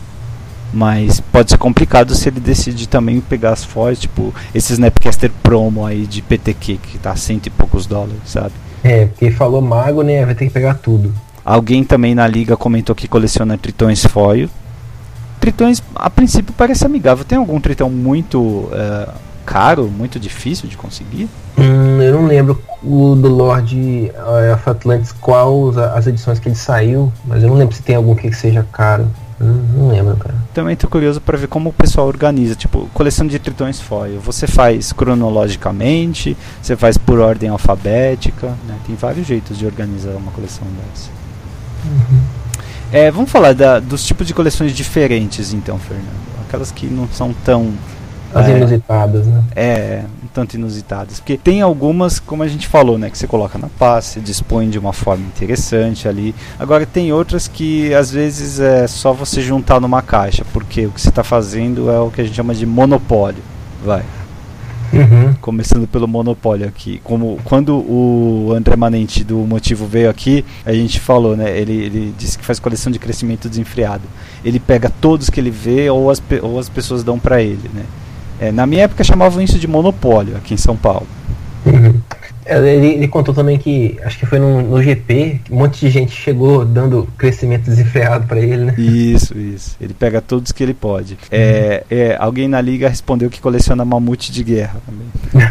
Mas pode ser complicado se ele decidir também pegar as foils, tipo esse Snapcaster promo aí de P T Q, que tá cento e poucos dólares, sabe? É, porque falou mago, né? Vai ter que pegar tudo. Alguém também na liga comentou que coleciona tritões foil. Tritões, a princípio, parece amigável. Tem algum tritão muito é, caro, muito difícil de conseguir? Hum, eu não lembro o do Lord uh, of Atlantis, qual as, as edições que ele saiu, mas eu não lembro se tem algum que seja caro. Hum, não lembro, cara. Também tô curioso para ver como o pessoal organiza, tipo, coleção de tritões foil. Você faz cronologicamente, você faz por ordem alfabética, né? Tem vários jeitos de organizar uma coleção dessa. Uhum. É, vamos falar da, dos tipos de coleções diferentes, então, Fernando. Aquelas que não são tão As é, inusitadas, né? É, um tanto inusitadas. Porque tem algumas, como a gente falou, né? Que você coloca na pasta, você dispõe de uma forma interessante ali. Agora tem outras que às vezes é só você juntar numa caixa, porque o que você está fazendo é o que a gente chama de monopólio. Vai. Uhum. Começando pelo monopólio aqui. Como quando o André Manenti do Motivo veio aqui, a gente falou, né? Ele, ele disse que faz coleção de crescimento desenfreado. Ele pega todos que ele vê ou as, ou as pessoas dão para ele, né? É, na minha época chamavam isso de monopólio aqui em São Paulo. Uhum. Ele, ele contou também que, acho que foi no, no G P, um monte de gente chegou dando crescimento desenfreado pra ele, né? Isso, isso. Ele pega todos que ele pode. É, é, alguém na liga respondeu que coleciona mamute de guerra também.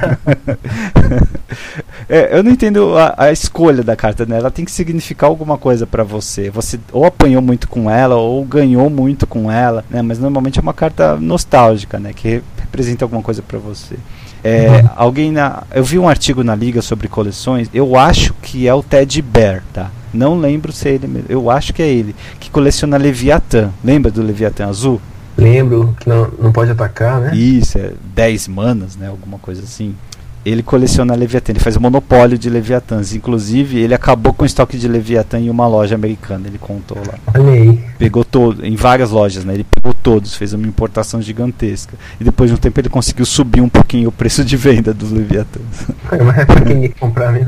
É, eu não entendo a, a escolha da carta, né? Ela tem que significar alguma coisa pra você. Você ou apanhou muito com ela, ou ganhou muito com ela, né? Mas normalmente é uma carta nostálgica, né? Que representa alguma coisa pra você. É, uhum. Alguém na, eu vi um artigo na liga sobre coleções. Eu acho que é o Ted Bear, tá? Não lembro se é ele mesmo. Eu acho que é ele que coleciona Leviatã. Lembra do Leviatã azul? Lembro que não, não pode atacar, né? Isso, é dez manas, né? Alguma coisa assim. Ele coleciona Leviatã, ele faz monopólio de Leviatãs. Inclusive, ele acabou com o estoque de Leviatã em uma loja americana, ele contou lá. Olha aí. Pegou todo, em várias lojas, né? Ele pegou todos, fez uma importação gigantesca. E depois de um tempo ele conseguiu subir um pouquinho o preço de venda dos Leviatãs. Mas é pra quem ia comprar mesmo.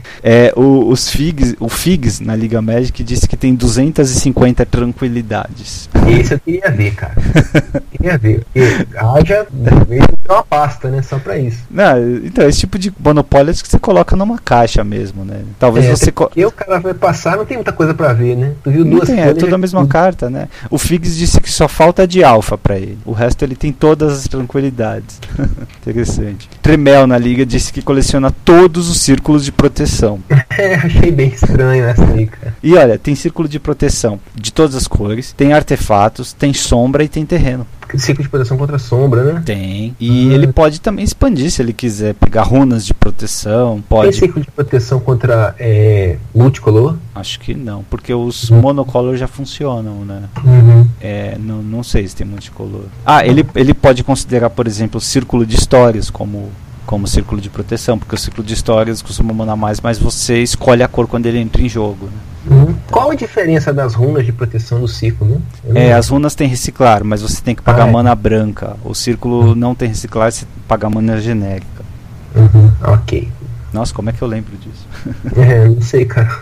É, o, os Figs, o Figs na Liga Magic disse que tem duzentas e cinquenta tranquilidades. Esse eu queria ver, cara. Queria ver. Porque haja uma pasta, né? Só pra isso. Não, então, esse tipo de monopólio é que você coloca numa caixa mesmo, né? Talvez é, você. Porque o cara vai passar, não tem muita coisa pra ver, né? Tu viu Não duas tem, é tudo a mesma tudo. carta, né? O Figs disse que só falta de alfa pra ele. O resto ele tem todas as tranquilidades. Interessante. Tremel na Liga disse que coleciona todos os círculos de proteção. É, achei bem estranho essa aí, cara. E olha, tem círculo de proteção de todas as cores, tem artefatos, tem sombra e tem terreno. Círculo de proteção contra a sombra, né? Tem. E hum. ele pode também expandir se ele quiser pegar runas de proteção. Pode. Tem círculo de proteção contra é, multicolor? Acho que não, porque os hum. monocolor já funcionam, né? Uhum. É, não, não sei se tem multicolor. Ah, ele, ele pode considerar, por exemplo, o círculo de histórias como, como círculo de proteção, porque o círculo de histórias costuma mandar mais, mas você escolhe a cor quando ele entra em jogo, né? Uhum. Então, qual a diferença das runas de proteção do círculo? Né? É, as runas tem reciclar, mas você tem que pagar ah, é. mana branca. O círculo uhum. não tem reciclar, você paga mana genérica. Uhum. Ok. Nossa, como é que eu lembro disso? É, não sei, cara.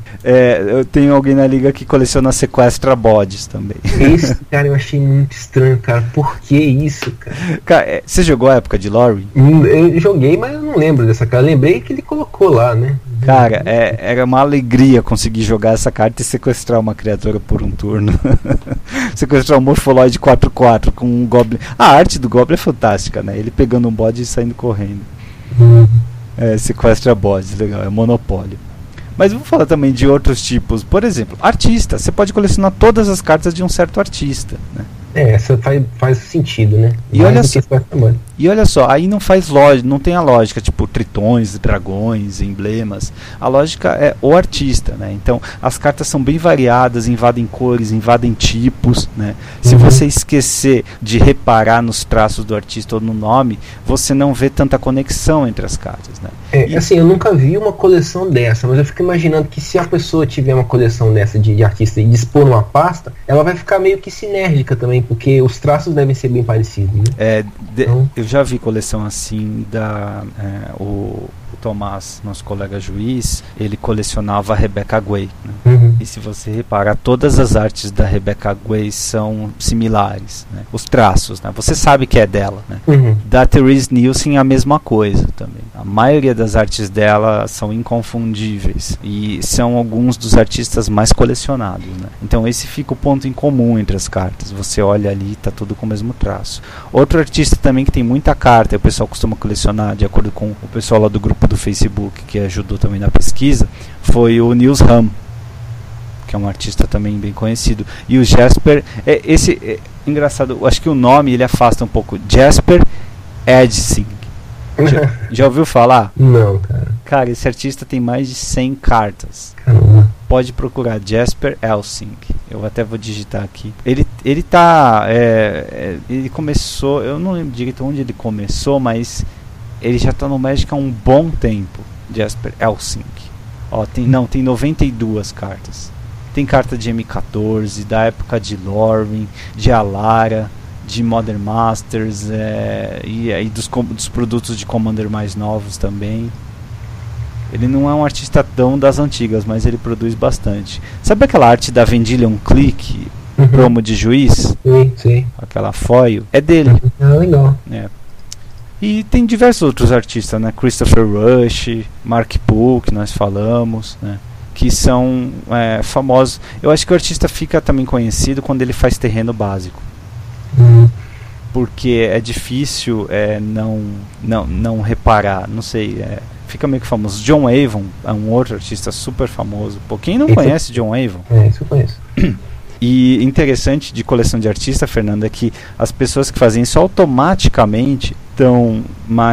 É, eu tenho alguém na liga que coleciona sequestra bodes também. Esse, cara, eu achei muito estranho, cara. Por que isso, cara? Cara, é, você jogou a época de Lorwyn? Eu joguei, mas eu não lembro dessa cara. Eu lembrei que ele colocou lá, né? Cara, é, era uma alegria conseguir jogar essa carta e sequestrar uma criatura por um turno. Sequestrar um Morpholoid quatro quatro com um Goblin. A arte do Goblin é fantástica, né? Ele pegando um bode e saindo correndo. Uhum. É, sequestra bodes, legal, é monopólio. Mas vamos falar também de outros tipos. Por exemplo, artista. Você pode colecionar todas as cartas de um certo artista, né? É, essa faz, faz sentido, né? E olha, só, e olha só, aí não faz lógica, não tem a lógica, tipo, tritões, dragões, emblemas. A lógica é o artista, né? Então, as cartas são bem variadas, invadem cores, invadem tipos, né? Se uhum. você esquecer de reparar nos traços do artista ou no nome, você não vê tanta conexão entre as cartas, né? É, e, assim, eu nunca vi uma coleção dessa, mas eu fico imaginando que se a pessoa tiver uma coleção dessa de, de artista e dispor numa pasta, ela vai ficar meio que sinérgica também, porque os traços devem ser bem parecidos, né? É, de, então, eu já vi coleção assim da é, o, o Tomás, nosso colega juiz, ele colecionava a Rebecca Guay, né? Uhum. E se você reparar, todas as artes da Rebecca Guay são similares, né? Os traços, né? Você sabe que é dela, né? Uhum. Da Therese Nielsen a mesma coisa também. A maioria das artes dela são inconfundíveis e são alguns dos artistas mais colecionados, né? Então esse fica o ponto em comum entre as cartas. Você olha ali, tá tudo com o mesmo traço. Outro artista também que tem muita carta, e o pessoal costuma colecionar, de acordo com o pessoal lá do grupo do Facebook que ajudou também na pesquisa, foi o Niels Ham, que é um artista também bem conhecido. E o Jasper, é, esse é, engraçado, eu acho que o nome ele afasta um pouco. Jasper Edsing. Já, já ouviu falar? Não, cara. Cara, esse artista tem mais de cem cartas. Caramba. Pode procurar Jasper Elsing. Eu até vou digitar aqui. Ele, ele tá. É, é, ele começou. Eu não lembro direito onde ele começou, mas ele já tá no Magic há um bom tempo. Jasper Elsing. Ó, tem, não, tem noventa e duas cartas. Tem carta de M quatorze, da época de Lorwyn, de Alara, de Modern Masters, é, e aí dos, dos produtos de Commander mais novos também. Ele não é um artista tão das antigas, mas ele produz bastante. Sabe aquela arte da Vendilion Click, uhum. promo de juiz? Sim, sim. Aquela foil? É dele. É legal. É. E tem diversos outros artistas, né? Christopher Rush, Mark Poole, que nós falamos, né? Que são é, famosos. Eu acho que o artista fica também conhecido quando ele faz terreno básico. Uhum. Porque é difícil é, não, não, não reparar, não sei, é, fica meio que famoso. John Avon é um outro artista super famoso. Pô, quem não esse conhece John Avon? É, isso eu conheço. E interessante de coleção de artista, Fernando, é que as pessoas que fazem isso automaticamente estão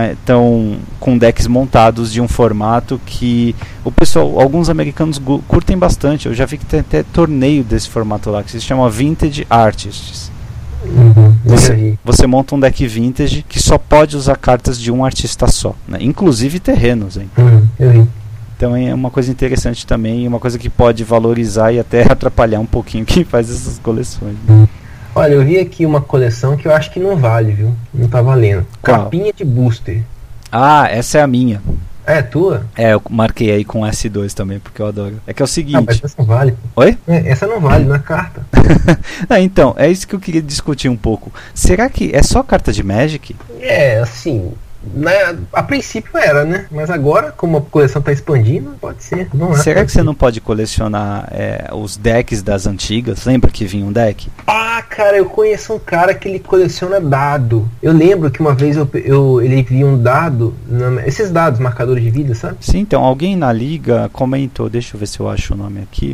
com decks montados de um formato que o pessoal, alguns americanos curtem bastante. Eu já vi que tem até torneio desse formato lá, que se chama Vintage Artists. Uhum, você, você monta um deck vintage que só pode usar cartas de um artista só, né? Inclusive terrenos, hein? Uhum, eu vi. Então é uma coisa interessante também, uma coisa que pode valorizar e até atrapalhar um pouquinho quem faz essas coleções. Uhum. Olha, eu vi aqui uma coleção que eu acho que não vale, viu? Não tá valendo. Qual? Capinha de booster. Ah, essa é a minha. É, tua? É, eu marquei aí com S dois também, porque eu adoro. É que é o seguinte... Ah, mas essa não vale. Oi? É, essa não vale, não é carta. ah, então, é isso que eu queria discutir um pouco. Será que é só carta de Magic? É, assim... Né, a princípio era, né? Mas agora, como a coleção tá expandindo, pode ser. Não é, Será que ser. você não pode colecionar é, os decks das antigas? Lembra que vinha um deck? Ah, cara, eu conheço um cara que ele coleciona dado. Eu lembro que uma vez eu, eu, ele via um dado, na, esses dados, marcadores de vida, sabe? Sim, então alguém na liga comentou, deixa eu ver se eu acho o nome aqui.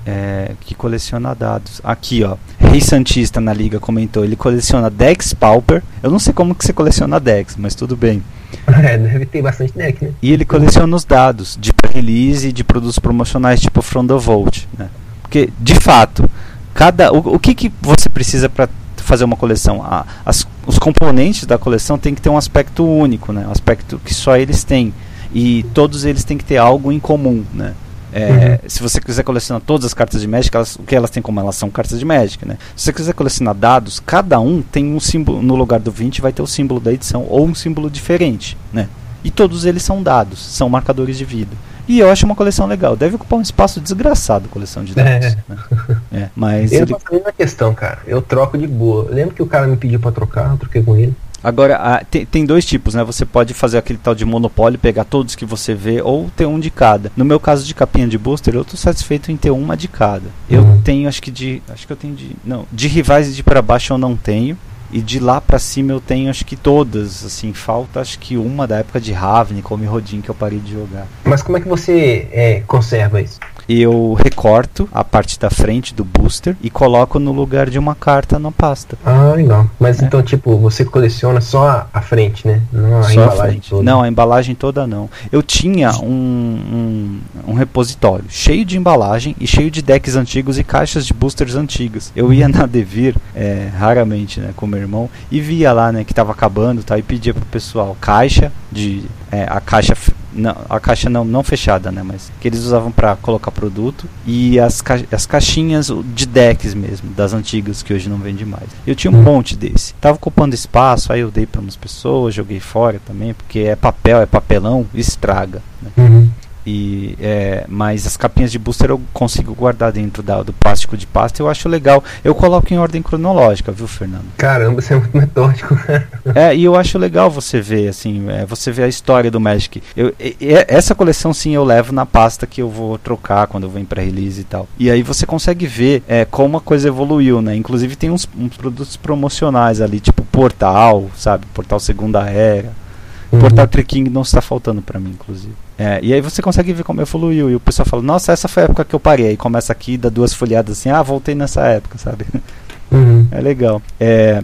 É, que coleciona dados. Aqui, ó. Rei Santista na liga comentou. Ele coleciona decks Pauper. Eu não sei como que você coleciona decks, mas tudo bem. É, deve ter bastante deck, né? E ele coleciona os dados de release e de produtos promocionais, tipo From the Vault, né? Porque, de fato, cada o, o que, que você precisa para fazer uma coleção? A, as, os componentes da coleção tem que ter um aspecto único, né? Um aspecto que só eles têm. E todos eles têm que ter algo em comum, né? É, uhum. Se você quiser colecionar todas as cartas de Magic, elas, o que elas têm como elas são cartas de Magic, né? Se você quiser colecionar dados, cada um tem um símbolo, no lugar do vinte vai ter o símbolo da edição ou um símbolo diferente, né? E todos eles são dados, são marcadores de vida. E eu acho uma coleção legal. Deve ocupar um espaço desgraçado a coleção de dados, é. Né? É, mas eu ele... faço a mesma questão, cara. Eu troco de boa. Eu lembro que o cara me pediu pra trocar, eu troquei com ele. Agora, a, tem, tem dois tipos, né? Você pode fazer aquele tal de monopólio, pegar todos que você vê, ou ter um de cada. No meu caso de capinha de booster, eu tô satisfeito em ter uma de cada. Eu uhum. tenho, acho que de... Acho que eu tenho de... Não, de rivais e de para baixo eu não tenho. E de lá pra cima eu tenho, acho que todas. Assim, falta acho que uma da época de Ravnica ou Mirrodin que eu parei de jogar. Mas como é que você é, conserva isso? Eu recorto a parte da frente do booster e coloco no lugar de uma carta na pasta. Ah, legal. Mas é. então, tipo, você coleciona só a, a frente, né? Não a só embalagem a frente. toda. Não, a embalagem toda não. Eu tinha um, um, um repositório cheio de embalagem e cheio de decks antigos e caixas de boosters antigas. Eu ia na Devir, é, raramente, né, com meu irmão, e via lá, né, que tava acabando, tá, e pedia pro pessoal caixa de... É, a caixa... Não, a caixa não, não fechada, né? Mas que eles usavam para colocar produto. E as, ca as caixinhas de decks mesmo, das antigas, que hoje não vende mais. Eu tinha um monte desse. Tava ocupando espaço, aí eu dei para umas pessoas, joguei fora também, porque é papel, é papelão, estraga, né? Uhum. E, é, mas as capinhas de booster eu consigo guardar dentro da, do plástico de pasta. Eu acho legal. Eu coloco em ordem cronológica, viu, Fernando? Caramba, você é muito metódico. É, e eu acho legal você ver, assim, é, você ver a história do Magic. Eu, e, e, essa coleção, sim, eu levo na pasta que eu vou trocar quando eu vou em pré-release e tal. E aí você consegue ver é, como a coisa evoluiu, né? Inclusive tem uns, uns produtos promocionais ali, tipo Portal, sabe? Portal Segunda Era. Uhum. Portal Trekking não está faltando pra mim, inclusive. É, e aí você consegue ver como evoluiu. E o pessoal fala, nossa, essa foi a época que eu parei. Aí começa aqui, dá duas folhadas assim, ah, voltei nessa época, sabe? Uhum. É legal. É,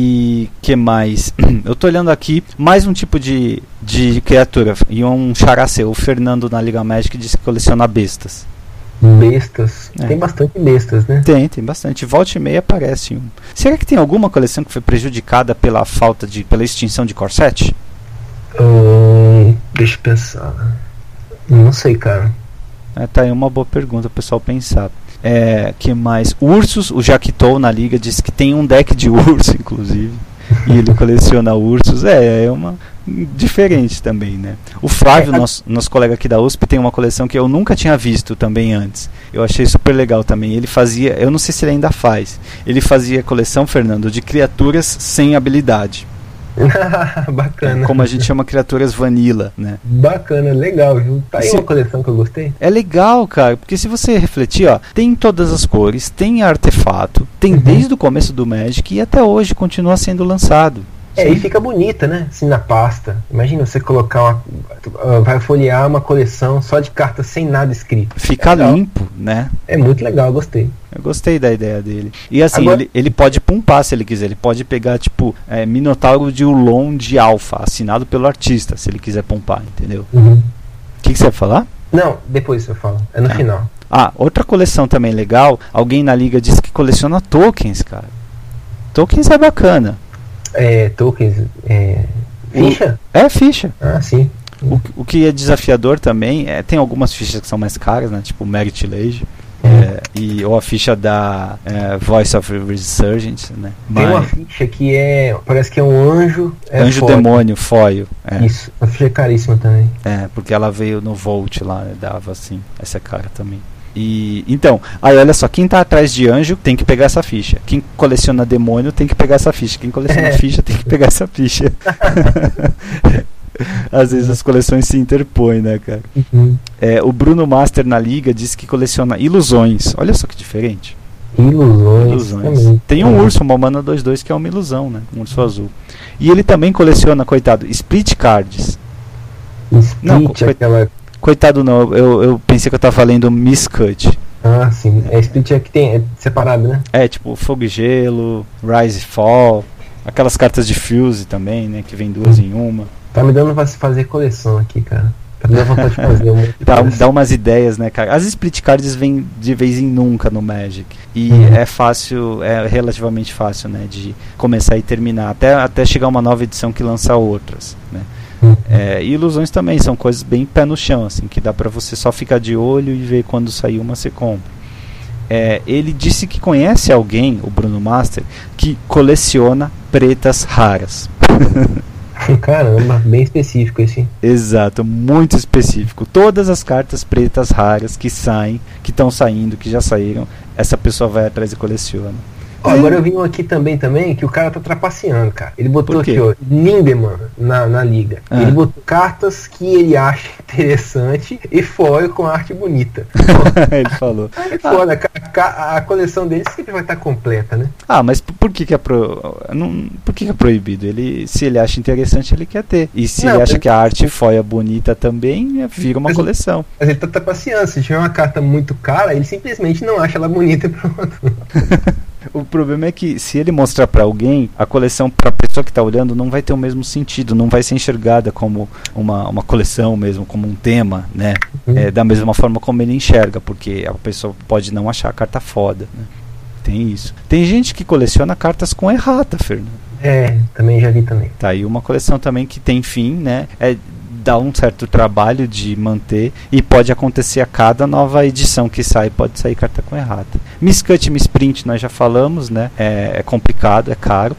e que mais? Eu tô olhando aqui, mais um tipo de, de criatura. E um xará seu, o Fernando na Liga Magic disse que coleciona bestas. Bestas. É. Tem bastante bestas, né? Tem, tem bastante. Volta e meia aparece um. Será que tem alguma coleção que foi prejudicada pela falta de, pela extinção de Corset? Hum, deixa eu pensar. Não sei, cara. É, tá aí uma boa pergunta, o pessoal pensar. É, que mais? Ursos, o Jaquitou na liga disse que tem um deck de urso, inclusive. E ele coleciona ursos. É, é uma diferente também, né? O Flávio, é, nosso, nosso colega aqui da U S P, tem uma coleção que eu nunca tinha visto também antes. Eu achei super legal também. Ele fazia, eu não sei se ele ainda faz. Ele fazia coleção, Fernando, de criaturas sem habilidade. Bacana. Como a gente chama criaturas vanilla, né? Bacana, legal, viu? Tá aí se... uma coleção que eu gostei. É legal, cara, porque se você refletir, ó, tem todas as cores, tem artefato, tem uhum. desde o começo do Magic e até hoje continua sendo lançado. É, sim. E fica bonita, né? Assim, na pasta. Imagina você colocar uma... Uh, vai folhear uma coleção só de cartas sem nada escrito. Fica é limpo, né? É muito legal, eu gostei. Eu gostei da ideia dele. E assim, Agora... ele, ele pode pumpar se ele quiser. Ele pode pegar, tipo, é, Minotauro de Ulon de Alpha, assinado pelo artista, se ele quiser pumpar, entendeu? O uhum. que, que você vai falar? Não, depois eu falo. É no ah. final. Ah, outra coleção também legal. Alguém na liga disse que coleciona tokens, cara. Tokens é bacana. É, tokens, é... ficha? É, ficha. Ah, sim. O, o que é desafiador também, é, tem algumas fichas que são mais caras, né? Tipo Merit Lage. É, e, ou a ficha da é, Voice of Resurgence, né? Tem uma ficha que é, parece que é um anjo. É anjo foil. demônio, foil. É. Isso, a ficha é caríssima também. É, porque ela veio no Volt lá, né, dava assim, essa cara também. E, então, aí olha só, quem tá atrás de anjo tem que pegar essa ficha. Quem coleciona demônio tem que pegar essa ficha. Quem coleciona É. ficha tem que pegar essa ficha. Às vezes as coleções se interpõem, né, cara? Uhum. É, o Bruno Master na Liga disse que coleciona ilusões. Olha só que diferente. Ilusões. Ilusões. Também. Tem um Uhum. urso, uma Mana dois dois, que é uma ilusão, né? Um urso azul. E ele também coleciona, coitado, split cards. Split, Não, co- aquela. Coitado não, eu, eu pensei que eu tava falando miscut. Ah, sim. É split é que tem. É separado, né? É, tipo Fogo e Gelo, Rise e Fall, aquelas cartas de Fuse também, né? Que vem duas em uma. Tá me dando pra se fazer coleção aqui, cara. Tá me dando vontade de fazer um monte de Dá, coleção. dá umas ideias, né, cara? As split cards vêm de vez em nunca no Magic. E Uhum. é fácil, é relativamente fácil, né? De começar e terminar. Até, até chegar uma nova edição que lança outras, né? Uhum. É, e ilusões também são coisas bem pé no chão, assim, que dá pra você só ficar de olho e ver quando sair uma você compra. É, ele disse que conhece alguém, o Bruno Master, que coleciona pretas raras. Caramba, bem específico esse. Exato, muito específico. Todas as cartas pretas raras que saem, que estão saindo, que já saíram, essa pessoa vai atrás e coleciona. Ó, agora eu vi um aqui também, também, que o cara tá trapaceando, cara. Ele botou Por quê? aqui, ó, Lindemann na, na liga. Ah. Ele botou cartas que ele acha interessante e foil com arte bonita. Ele falou. É foda, a, a, a coleção dele sempre vai estar completa, né? Ah, mas por, por que que é pro, não, por que que é proibido? Ele, se ele acha interessante, ele quer ter. E se Não, ele acha ele- que a arte foil é bonita também, é, vira uma Mas- coleção. Mas ele tá trapaceando. Se tiver uma carta muito cara, ele simplesmente não acha ela bonita e pronto. O problema é que se ele mostrar pra alguém, a coleção pra pessoa que tá olhando não vai ter o mesmo sentido, não vai ser enxergada como uma, uma coleção mesmo, como um tema, né? Uhum. É, da mesma forma como ele enxerga, porque a pessoa pode não achar a carta foda, né? Tem isso. Tem gente que coleciona cartas com errata, Fernando. É, também já vi também. Tá aí uma coleção também que tem fim, né? É, dá um certo trabalho de manter e pode acontecer a cada nova edição que sai, pode sair carta com errata. Miscut e Misprint nós já falamos, né? É, é complicado, é caro.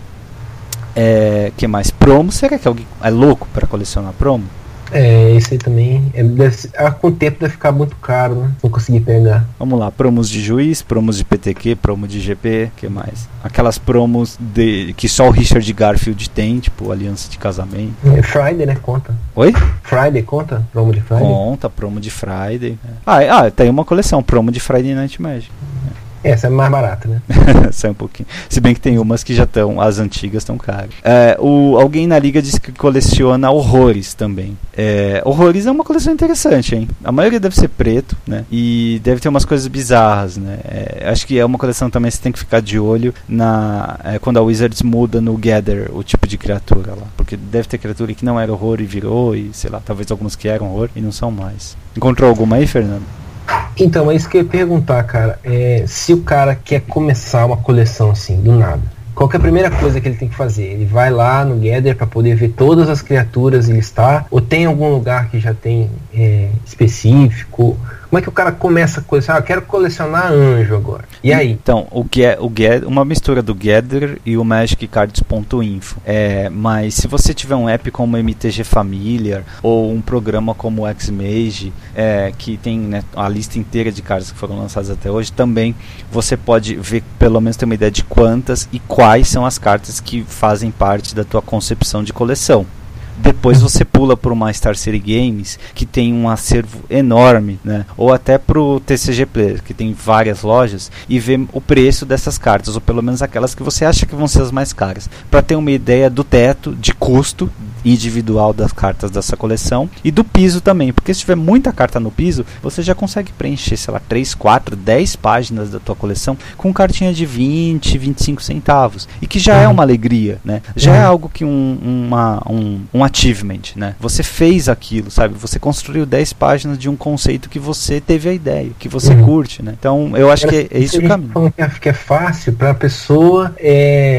É, que mais? Promo, será que alguém é louco para colecionar promo? É, esse aí também. É, deve, ser- ah, com o tempo deve ficar muito caro, né? Não conseguir pegar. Vamos lá, promos de juiz, promos de P T Q, promo de G P, que mais? Aquelas promos de, que só o Richard Garfield tem, tipo aliança de casamento. É, Friday, né? Conta. Oi? Friday, conta? Promo de Friday? Conta, promo de Friday. Ah, é- ah, tem uma coleção, promo de Friday Night Magic. Essa é mais barata, né? Sai um pouquinho. Se bem que tem umas que já estão, as antigas estão caras. É, o, alguém na liga disse que coleciona horrores também. É, horrores é uma coleção interessante, hein? A maioria deve ser preto, né? E deve ter umas coisas bizarras, né? É, acho que é uma coleção também que você tem que ficar de olho na é, quando a Wizards muda no Gather o tipo de criatura lá. Porque deve ter criatura que não era horror e virou, e sei lá, talvez algumas que eram horror e não são mais. Encontrou alguma aí, Fernando? Então, é isso que eu ia perguntar, cara. É, se o cara quer começar uma coleção assim, do nada, qual que é a primeira coisa que ele tem que fazer? Ele vai lá no Gather para poder ver todas as criaturas e listar? Ou tem algum lugar que já tem é, específico? Como é que o cara começa a colecionar? Ah, eu quero colecionar anjo agora. E aí? Então, o que é o Gather, uma mistura do Gather e o Magic Cards ponto info. É, mas se você tiver um app como M T G Familiar ou um programa como o X-Mage, é, que tem, né, a lista inteira de cartas que foram lançadas até hoje, também você pode ver, pelo menos ter uma ideia de quantas e quais são as cartas que fazem parte da tua concepção de coleção. Depois você pula para uma Star City Games, que tem um acervo enorme, né? Ou até para o T C G Player, que tem várias lojas, e vê o preço dessas cartas, ou pelo menos aquelas que você acha que vão ser as mais caras, para ter uma ideia do teto de custo individual das cartas dessa coleção e do piso também, porque se tiver muita carta no piso, você já consegue preencher, sei lá, três, quatro, dez páginas da tua coleção com cartinha de vinte, vinte e cinco centavos, e que já é uma alegria, né? Já é algo que um, uma, um, um achievement, né? Você fez aquilo, sabe? Você construiu dez páginas de um conceito que você teve a ideia, que você Uhum. curte, né? Então, eu acho que é, é isso o caminho. Que é, que é fácil para a pessoa é,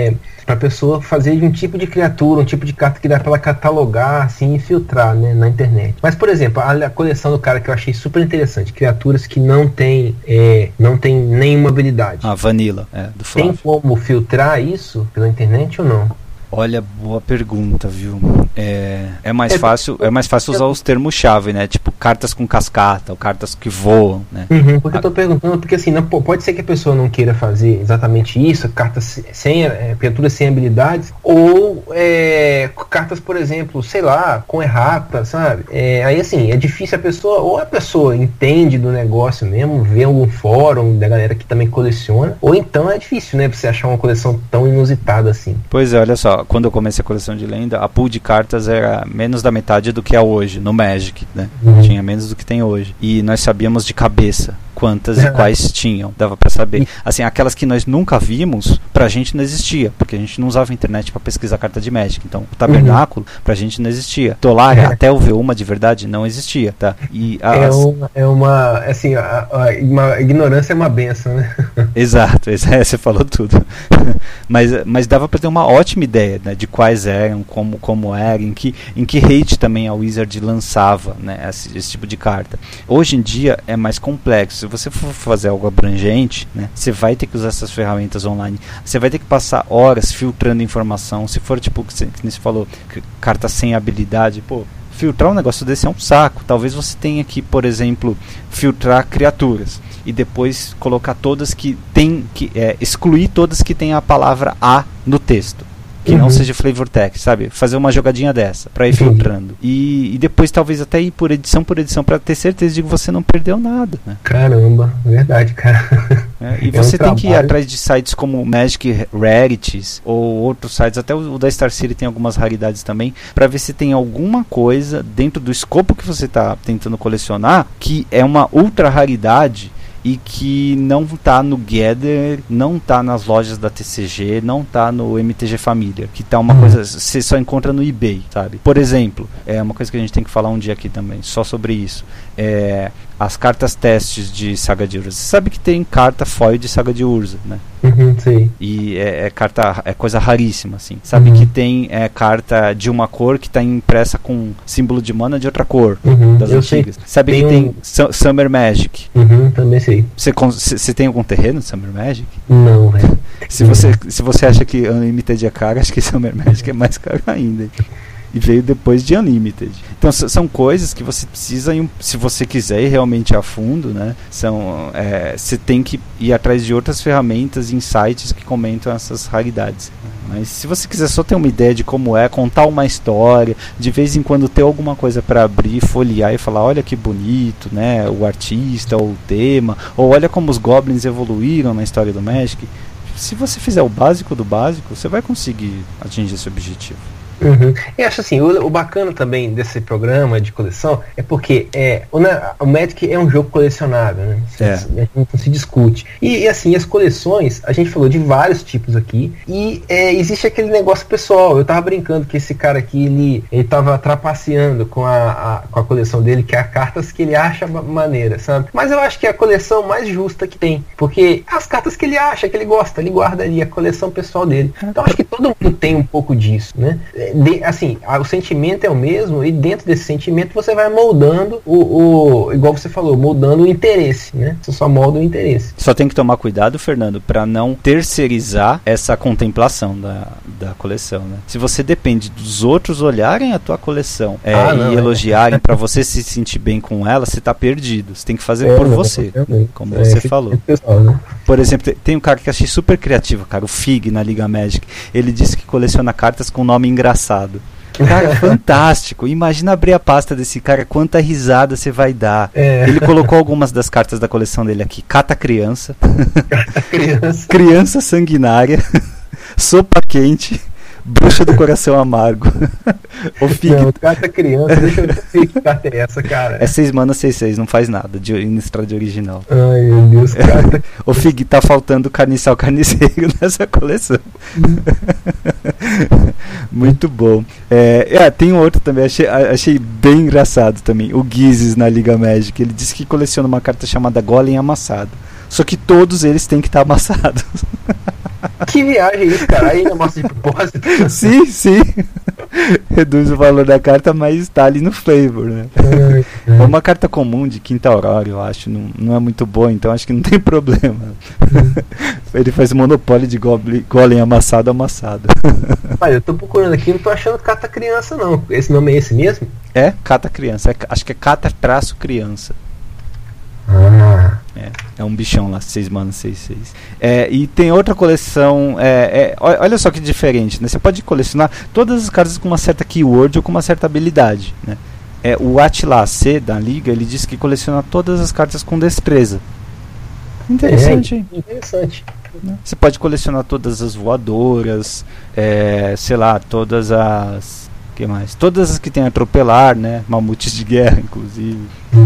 pra pessoa fazer de um tipo de criatura, um tipo de carta que dá pra ela catalogar, assim, e filtrar, né, na internet. Mas, por exemplo, a, a coleção do cara que eu achei super interessante, criaturas que não tem, é, não tem nenhuma habilidade. Ah, Vanilla, é, do Flávio. Tem como filtrar isso pela internet ou não? Olha, boa pergunta, viu? É, é, mais, é, fácil, é mais fácil usar os termos-chave, né? Tipo, cartas com cascata, ou cartas que voam, né? Uhum, porque eu tô perguntando, porque assim, não, pode ser que a pessoa não queira fazer exatamente isso, cartas sem, é, criaturas sem habilidades, ou é, cartas, por exemplo, sei lá, com errata, sabe? É, aí assim, é difícil a pessoa, ou a pessoa entende do negócio mesmo, vê algum fórum da galera que também coleciona, ou então é difícil, né? Pra você achar uma coleção tão inusitada assim. Pois é, olha só, quando eu comecei a coleção de lenda, a pool de cartas era menos da metade do que é hoje, no Magic, né? Uhum. Tinha menos do que tem hoje. E nós sabíamos de cabeça quantas e quais tinham, dava pra saber. Assim, aquelas que nós nunca vimos, pra gente não existia, porque a gente não usava a internet pra pesquisar carta de Magic. Então, o Tabernáculo, uhum. pra gente não existia. Dolária, é. até eu ver uma de verdade, não existia, tá? E as... é, uma, é uma, assim, a, a, uma ignorância é uma benção, né? Exato, é, você falou tudo. mas, mas dava pra ter uma ótima ideia, né, de quais eram, como, como era, em que, em que rate também a Wizard lançava, né, esse, esse tipo de carta. Hoje em dia é mais complexo. Se você for fazer algo abrangente, né, você vai ter que usar essas ferramentas online. Você vai ter que passar horas filtrando informação. Se for tipo, que você, que você falou, carta sem habilidade, pô, filtrar um negócio desse é um saco. Talvez você tenha que, por exemplo, filtrar criaturas e depois colocar todas que tem que é, excluir todas que tem a palavra A no texto. Que uhum. não seja flavor text, sabe? Fazer uma jogadinha dessa, pra ir uhum. filtrando. E, e depois talvez até ir por edição por edição, pra ter certeza de que você não perdeu nada, né? Caramba, verdade, cara. É, e é você um tem trabalho. Que ir atrás de sites como Magic Rarities, ou outros sites, até o, o da Star City tem algumas raridades também, pra ver se tem alguma coisa dentro do escopo que você tá tentando colecionar, que é uma ultra raridade, e que não tá no Gather, não tá nas lojas da T C G, não tá no M T G Família, que tá uma uhum. coisa, você só encontra no eBay, sabe? Por exemplo, é uma coisa que a gente tem que falar um dia aqui também, só sobre isso, é as cartas testes de Saga de Urza. Você sabe que tem carta foil de Saga de Urza, né? Uhum, sim. E é, é carta, é coisa raríssima, assim. Sabe uhum. que tem é, carta de uma cor que está impressa com símbolo de mana de outra cor, uhum, das antigas. Sei. Sabe tem que tem um... Summer Magic. Uhum, também sei. Você tem algum terreno de Summer Magic? Não, velho. Se você, se você acha que Unlimited é caro, acho que Summer Magic é mais caro ainda. E veio depois de Unlimited. Então s- são coisas que você precisa, ir, se você quiser ir realmente a fundo, né? São, é, você tem que ir atrás de outras ferramentas e insights que comentam essas raridades. Mas se você quiser só ter uma ideia de como é, contar uma história, de vez em quando ter alguma coisa para abrir, folhear e falar, olha que bonito, né? O artista, ou o tema, ou olha como os goblins evoluíram na história do Magic. Se você fizer o básico do básico, você vai conseguir atingir esse objetivo. Uhum. Eu acho assim, o, o bacana também desse programa de coleção é porque é, o, né, o Magic é um jogo colecionável, né? Se, é. se, não se discute. E, e assim, as coleções, a gente falou de vários tipos aqui, e é, existe aquele negócio pessoal. Eu tava brincando que esse cara aqui, ele, ele tava trapaceando com a, a, com a coleção dele, que é cartas que ele acha maneira, sabe? Mas eu acho que é a coleção mais justa que tem, porque as cartas que ele acha, que ele gosta, ele guarda ali, a coleção pessoal dele. Então acho que todo mundo tem um pouco disso, né? De, assim, o sentimento é o mesmo, e dentro desse sentimento você vai moldando o, o igual você falou, moldando o interesse, né? Você só molda o interesse. Só tem que tomar cuidado, Fernando, para não terceirizar essa contemplação da, da coleção, né? Se você depende dos outros olharem a tua coleção é, ah, não, e elogiarem é. para você se sentir bem com ela, você tá perdido. Você tem que fazer é, por não, você, como é, você falou. Pessoal, né? Por exemplo, tem um cara que eu achei super criativo, cara, o Fig na Liga Magic. Ele disse que coleciona cartas com nome engraçado. Cara, fantástico. Imagina abrir a pasta desse cara, quanta risada você vai dar. É. Ele colocou algumas das cartas da coleção dele aqui. Cata Criança. Cata Criança. Criança Sanguinária. Sopa Quente. Bruxa do Coração Amargo. O Fig... Não, carta criança, deixa eu ver que carta é essa, cara. É seis mana, seis, seis, não faz nada de inistra de original. Ai, meu Deus, carta. O Fig tá faltando carniçal carniceiro nessa coleção. Muito bom. É, é, tem um outro também, achei, achei bem engraçado também. O Gizes na Liga Magic. Ele disse que coleciona uma carta chamada Golem Amassado. Só que todos eles têm que estar tá amassados. Que viagem é isso, cara? Aí mostra de propósito. Sim, sim. Reduz o valor da carta, mas está ali no flavor, né? É uma carta comum de quinta aurora, eu acho. Não, não é muito boa, então acho que não tem problema. Ele faz monopólio de goblin, golem amassado, amassado. Olha, eu tô procurando aqui, não tô achando Cata Criança, não. Esse nome é esse mesmo? É, Cata Criança. É, acho que é Cata traço criança. Ah. É, é um bichão lá, seis mana, seis, seis. É, e tem outra coleção, é, é, olha só que diferente, né? Você pode colecionar todas as cartas com uma certa keyword ou com uma certa habilidade, né? É, o Atila C da Liga, ele diz que coleciona todas as cartas com destreza. Interessante, hein? É, interessante. Você pode colecionar todas as voadoras, é, sei lá, todas as... que mais? Todas as que tem atropelar, né? Mamutes de guerra, inclusive.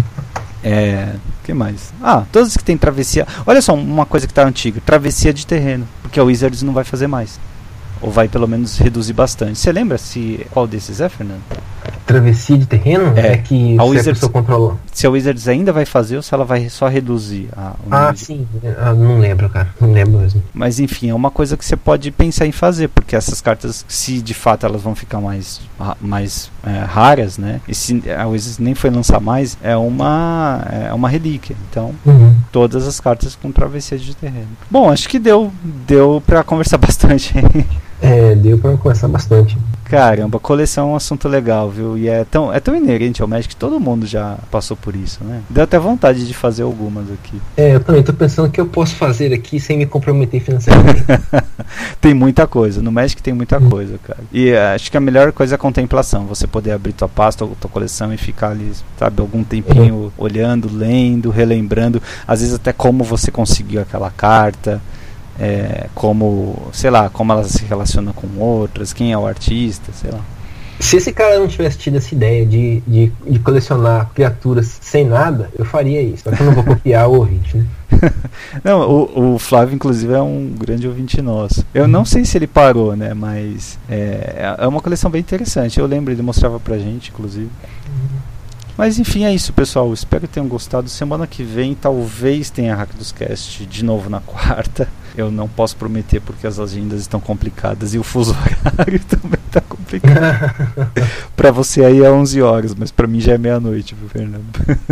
É, que mais? Ah, todas que tem travessia. Olha só, uma coisa que tá antiga, travessia de terreno, porque a Wizards não vai fazer mais. Ou vai pelo menos reduzir bastante. Você lembra se qual desses é, Fernando? Travessia de terreno? É, é que a se Wizards, a pessoa controla. Se a Wizards ainda vai fazer ou se ela vai só reduzir a, o Ah, de... sim. Ah, não lembro, cara. Não lembro mesmo. Mas enfim, é uma coisa que você pode pensar em fazer, porque essas cartas, se de fato elas vão ficar mais, mais é, raras, né? E se a Wizards nem foi lançar mais, é uma, é uma relíquia. Então, uhum. Todas as cartas com travessia de terreno. Bom, acho que deu, deu pra conversar bastante, hein? É, deu pra conversar bastante. Caramba, coleção é um assunto legal, viu? E é tão, é tão inerente ao Magic que todo mundo já passou por isso, né? Deu até vontade de fazer algumas aqui. É, eu também tô pensando o que eu posso fazer aqui sem me comprometer financeiramente. Tem muita coisa, no Magic tem muita coisa, cara. E uh, acho que a melhor coisa é a contemplação. Você poder abrir tua pasta ou tua coleção e ficar ali, sabe, algum tempinho uhum. olhando, lendo, relembrando. Às vezes até como você conseguiu aquela carta. É, como, sei lá, como ela se relaciona com outras, quem é o artista, sei lá. Se esse cara não tivesse tido essa ideia de, de, de colecionar criaturas sem nada, eu faria isso. Só que eu não vou copiar o ouvinte, né? Não, o, o Flávio, inclusive, é um grande ouvinte nosso. Eu não sei se ele parou, né? Mas é, é uma coleção bem interessante. Eu lembro, ele mostrava pra gente, inclusive. Mas enfim, é isso, pessoal. Espero que tenham gostado. Semana que vem talvez tenha Hack dos Cast de novo na quarta. Eu não posso prometer porque as agendas estão complicadas e o fuso horário também está complicado. Para você aí é onze horas, mas para mim já é meia-noite, viu, Fernando?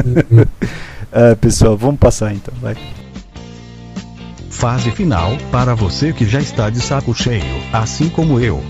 ah, pessoal, vamos passar então, vai. Fase final, para você que já está de saco cheio, assim como eu.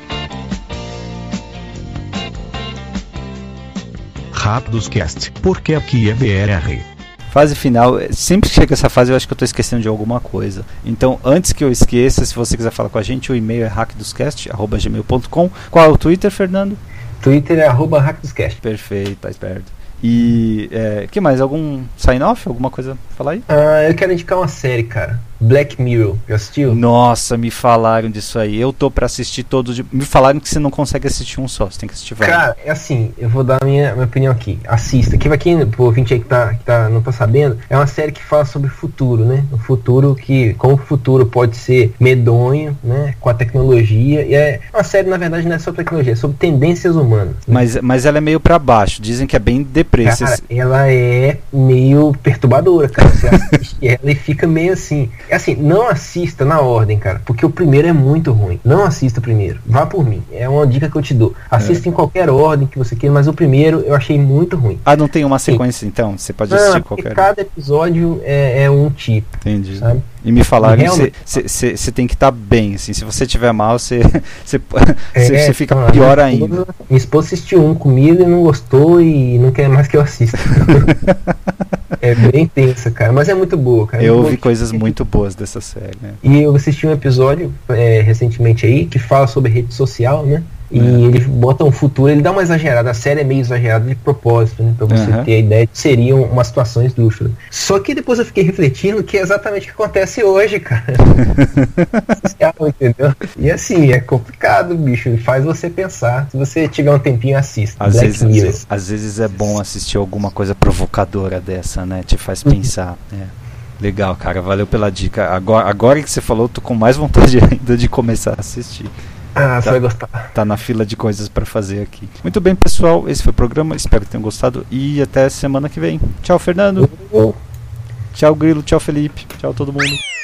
Rápidos Cast, porque aqui é B R. Fase final, sempre que chega essa fase eu acho que eu estou esquecendo de alguma coisa. Então, antes que eu esqueça, se você quiser falar com a gente, o e-mail é hackdoscast arroba gmail ponto com. Qual é o Twitter, Fernando? Twitter é arroba hackdoscast. Perfeito, tá esperto. E, é, que mais? Algum sign-off? Alguma coisa pra falar aí? Ah, eu quero indicar uma série, cara. Black Mirror, já assistiu? Nossa, me falaram disso aí. Eu tô pra assistir todos. De... Me falaram que você não consegue assistir um só, você tem que assistir vários. Cara, é assim, eu vou dar a minha, minha opinião aqui. Assista. Aqui vai quem, pro ouvinte aí que, tá, que tá, não tá sabendo, é uma série que fala sobre o futuro, né? O futuro que, como o futuro pode ser medonho, né? Com a tecnologia. E é uma série, na verdade, não é sobre tecnologia, é sobre tendências humanas. Né? Mas, mas ela é meio pra baixo. Dizem que é bem deprê. Cara, ela é meio perturbadora, cara. Você assiste ela e fica meio assim. É assim, não assista na ordem, cara, porque o primeiro é muito ruim. Não assista o primeiro. Vá por mim. É uma dica que eu te dou. Assista é. em qualquer ordem que você queira, mas o primeiro eu achei muito ruim. Ah, não tem uma sequência, Sim. então? Você pode assistir não, qualquer. Cada episódio é, é um tipo. Entendi. Sabe? E me falaram que você tem que estar tá bem, assim. Se você estiver mal, você é, fica não, pior ainda. Esposa, minha esposa assistiu um comigo e não gostou e não quer mais que eu assista. É bem tensa, cara, mas é muito boa, cara. Eu ouvi coisas muito boas dessa série, né? E eu assisti um episódio é, recentemente aí que fala sobre rede social, né? E é. ele bota um futuro, ele dá uma exagerada, a série é meio exagerada de propósito, né? Pra você uhum. ter a ideia de que seriam umas situações esdrúxulas. Só que depois eu fiquei refletindo que é exatamente o que acontece hoje, cara. Social, entendeu? E assim, é complicado, bicho, faz você pensar. Se você tiver um tempinho, assista. Às vezes, às vezes, às vezes é bom assistir alguma coisa provocadora dessa, né? Te faz pensar, né? Legal, cara, valeu pela dica. Agora, agora que você falou, tô com mais vontade ainda de começar a assistir. Ah, você tá, vai gostar. Tá na fila de coisas pra fazer aqui. Muito bem, pessoal, esse foi o programa. Espero que tenham gostado e até semana que vem. Tchau, Fernando. Uhum. Tchau, Grilo. Tchau, Felipe. Tchau, todo mundo.